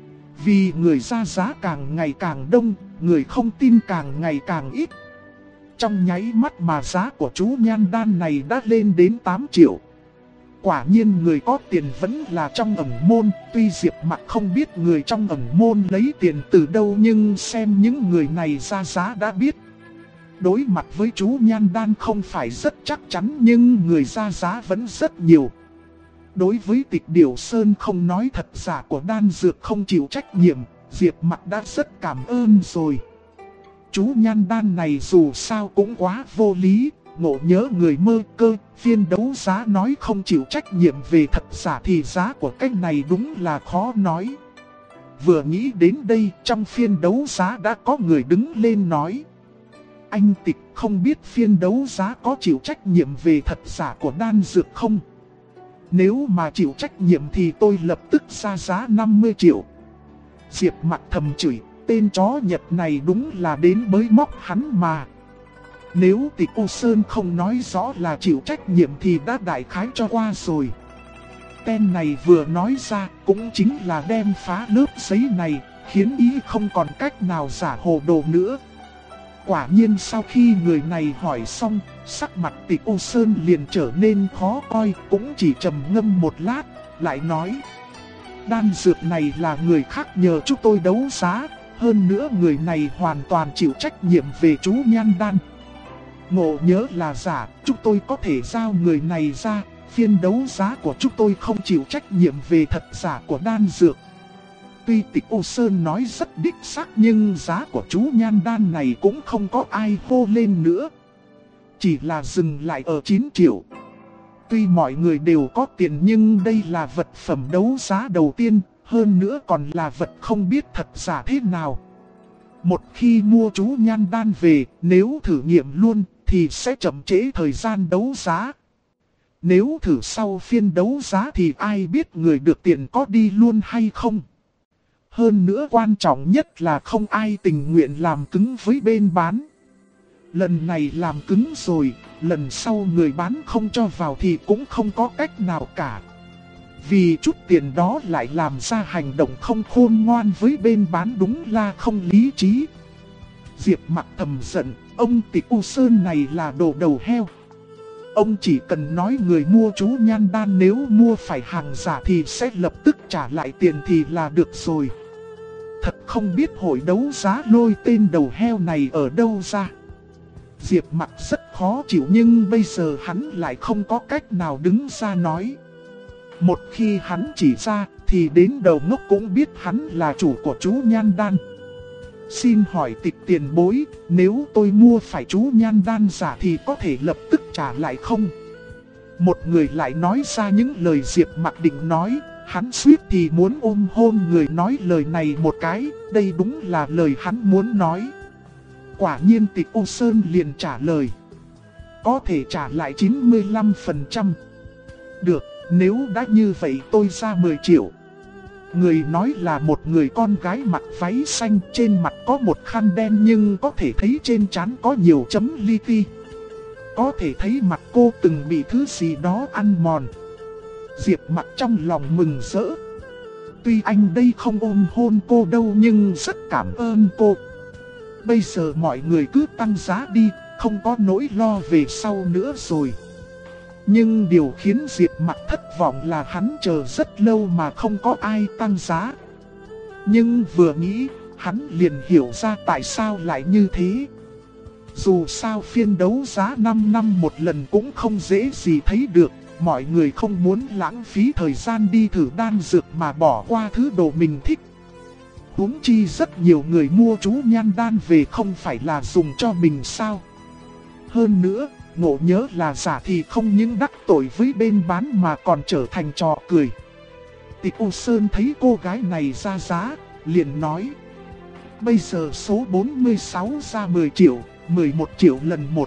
Vì người ra giá càng ngày càng đông, người không tin càng ngày càng ít. Trong nháy mắt mà giá của chú nhan đan này đã lên đến 8 triệu. Quả nhiên người có tiền vẫn là trong ẩn môn, tuy Diệp Mặc không biết người trong ẩn môn lấy tiền từ đâu nhưng xem những người này ra giá đã biết. Đối mặt với chú nhan đan không phải rất chắc chắn nhưng người ra giá vẫn rất nhiều. Đối với Tịch Điểu Sơn không nói thật giả của đan dược không chịu trách nhiệm, Diệp Mặc đã rất cảm ơn rồi. Chú nhan đan này dù sao cũng quá vô lý, ngộ nhớ người mơ cơ, phiên đấu giá nói không chịu trách nhiệm về thật giả thì giá của cái này đúng là khó nói. Vừa nghĩ đến đây, trong phiên đấu giá đã có người đứng lên nói: anh Tịch, không biết phiên đấu giá có chịu trách nhiệm về thật giả của đan dược không? Nếu mà chịu trách nhiệm thì tôi lập tức ra giá 50 triệu. Diệp Mặc thầm chửi, tên chó Nhật này đúng là đến bới móc hắn mà. Nếu Tịch U Sơn không nói rõ là chịu trách nhiệm thì đã đại khái cho qua rồi. Tên này vừa nói ra cũng chính là đem phá lớp giấy này, khiến ý không còn cách nào giả hồ đồ nữa. Quả nhiên sau khi người này hỏi xong, sắc mặt Tịch U Sơn liền trở nên khó coi, cũng chỉ trầm ngâm một lát, lại nói: đan dược này là người khác nhờ chúng tôi đấu giá, hơn nữa người này hoàn toàn chịu trách nhiệm về chú nhan đan. Ngộ nhớ là giả, chúng tôi có thể giao người này ra, phiên đấu giá của chúng tôi không chịu trách nhiệm về thật giả của đan dược. Tuy Tịch U Sơn nói rất đích xác nhưng giá của chú nhan đan này cũng không có ai hô lên nữa. Chỉ là dừng lại ở 9 triệu. Tuy mọi người đều có tiền nhưng đây là vật phẩm đấu giá đầu tiên, hơn nữa còn là vật không biết thật giả thế nào. Một khi mua chú nhan đan về, nếu thử nghiệm luôn thì sẽ chậm trễ thời gian đấu giá. Nếu thử sau phiên đấu giá thì ai biết người được tiền có đi luôn hay không. Hơn nữa quan trọng nhất là không ai tình nguyện làm cứng với bên bán. Lần này làm cứng rồi, lần sau người bán không cho vào thì cũng không có cách nào cả. Vì chút tiền đó lại làm ra hành động không khôn ngoan với bên bán đúng là không lý trí. Diệp Mặc thầm giận, ông Tịch U Sơn này là đồ đầu heo. Ông chỉ cần nói người mua chú nhan đan nếu mua phải hàng giả thì sẽ lập tức trả lại tiền thì là được rồi. Thật không biết hội đấu giá lôi tên đầu heo này ở đâu ra. Diệp Mặc rất khó chịu nhưng bây giờ hắn lại không có cách nào đứng ra nói. Một khi hắn chỉ ra thì đến đầu ngốc cũng biết hắn là chủ của chú nhan đan. Xin hỏi Tịch tiền bối, nếu tôi mua phải chú nhan đan giả thì có thể lập tức trả lại không? Một người lại nói ra những lời Diệp Mặc định nói, hắn suýt thì muốn ôm hôn người nói lời này một cái, đây đúng là lời hắn muốn nói. Quả nhiên Tịch U Sơn liền trả lời: có thể trả lại 95%. Được, nếu đã như vậy tôi ra 10 triệu. Người nói là một người con gái mặc váy xanh, trên mặt có một khăn đen nhưng có thể thấy trên trán có nhiều chấm li ti. Có thể thấy mặt cô từng bị thứ gì đó ăn mòn. Diệp Mặc trong lòng mừng rỡ. Tuy anh đây không ôm hôn cô đâu nhưng rất cảm ơn cô. Bây giờ mọi người cứ tăng giá đi, không có nỗi lo về sau nữa rồi. Nhưng điều khiến Diệp Mặc thất vọng là hắn chờ rất lâu mà không có ai tăng giá. Nhưng vừa nghĩ, hắn liền hiểu ra tại sao lại như thế. Dù sao phiên đấu giá 5 năm một lần cũng không dễ gì thấy được, mọi người không muốn lãng phí thời gian đi thử đan dược mà bỏ qua thứ đồ mình thích. Huống chi rất nhiều người mua chú nhan đan về không phải là dùng cho mình sao. Hơn nữa, ngộ nhớ là giả thì không những đắc tội với bên bán mà còn trở thành trò cười. Tịch Ô Sơn thấy cô gái này ra giá, liền nói: bây giờ số 46 ra 10 triệu, 11 triệu lần một.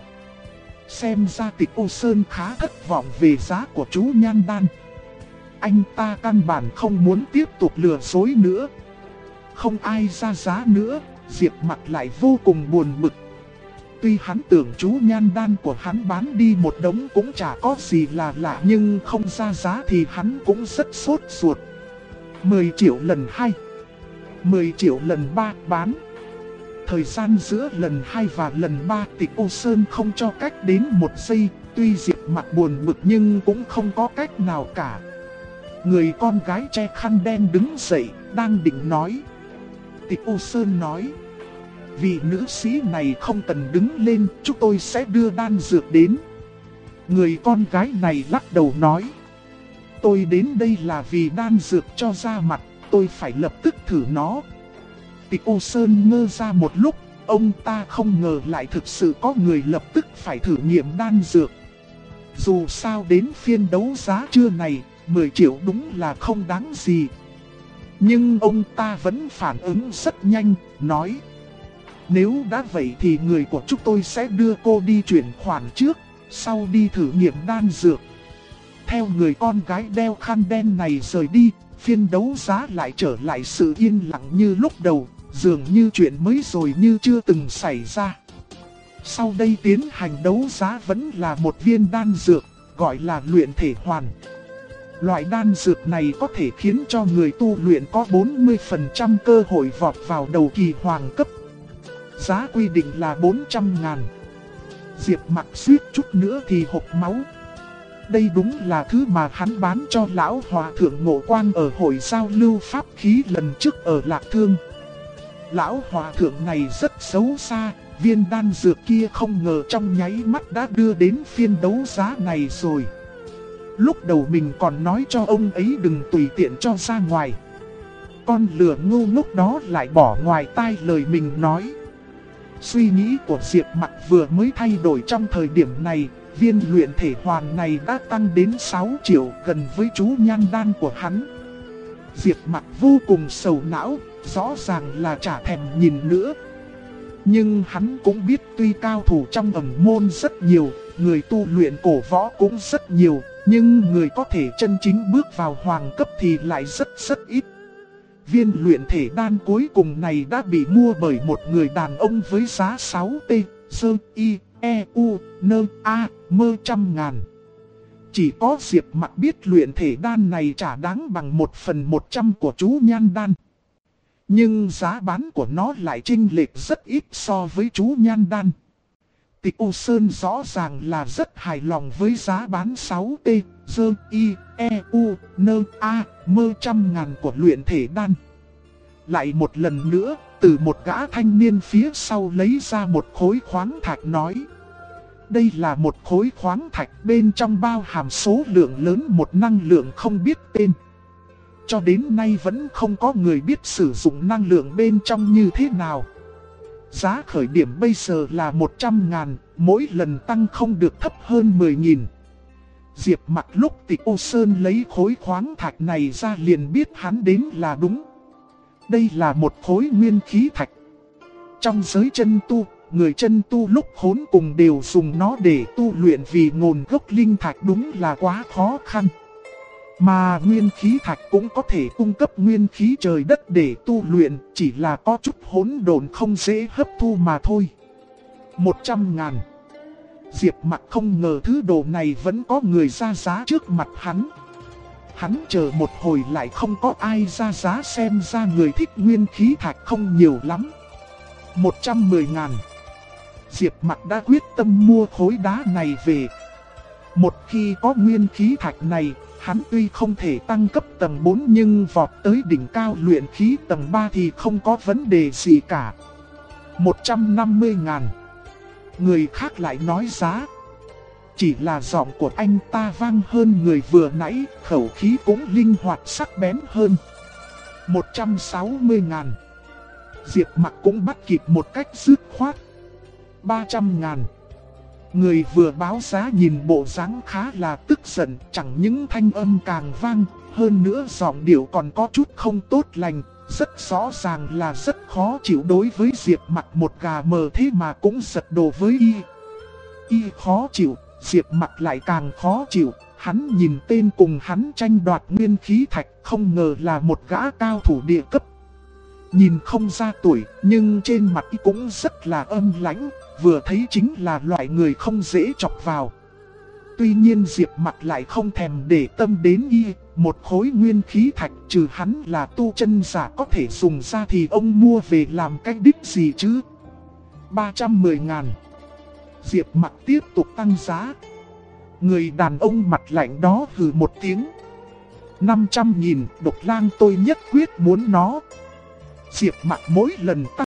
Xem ra Tịch Ô Sơn khá thất vọng về giá của chú nhan đan. Anh ta căn bản không muốn tiếp tục lừa dối nữa. Không ai ra giá nữa, Diệp Mặc lại vô cùng buồn bực. Tuy hắn tưởng chú nhan đan của hắn bán đi một đống cũng chả có gì là lạ, nhưng không ra giá thì hắn cũng rất sốt ruột. 10 triệu lần 2, 10 triệu lần 3 bán. Thời gian giữa lần 2 và lần 3 Tịch Ô Sơn không cho cách đến 1 giây. Tuy Diệp Mặc buồn bực nhưng cũng không có cách nào cả. Người con gái che khăn đen đứng dậy, đang định nói. Tịch Ô Sơn nói: vị nữ sĩ này không cần đứng lên, chúng tôi sẽ đưa đan dược đến. Người con gái này lắc đầu nói: tôi đến đây là vì đan dược cho da mặt, tôi phải lập tức thử nó. Tịch Ô Sơn ngơ ra một lúc, ông ta không ngờ lại thực sự có người lập tức phải thử nghiệm đan dược. Dù sao đến phiên đấu giá trưa này, 10 triệu đúng là không đáng gì. Nhưng ông ta vẫn phản ứng rất nhanh, nói: nếu đã vậy thì người của chúng tôi sẽ đưa cô đi chuyển khoản trước, sau đi thử nghiệm đan dược. Theo người con gái đeo khăn đen này rời đi, phiên đấu giá lại trở lại sự yên lặng như lúc đầu, dường như chuyện mới rồi như chưa từng xảy ra. Sau đây tiến hành đấu giá vẫn là một viên đan dược, gọi là luyện thể hoàn. Loại đan dược này có thể khiến cho người tu luyện có 40% cơ hội vọt vào đầu kỳ hoàng cấp. Giá quy định là 400.000. Diệp Mặc suýt chút nữa thì hộc máu. Đây đúng là thứ mà hắn bán cho lão hòa thượng Ngộ Quang ở hội giao lưu pháp khí lần trước ở Lạc Thương. Lão hòa thượng này rất xấu xa, viên đan dược kia không ngờ trong nháy mắt đã đưa đến phiên đấu giá này rồi. Lúc đầu mình còn nói cho ông ấy đừng tùy tiện cho ra ngoài. Con lừa ngu ngốc đó lại bỏ ngoài tai lời mình nói. Suy nghĩ của Diệp Mặc vừa mới thay đổi trong thời điểm này, viên luyện thể hoàn này đã tăng đến 6 triệu, gần với chú nhan đan của hắn. Diệp Mặc vô cùng sầu não, rõ ràng là chả thèm nhìn nữa. Nhưng hắn cũng biết tuy cao thủ trong ẩn môn rất nhiều, người tu luyện cổ võ cũng rất nhiều, nhưng người có thể chân chính bước vào hoàng cấp thì lại rất ít. Viên luyện thể đan cuối cùng này đã bị mua bởi một người đàn ông với giá 6T, Sơ, Y, E, U, N, A, mơ trăm ngàn. Chỉ có Diệp Mặc biết luyện thể đan này chả đáng bằng 1/100 của chú nhan đan. Nhưng giá bán của nó lại chênh lệch rất ít so với chú nhan đan. Tịch Ô Sơn rõ ràng là rất hài lòng với giá bán 6T, Dơ, Y, E, U, N, A, mơ trăm ngàn của luyện thể đan. Lại một lần nữa, từ một gã thanh niên phía sau lấy ra một khối khoáng thạch nói. Đây là một khối khoáng thạch bên trong bao hàm số lượng lớn một năng lượng không biết tên. Cho đến nay vẫn không có người biết sử dụng năng lượng bên trong như thế nào. Giá khởi điểm bây giờ là 100.000, mỗi lần tăng không được thấp hơn 10.000. Diệp Mặc lúc Tịch Ô Sơn lấy khối khoáng thạch này ra liền biết hắn đến là đúng. Đây là một khối nguyên khí thạch. Trong giới chân tu, người chân tu lúc khốn cùng đều dùng nó để tu luyện vì nguồn gốc linh thạch đúng là quá khó khăn. Mà nguyên khí thạch cũng có thể cung cấp nguyên khí trời đất để tu luyện, chỉ là có chút hỗn độn không dễ hấp thu mà thôi. 100.000. Diệp Mặc không ngờ thứ đồ này vẫn có người ra giá trước mặt hắn. Hắn chờ một hồi lại không có ai ra giá, xem ra người thích nguyên khí thạch không nhiều lắm. 110.000. Diệp Mặc đã quyết tâm mua khối đá này về. Một khi có nguyên khí thạch này, hắn tuy không thể tăng cấp tầng 4 nhưng vọt tới đỉnh cao luyện khí tầng 3 thì không có vấn đề gì cả. 150.000. Người khác lại nói giá. chỉ là giọng của anh ta vang hơn người vừa nãy, khẩu khí cũng linh hoạt sắc bén hơn. 160.000. Diệp Mặc cũng bắt kịp một cách dứt khoát. 300.000. Người vừa báo giá nhìn bộ dáng khá là tức giận, chẳng những thanh âm càng vang, hơn nữa giọng điệu còn có chút không tốt lành, rất rõ ràng là rất khó chịu đối với Diệp Mặc. Một gà mờ thế mà cũng giật đồ với y. Y khó chịu, Diệp Mặc lại càng khó chịu. Hắn nhìn tên cùng hắn tranh đoạt nguyên khí thạch, không ngờ là một gã cao thủ địa cấp. Nhìn không ra tuổi, nhưng trên mặt y cũng rất là âm lãnh, vừa thấy chính là loại người không dễ chọc vào. Tuy nhiên Diệp Mặc lại không thèm để tâm đến y, một khối nguyên khí thạch trừ hắn là tu chân giả có thể dùng ra thì ông mua về làm cách đích gì chứ? 310.000. Diệp Mặc tiếp tục tăng giá. Người đàn ông mặt lạnh đó hừ một tiếng. 500.000, Độc Lang tôi nhất quyết muốn nó. Diệp Mặc mỗi lần tăng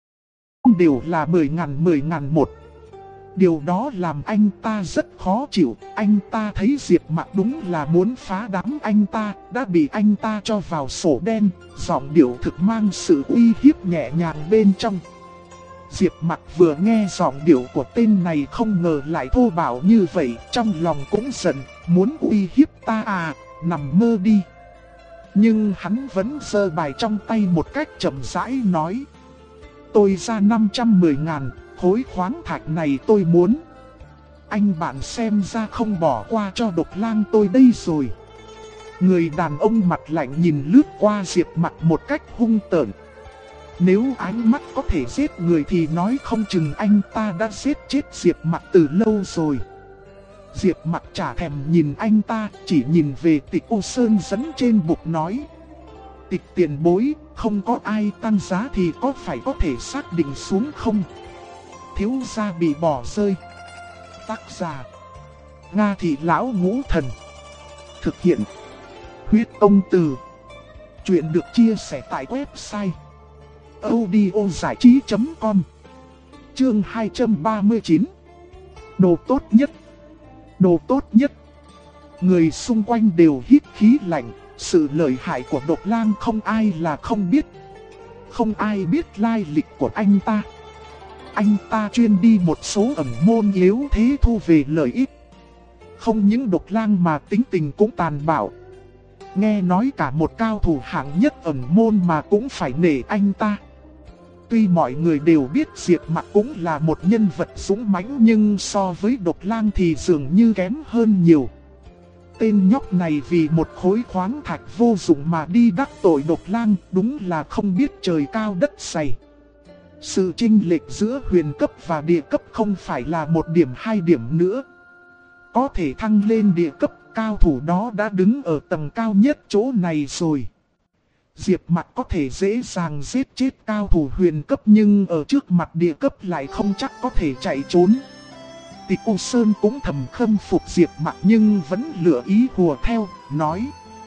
đều là 10.000 một. Điều đó làm anh ta rất khó chịu. Anh ta thấy Diệp Mặc đúng là muốn phá đám anh ta, đã bị anh ta cho vào sổ đen. Giọng điệu thực mang sự uy hiếp nhẹ nhàng bên trong. Diệp Mặc vừa nghe giọng điệu của tên này không ngờ lại thô bạo như vậy, trong lòng cũng giận, muốn uy hiếp ta à, nằm mơ đi. Nhưng hắn vẫn giơ bài trong tay một cách chậm rãi nói. Tôi ra 510.000, khối khoáng thạch này tôi muốn. Anh bạn xem ra không bỏ qua cho Độc Lang tôi đây rồi. Người đàn ông mặt lạnh nhìn lướt qua Diệp Mặc một cách hung tợn. Nếu ánh mắt có thể giết người thì nói không chừng anh ta đã giết chết Diệp Mặc từ lâu rồi. Diệp Mặc chả thèm nhìn anh ta, chỉ nhìn về Tịch Ô Sơn dẫn trên bục nói. Tịch tiền bối, không có ai tăng giá thì có phải có thể xác định xuống không? Thiếu gia bị bỏ rơi. Tác giả: Nga Thị Lão Ngũ Thần. Thực hiện: Huyết Ông Từ. Chuyện được chia sẻ tại website audiozảichí.com. Chương 239. Đồ tốt nhất. Đồ tốt nhất. Người xung quanh đều hít khí lạnh. Sự lợi hại của Độc Lang không ai là không biết. Không ai biết lai lịch của anh ta. Anh ta chuyên đi một số ẩn môn yếu thế thu về lợi ích. Không những Độc Lang mà tính tình cũng tàn bạo. Nghe nói cả một cao thủ hạng nhất ẩn môn mà cũng phải nể anh ta. Tuy mọi người đều biết Diệp Mặc cũng là một nhân vật dũng mãnh, nhưng so với Độc Lang thì dường như kém hơn nhiều. Tên nhóc này vì một khối khoáng thạch vô dụng mà đi đắc tội Độc Lang, đúng là không biết trời cao đất dày. Sự chênh lệch giữa huyền cấp và địa cấp không phải là 1 điểm 2 điểm nữa. Có thể thăng lên địa cấp, cao thủ đó đã đứng ở tầng cao nhất chỗ này rồi. Diệp Mặc có thể dễ dàng giết chết cao thủ huyền cấp, nhưng ở trước mặt địa cấp lại không chắc có thể chạy trốn. Tịch Ô Sơn cũng thầm khâm phục Diệp Mặc nhưng vẫn lựa ý hùa theo, nói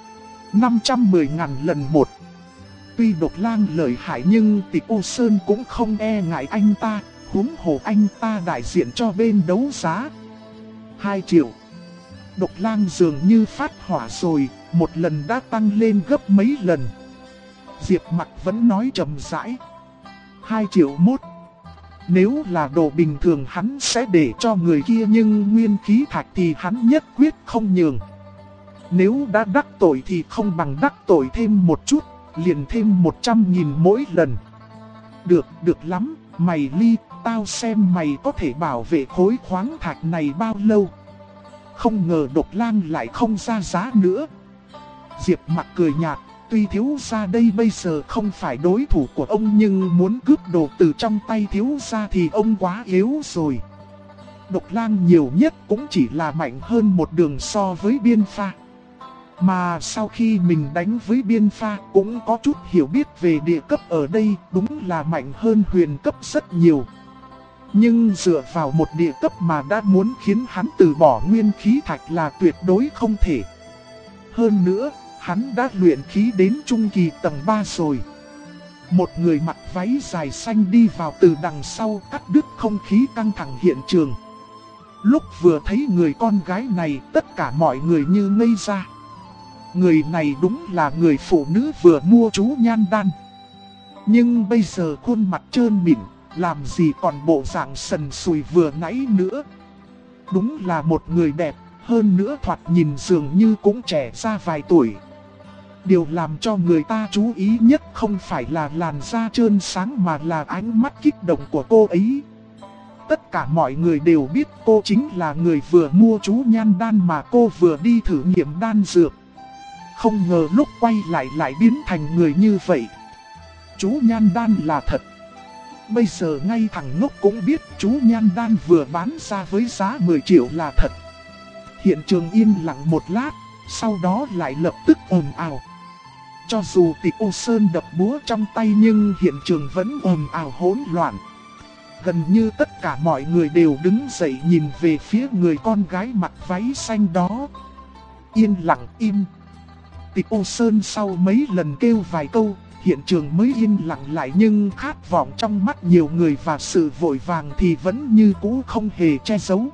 510.000 lần một. Tuy Độc Lang lợi hại nhưng Tịch Ô Sơn cũng không e ngại anh ta, huống hồ anh ta đại diện cho bên đấu giá. 2 triệu. Độc Lang dường như phát hỏa rồi, một lần đã tăng lên gấp mấy lần. Diệp Mặc vẫn nói trầm rãi. 2 triệu mốt. Nếu là đồ bình thường hắn sẽ để cho người kia, nhưng nguyên khí thạch thì hắn nhất quyết không nhường. Nếu đã đắc tội thì không bằng đắc tội thêm một chút, liền thêm 100.000 mỗi lần. Được, được lắm, mày Ly, tao xem mày có thể bảo vệ khối khoáng thạch này bao lâu. Không ngờ Độc Lang lại không ra giá nữa. Diệp Mặc cười nhạt. Tuy thiếu gia đây bây giờ không phải đối thủ của ông, nhưng muốn cướp đồ từ trong tay thiếu gia thì ông quá yếu rồi. Độc Lang nhiều nhất cũng chỉ là mạnh hơn một đường so với Biên Pha. Mà sau khi mình đánh với Biên Pha cũng có chút hiểu biết về địa cấp ở đây, đúng là mạnh hơn huyền cấp rất nhiều. Nhưng dựa vào một địa cấp mà đã muốn khiến hắn từ bỏ nguyên khí thạch là tuyệt đối không thể. Hơn nữa, hắn đã luyện khí đến trung kỳ tầng 3 rồi. Một người mặc váy dài xanh đi vào từ đằng sau, cắt đứt không khí căng thẳng hiện trường. Lúc vừa thấy người con gái này, tất cả mọi người như ngây ra. Người này đúng là người phụ nữ vừa mua chú nhan đan. Nhưng bây giờ khuôn mặt trơn mịn, làm gì còn bộ dạng sần sùi vừa nãy nữa. Đúng là một người đẹp, hơn nữa thoạt nhìn dường như cũng trẻ ra vài tuổi. Điều làm cho người ta chú ý nhất không phải là làn da trơn sáng mà là ánh mắt kích động của cô ấy. Tất cả mọi người đều biết cô chính là người vừa mua chú nhan đan mà cô vừa đi thử nghiệm đan dược. Không ngờ lúc quay lại biến thành người như vậy. Chú nhan đan là thật. Bây giờ ngay thằng ngốc cũng biết chú nhan đan vừa bán ra với giá 10 triệu là thật. Hiện trường yên lặng một lát, sau đó lại lập tức ồn ào. Cho dù Tịch Ô Sơn đập búa trong tay nhưng hiện trường vẫn ồn ào hỗn loạn. Gần như tất cả mọi người đều đứng dậy nhìn về phía người con gái mặc váy xanh đó. Yên lặng im. Tịch Ô Sơn sau mấy lần kêu vài câu, hiện trường mới yên lặng lại, nhưng khát vọng trong mắt nhiều người và sự vội vàng thì vẫn như cũ không hề che giấu.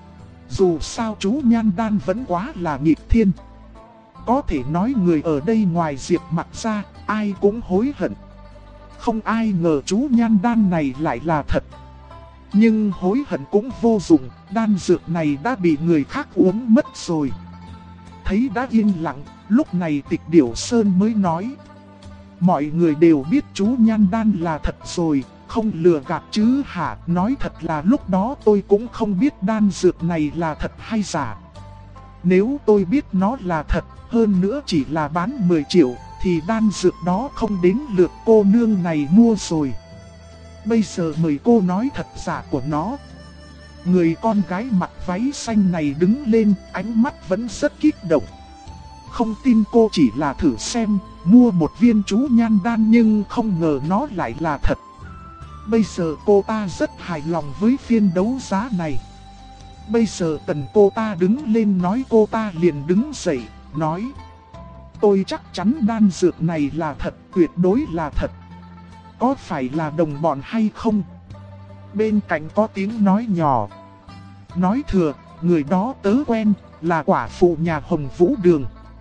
Dù sao chú nhan đan vẫn quá là nghịch thiên. Có thể nói người ở đây ngoài Diệp Mặc ra, ai cũng hối hận. Không ai ngờ chú nhan đan này lại là thật. Nhưng hối hận cũng vô dụng, đan dược này đã bị người khác uống mất rồi. Thấy đã yên lặng, lúc này Tịch Điểu Sơn mới nói. Mọi người đều biết chú nhan đan là thật rồi, không lừa gạt chứ hả? Nói thật là lúc đó tôi cũng không biết đan dược này là thật hay giả. Nếu tôi biết nó là thật, hơn nữa chỉ là bán 10 triệu, thì đan dược đó không đến lượt cô nương này mua rồi. Bây giờ mời cô nói thật giả của nó. Người con gái mặc váy xanh này đứng lên, ánh mắt vẫn rất kích động. Không tin cô chỉ là thử xem, mua một viên chú nhan đan nhưng không ngờ nó lại là thật. Bây giờ cô ta rất hài lòng với phiên đấu giá này. Bây giờ cần cô ta đứng lên nói, cô ta liền đứng dậy, nói. Tôi chắc chắn đan dược này là thật, tuyệt đối là thật. Có phải là đồng bọn hay không? Bên cạnh có tiếng nói nhỏ. Nói thừa, người đó tớ quen, là quả phụ nhà Hồng Vũ Đường.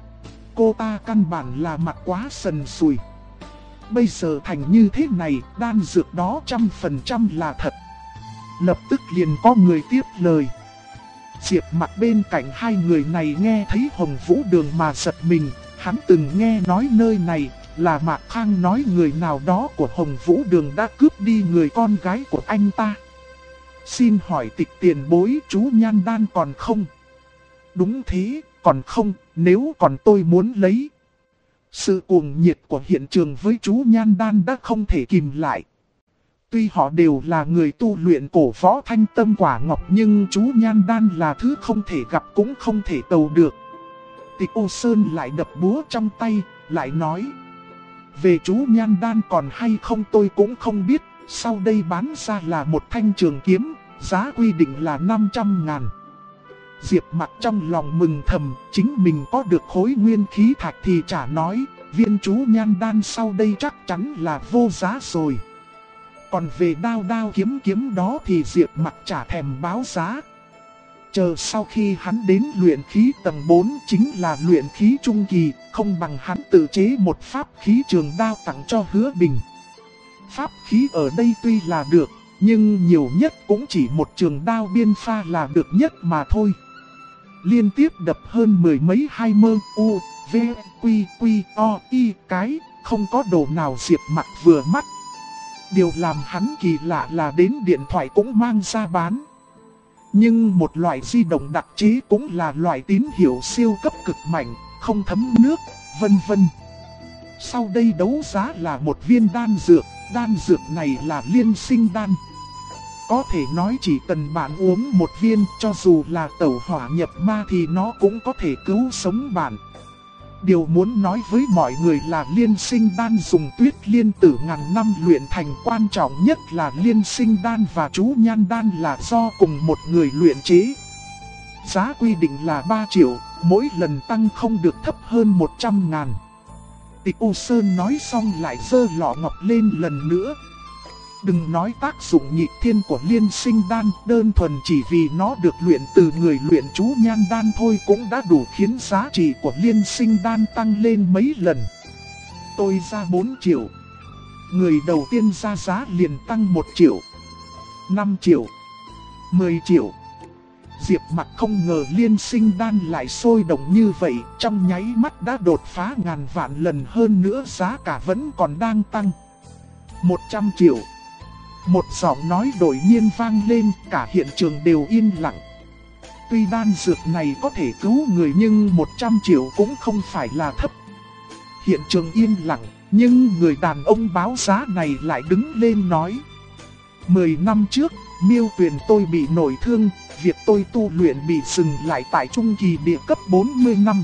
Cô ta căn bản là mặt quá sần sùi. Bây giờ thành như thế này, đan dược đó 100% là thật. Lập tức liền có người tiếp lời. Diệp Mặc bên cạnh hai người này nghe thấy Hồng Vũ Đường mà giật mình. Hắn từng nghe nói nơi này là Mạc Khang nói người nào đó của Hồng Vũ Đường đã cướp đi người con gái của anh ta. Xin hỏi Tịch tiền bối, chú nhan đan còn không? Đúng thế, còn không, nếu còn tôi muốn lấy. Sự cuồng nhiệt của hiện trường với chú nhan đan đã không thể kìm lại. Tuy họ đều là người tu luyện cổ võ thanh tâm quả ngọc, nhưng chú nhan đan là thứ không thể gặp cũng không thể tầu được. Tịch Ô Sơn lại đập búa trong tay, lại nói. Về chú nhan đan còn hay không tôi cũng không biết, sau đây bán ra là một thanh trường kiếm, giá quy định là 500.000. Diệp Mặc trong lòng mừng thầm, chính mình có được khối nguyên khí thạch thì chả nói, viên chú nhan đan sau đây chắc chắn là vô giá rồi. Còn về đao kiếm đó thì Diệp Mặc chả thèm báo giá. Chờ sau khi hắn đến luyện khí tầng 4 chính là luyện khí trung kỳ, không bằng hắn tự chế một pháp khí trường đao tặng cho Hứa Bình. Pháp khí ở đây tuy là được, nhưng nhiều nhất cũng chỉ một trường đao biên pha là được nhất mà thôi. Liên tiếp đập hơn mười mấy hai mơ u, v, quy, o, y cái, không có đồ nào Diệp Mặc vừa mắt. Điều làm hắn kỳ lạ là đến điện thoại cũng mang ra bán. Nhưng một loại di động đặc chế cũng là loại tín hiệu siêu cấp cực mạnh, không thấm nước, vân vân. Sau đây đấu giá là một viên đan dược này là liên sinh đan. Có thể nói chỉ cần bạn uống một viên, cho dù là tẩu hỏa nhập ma thì nó cũng có thể cứu sống bạn. Điều muốn nói với mọi người là liên sinh đan dùng tuyết liên tử ngàn năm luyện thành, quan trọng nhất là liên sinh đan và chú nhan đan là do cùng một người luyện chế. Giá quy định là 3 triệu, mỗi lần tăng không được thấp hơn 100.000. Tịch Ô Sơn nói xong lại giơ lọ ngọc lên lần nữa. Đừng nói tác dụng nhị thiên của liên sinh đan, đơn thuần chỉ vì nó được luyện từ người luyện chú nhan đan thôi cũng đã đủ khiến giá trị của liên sinh đan tăng lên mấy lần. Tôi ra 4 triệu. Người đầu tiên ra giá liền tăng 1 triệu, 5 triệu, 10 triệu. Diệp Mặc không ngờ liên sinh đan lại sôi động như vậy, trong nháy mắt đã đột phá ngàn vạn lần, hơn nữa giá cả vẫn còn đang tăng. 100 triệu. Một giọng nói đột nhiên vang lên, cả hiện trường đều yên lặng. Tuy đan dược này có thể cứu người nhưng 100 triệu cũng không phải là thấp. Hiện trường yên lặng, nhưng người đàn ông báo giá này lại đứng lên nói. 10 năm trước, Miêu Tuyền tôi bị nổi thương, việc tôi tu luyện bị dừng lại tại trung kỳ địa cấp 40 năm.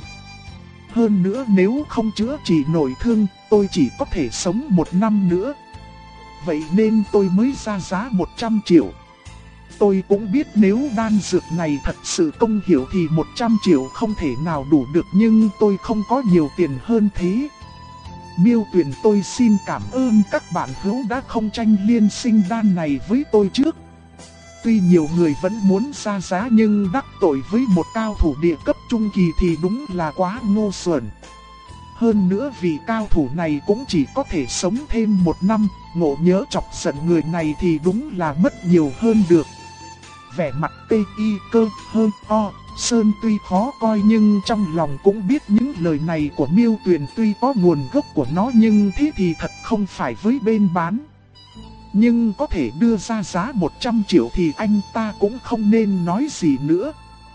Hơn nữa nếu không chữa trị nổi thương, tôi chỉ có thể sống 1 năm nữa. Vậy nên tôi mới ra giá 100 triệu. Tôi cũng biết nếu đan dược này thật sự công hiệu thì 100 triệu không thể nào đủ được, nhưng tôi không có nhiều tiền hơn thế. Miêu Tuyền tôi xin cảm ơn các bạn hữu đã không tranh liên sinh đan này với tôi trước. Tuy nhiều người vẫn muốn ra giá nhưng đắc tội với một cao thủ địa cấp trung kỳ thì đúng là quá ngu xuẩn. Hơn nữa vì cao thủ này cũng chỉ có thể sống thêm 1 năm, ngộ nhớ chọc giận người này thì đúng là mất nhiều hơn được. Vẻ mặt T.I. Cơ Hơn O Sơn tuy khó coi nhưng trong lòng cũng biết những lời này của Miêu Tuyền tuy có nguồn gốc của nó nhưng thế thì thật không phải với bên bán. Nhưng có thể đưa ra giá 100 triệu thì anh ta cũng không nên nói gì nữa.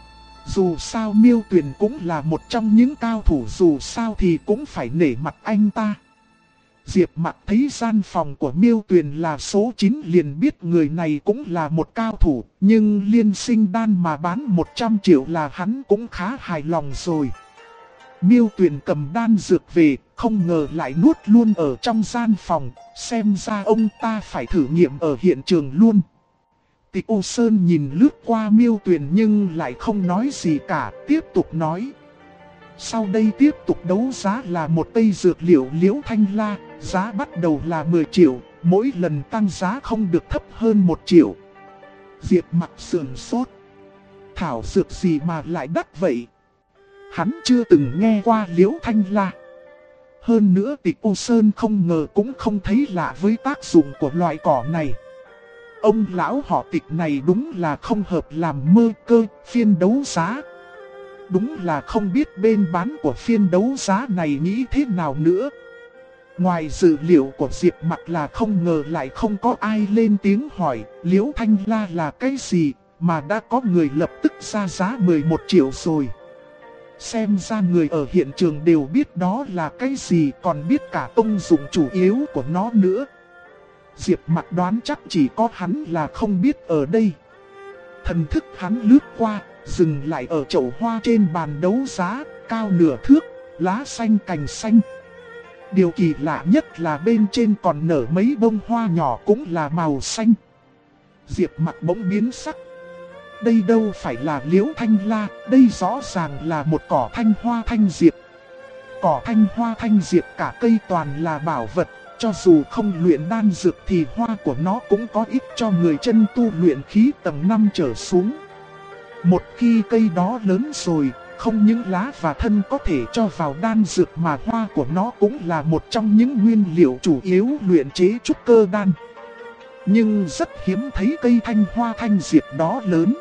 Dù sao Miêu Tuyền cũng là một trong những cao thủ, dù sao thì cũng phải nể mặt anh ta. Diệp Mặc thấy gian phòng của Miêu Tuyền là số 9 liền biết người này cũng là một cao thủ, nhưng liên sinh đan mà bán 100 triệu là hắn cũng khá hài lòng rồi. Miêu Tuyền cầm đan dược về, không ngờ lại nuốt luôn ở trong gian phòng, xem ra ông ta phải thử nghiệm ở hiện trường luôn. Tịch U Sơn nhìn lướt qua Miêu Tuyền nhưng lại không nói gì cả, tiếp tục nói. Sau đây tiếp tục đấu giá là một cây dược liệu liễu thanh la, giá bắt đầu là 10 triệu, mỗi lần tăng giá không được thấp hơn 1 triệu. Diệp Mặc sườn sốt. Thảo dược gì mà lại đắt vậy? Hắn chưa từng nghe qua liễu thanh la. Hơn nữa Tịch U Sơn không ngờ cũng không thấy lạ với tác dụng của loại cỏ này. Ông lão họ Tịch này đúng là không hợp làm mơ cơ phiên đấu giá. Đúng là không biết bên bán của phiên đấu giá này nghĩ thế nào nữa. Ngoài dự liệu của Diệp Mặc là không ngờ lại không có ai lên tiếng hỏi liễu thanh la là cái gì, mà đã có người lập tức ra giá 11 triệu rồi. Xem ra người ở hiện trường đều biết đó là cái gì, còn biết cả công dụng chủ yếu của nó nữa. Diệp Mặc đoán chắc chỉ có hắn là không biết ở đây. Thần thức hắn lướt qua, dừng lại ở chậu hoa trên bàn đấu giá, cao nửa thước, lá xanh cành xanh. Điều kỳ lạ nhất là bên trên còn nở mấy bông hoa nhỏ cũng là màu xanh. Diệp Mặc bỗng biến sắc. Đây đâu phải là liễu thanh la, đây rõ ràng là một cỏ thanh hoa thanh diệp. Cỏ thanh hoa thanh diệp cả cây toàn là bảo vật, cho dù không luyện đan dược thì hoa của nó cũng có ích cho người chân tu luyện khí tầng 5 trở xuống. Một khi cây đó lớn rồi, không những lá và thân có thể cho vào đan dược mà hoa của nó cũng là một trong những nguyên liệu chủ yếu luyện chế trúc cơ đan. Nhưng rất hiếm thấy cây thanh hoa thanh diệp đó lớn.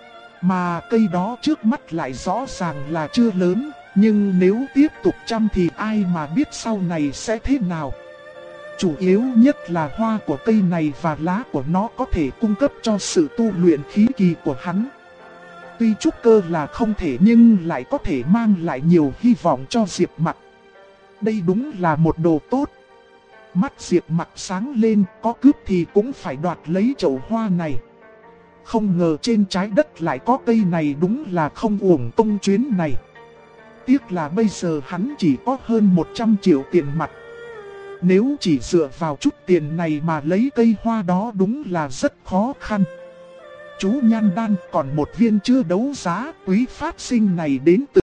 Mà cây đó trước mắt lại rõ ràng là chưa lớn, nhưng nếu tiếp tục chăm thì ai mà biết sau này sẽ thế nào. Chủ yếu nhất là hoa của cây này và lá của nó có thể cung cấp cho sự tu luyện khí kỳ của hắn. Tuy trúc cơ là không thể nhưng lại có thể mang lại nhiều hy vọng cho Diệp Mặc. Đây đúng là một đồ tốt. Mắt Diệp Mặc sáng lên, có cướp thì cũng phải đoạt lấy chậu hoa này. Không ngờ trên trái đất lại có cây này, đúng là không uổng công chuyến này. Tiếc là bây giờ hắn chỉ có hơn 100 triệu tiền mặt. Nếu chỉ dựa vào chút tiền này mà lấy cây hoa đó đúng là rất khó khăn. Chú Nhan Đan còn một viên chưa đấu giá, quý phát sinh này đến từ